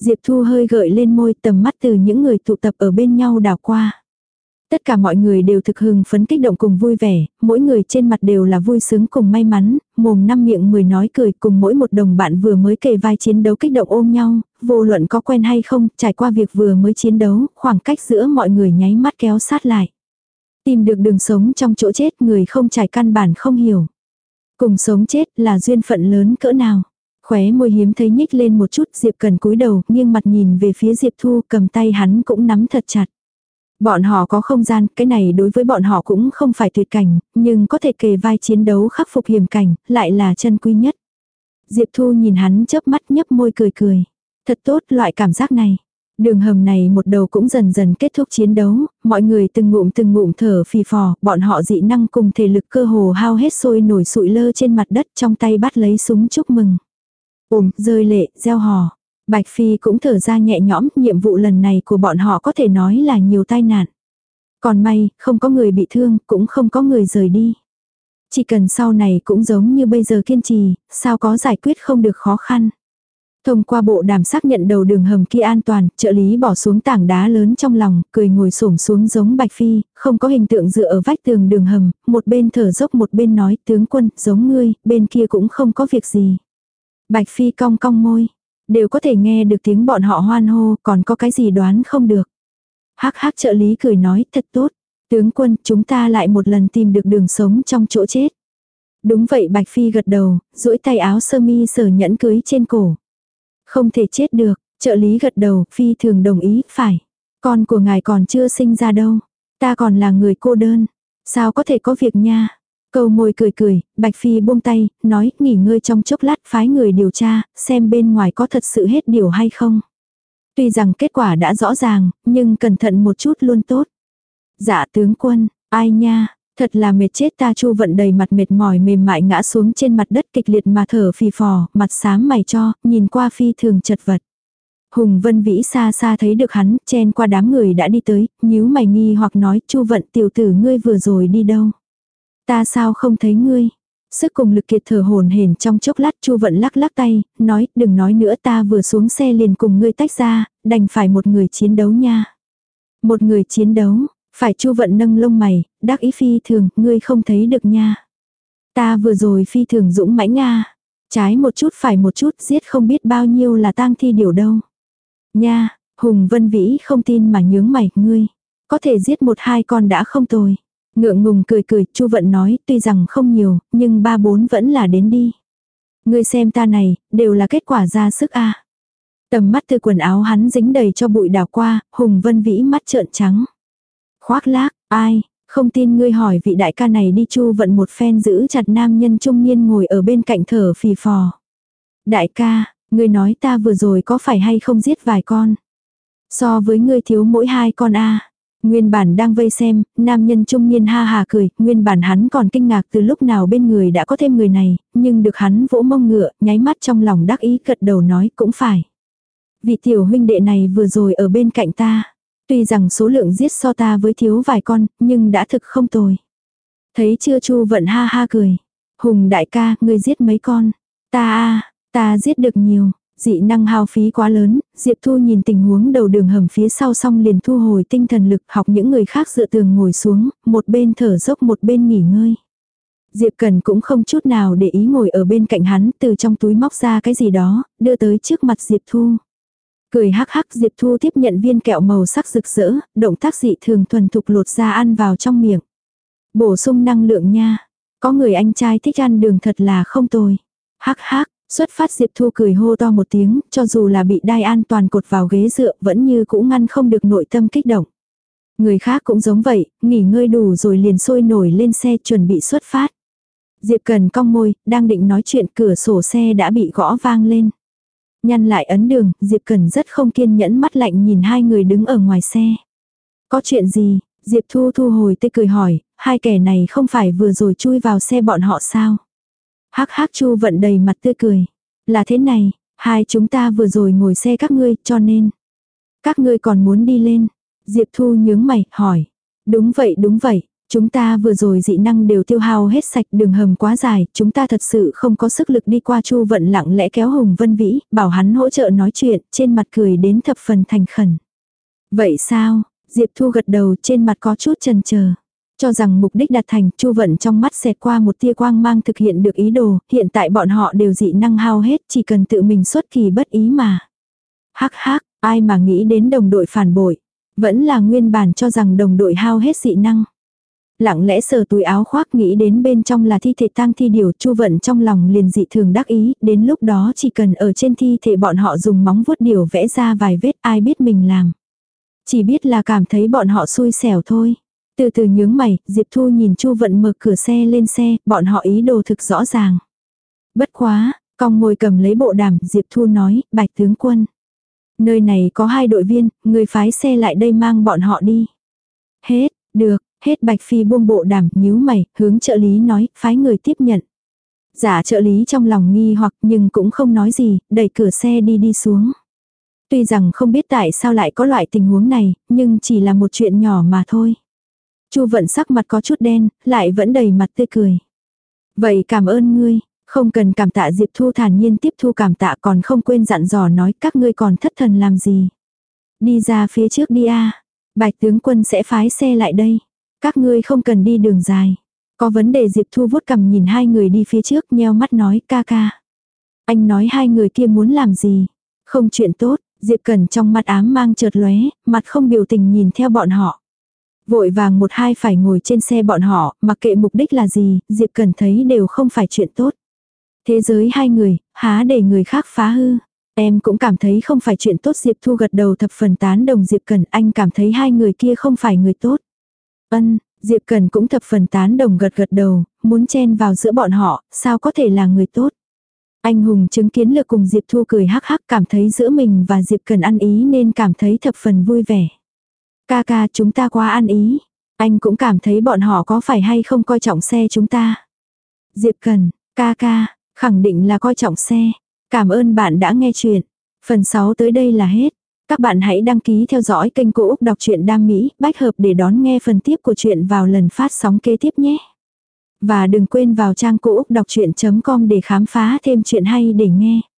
Diệp Thu hơi gợi lên môi, tầm mắt từ những người tụ tập ở bên nhau đảo qua. Tất cả mọi người đều thực hưng phấn kích động cùng vui vẻ, mỗi người trên mặt đều là vui sướng cùng may mắn, mồm năm miệng mười nói cười, cùng mỗi một đồng bạn vừa mới kề vai chiến đấu kích động ôm nhau, vô luận có quen hay không, trải qua việc vừa mới chiến đấu, khoảng cách giữa mọi người nháy mắt kéo sát lại. Tìm được đường sống trong chỗ chết, người không trải căn bản không hiểu. Cùng sống chết là duyên phận lớn cỡ nào. Khóe môi hiếm thấy nhích lên một chút, Diệp Cần cúi đầu, nghiêng mặt nhìn về phía Diệp Thu, cầm tay hắn cũng nắm thật chặt. Bọn họ có không gian, cái này đối với bọn họ cũng không phải tuyệt cảnh, nhưng có thể kề vai chiến đấu khắc phục hiểm cảnh, lại là chân quý nhất. Diệp Thu nhìn hắn chớp mắt nhấp môi cười cười. Thật tốt loại cảm giác này. Đường hầm này một đầu cũng dần dần kết thúc chiến đấu, mọi người từng ngụm từng ngụm thở phì phò, bọn họ dị năng cùng thể lực cơ hồ hao hết sôi nổi sụi lơ trên mặt đất, trong tay bắt lấy súng chúc mừng. Ôm, rơi lệ, gieo hò. Bạch Phi cũng thở ra nhẹ nhõm, nhiệm vụ lần này của bọn họ có thể nói là nhiều tai nạn. Còn may, không có người bị thương, cũng không có người rời đi. Chỉ cần sau này cũng giống như bây giờ kiên trì, sao có giải quyết không được khó khăn. Thông qua bộ đàm xác nhận đầu đường hầm kia an toàn, trợ lý bỏ xuống tảng đá lớn trong lòng, cười ngồi xổm xuống giống Bạch Phi, không có hình tượng dựa ở vách tường đường hầm, một bên thở dốc một bên nói, tướng quân, giống ngươi, bên kia cũng không có việc gì. Bạch Phi cong cong môi, đều có thể nghe được tiếng bọn họ hoan hô, còn có cái gì đoán không được. Hắc hắc trợ lý cười nói, thật tốt, tướng quân, chúng ta lại một lần tìm được đường sống trong chỗ chết. Đúng vậy Bạch Phi gật đầu, duỗi tay áo sơ mi sờ nhẫn cưới trên cổ. Không thể chết được, trợ lý gật đầu, Phi thường đồng ý, phải. Con của ngài còn chưa sinh ra đâu. Ta còn là người cô đơn. Sao có thể có việc nha. Câu môi cười cười, Bạch Phi buông tay, nói, nghỉ ngơi trong chốc lát phái người điều tra, xem bên ngoài có thật sự hết điều hay không. Tuy rằng kết quả đã rõ ràng, nhưng cẩn thận một chút luôn tốt. Dạ tướng quân, ai nha. Thật là mệt chết ta. Chu Vận đầy mặt mệt mỏi mềm mại ngã xuống trên mặt đất kịch liệt mà thở phì phò, mặt xám mày cho, nhìn qua phi thường chật vật. Hùng Vân Vĩ xa xa thấy được hắn, chen qua đám người đã đi tới, nhíu mày nghi hoặc nói, Chu Vận tiểu tử ngươi vừa rồi đi đâu? Ta sao không thấy ngươi? Sức cùng lực kiệt thở hổn hển trong chốc lát. Chu Vận lắc lắc tay, nói, đừng nói nữa, ta vừa xuống xe liền cùng ngươi tách ra, đành phải một người chiến đấu nha. Một người chiến đấu? Phải. Chu Vận nâng lông mày, đắc ý phi thường, ngươi không thấy được nha. Ta vừa rồi phi thường dũng mãnh nga. Trái một chút phải một chút, giết không biết bao nhiêu là tang thi điều đâu. Nha, Hùng Vân Vĩ không tin mà nhướng mày, ngươi. Có thể giết một hai con đã không tồi. Ngượng ngùng cười cười, Chu Vận nói, tuy rằng không nhiều, nhưng ba bốn vẫn là đến đi. Ngươi xem ta này, đều là kết quả ra sức a. Tầm mắt từ quần áo hắn dính đầy cho bụi đảo qua, Hùng Vân Vĩ mắt trợn trắng. Khoác lác, ai, không tin ngươi hỏi vị đại ca này đi. Chu Vận một phen giữ chặt nam nhân trung niên ngồi ở bên cạnh thở phì phò. Đại ca, ngươi nói ta vừa rồi có phải hay không giết vài con? So với ngươi thiếu mỗi hai con a. Nguyên bản đang vây xem, nam nhân trung niên ha hà cười, nguyên bản hắn còn kinh ngạc từ lúc nào bên người đã có thêm người này, nhưng được hắn vỗ mông ngựa, nháy mắt trong lòng đắc ý gật đầu nói cũng phải. Vị tiểu huynh đệ này vừa rồi ở bên cạnh ta. Tuy rằng số lượng giết so ta với thiếu vài con, nhưng đã thực không tồi. Thấy chưa? Chu Vận ha ha cười. Hùng đại ca, ngươi giết mấy con? Ta a, ta giết được nhiều. Dị năng hao phí quá lớn, Diệp Thu nhìn tình huống đầu đường hầm phía sau xong liền thu hồi tinh thần lực, học những người khác dựa tường ngồi xuống, một bên thở dốc một bên nghỉ ngơi. Diệp Cần cũng không chút nào để ý ngồi ở bên cạnh hắn, từ trong túi móc ra cái gì đó, đưa tới trước mặt Diệp Thu. Cười hắc hắc, Diệp Thu tiếp nhận viên kẹo màu sắc rực rỡ, động tác dị thường thuần thục lột ra ăn vào trong miệng. Bổ sung năng lượng nha. Có người anh trai thích ăn đường thật là không tồi. Hắc hắc, xuất phát. Diệp Thu cười hô to một tiếng, cho dù là bị đai an toàn cột vào ghế dựa vẫn như cũng ngăn không được nội tâm kích động. Người khác cũng giống vậy, nghỉ ngơi đủ rồi liền sôi nổi lên xe chuẩn bị xuất phát. Diệp Cần cong môi, đang định nói chuyện, cửa sổ xe đã bị gõ vang lên. Nhăn lại ấn đường, Diệp Cần rất không kiên nhẫn mắt lạnh nhìn hai người đứng ở ngoài xe. Có chuyện gì? Diệp Thu thu hồi tê cười hỏi, hai kẻ này không phải vừa rồi chui vào xe bọn họ sao? Hắc hắc. Chu Vận đầy mặt tươi cười. Là thế này, hai chúng ta vừa rồi ngồi xe các ngươi, cho nên. Các ngươi còn muốn đi lên? Diệp Thu nhướng mày, hỏi. Đúng vậy đúng vậy. Chúng ta vừa rồi dị năng đều tiêu hao hết sạch, đường hầm quá dài, chúng ta thật sự không có sức lực đi qua. Chu Vận lặng lẽ kéo Hùng Vân Vĩ, bảo hắn hỗ trợ nói chuyện, trên mặt cười đến thập phần thành khẩn. Vậy sao? Diệp Thu gật đầu, trên mặt có chút chần chờ. Cho rằng mục đích đạt thành, Chu Vận trong mắt xẹt qua một tia quang mang thực hiện được ý đồ, hiện tại bọn họ đều dị năng hao hết, chỉ cần tự mình xuất kỳ bất ý mà. Hắc hắc, ai mà nghĩ đến đồng đội phản bội, vẫn là nguyên bản cho rằng đồng đội hao hết dị năng. Lặng lẽ sờ túi áo khoác nghĩ đến bên trong là thi thể tang thi điểu, Chu Vận trong lòng liền dị thường đắc ý, đến lúc đó chỉ cần ở trên thi thể bọn họ dùng móng vuốt điểu vẽ ra vài vết, ai biết mình làm. Chỉ biết là cảm thấy bọn họ xui xẻo thôi. Từ từ nhướng mày, Diệp Thu nhìn Chu Vận mở cửa xe lên xe, bọn họ ý đồ thực rõ ràng. Bất quá, cong môi cầm lấy bộ đàm, Diệp Thu nói, Bạch tướng quân. Nơi này có hai đội viên, người phái xe lại đây mang bọn họ đi. Hết, được, hết Bạch Phi buông bộ đàm, nhíu mày, hướng trợ lý nói, phái người tiếp nhận. Giả trợ lý trong lòng nghi hoặc nhưng cũng không nói gì, đẩy cửa xe đi đi xuống. Tuy rằng không biết tại sao lại có loại tình huống này, nhưng chỉ là một chuyện nhỏ mà thôi. Chu Vận sắc mặt có chút đen, lại vẫn đầy mặt tươi cười. Vậy cảm ơn ngươi, không cần cảm tạ. Diệp Thu thản nhiên tiếp thu cảm tạ, còn không quên dặn dò nói các ngươi còn thất thần làm gì. Đi ra phía trước đi a, Bạch tướng quân sẽ phái xe lại đây. Các ngươi không cần đi đường dài. Có vấn đề. Diệp Thu vuốt cằm nhìn hai người đi phía trước, nheo mắt nói ca ca. Anh nói hai người kia muốn làm gì? Không chuyện tốt. Diệp Cẩn trong mắt ám mang chợt lóe, mặt không biểu tình nhìn theo bọn họ. Vội vàng một hai phải ngồi trên xe bọn họ, mặc kệ mục đích là gì, Diệp Cẩn thấy đều không phải chuyện tốt. Thế giới hai người, há để người khác phá hư. Em cũng cảm thấy không phải chuyện tốt. Diệp Thu gật đầu thập phần tán đồng Diệp Cẩn, anh cảm thấy hai người kia không phải người tốt. Ân, Diệp Cẩn cũng thập phần tán đồng gật gật đầu, muốn chen vào giữa bọn họ, sao có thể là người tốt. Anh hùng chứng kiến lực cùng Diệp Thu cười hắc hắc, cảm thấy giữa mình và Diệp Cẩn ăn ý nên cảm thấy thập phần vui vẻ. Ca ca, chúng ta quá ăn ý. Anh cũng cảm thấy bọn họ có phải hay không coi trọng xe chúng ta. Diệp Cẩn, ca ca, khẳng định là coi trọng xe. Cảm ơn bạn đã nghe chuyện. Phần sáu tới đây là hết. Các bạn hãy đăng ký theo dõi kênh Cô Úc Đọc truyện Đam Mỹ, bách hợp để đón nghe phần tiếp của chuyện vào lần phát sóng kế tiếp nhé. Và đừng quên vào trang cô úc đọc chuyện chấm com để khám phá thêm chuyện hay để nghe.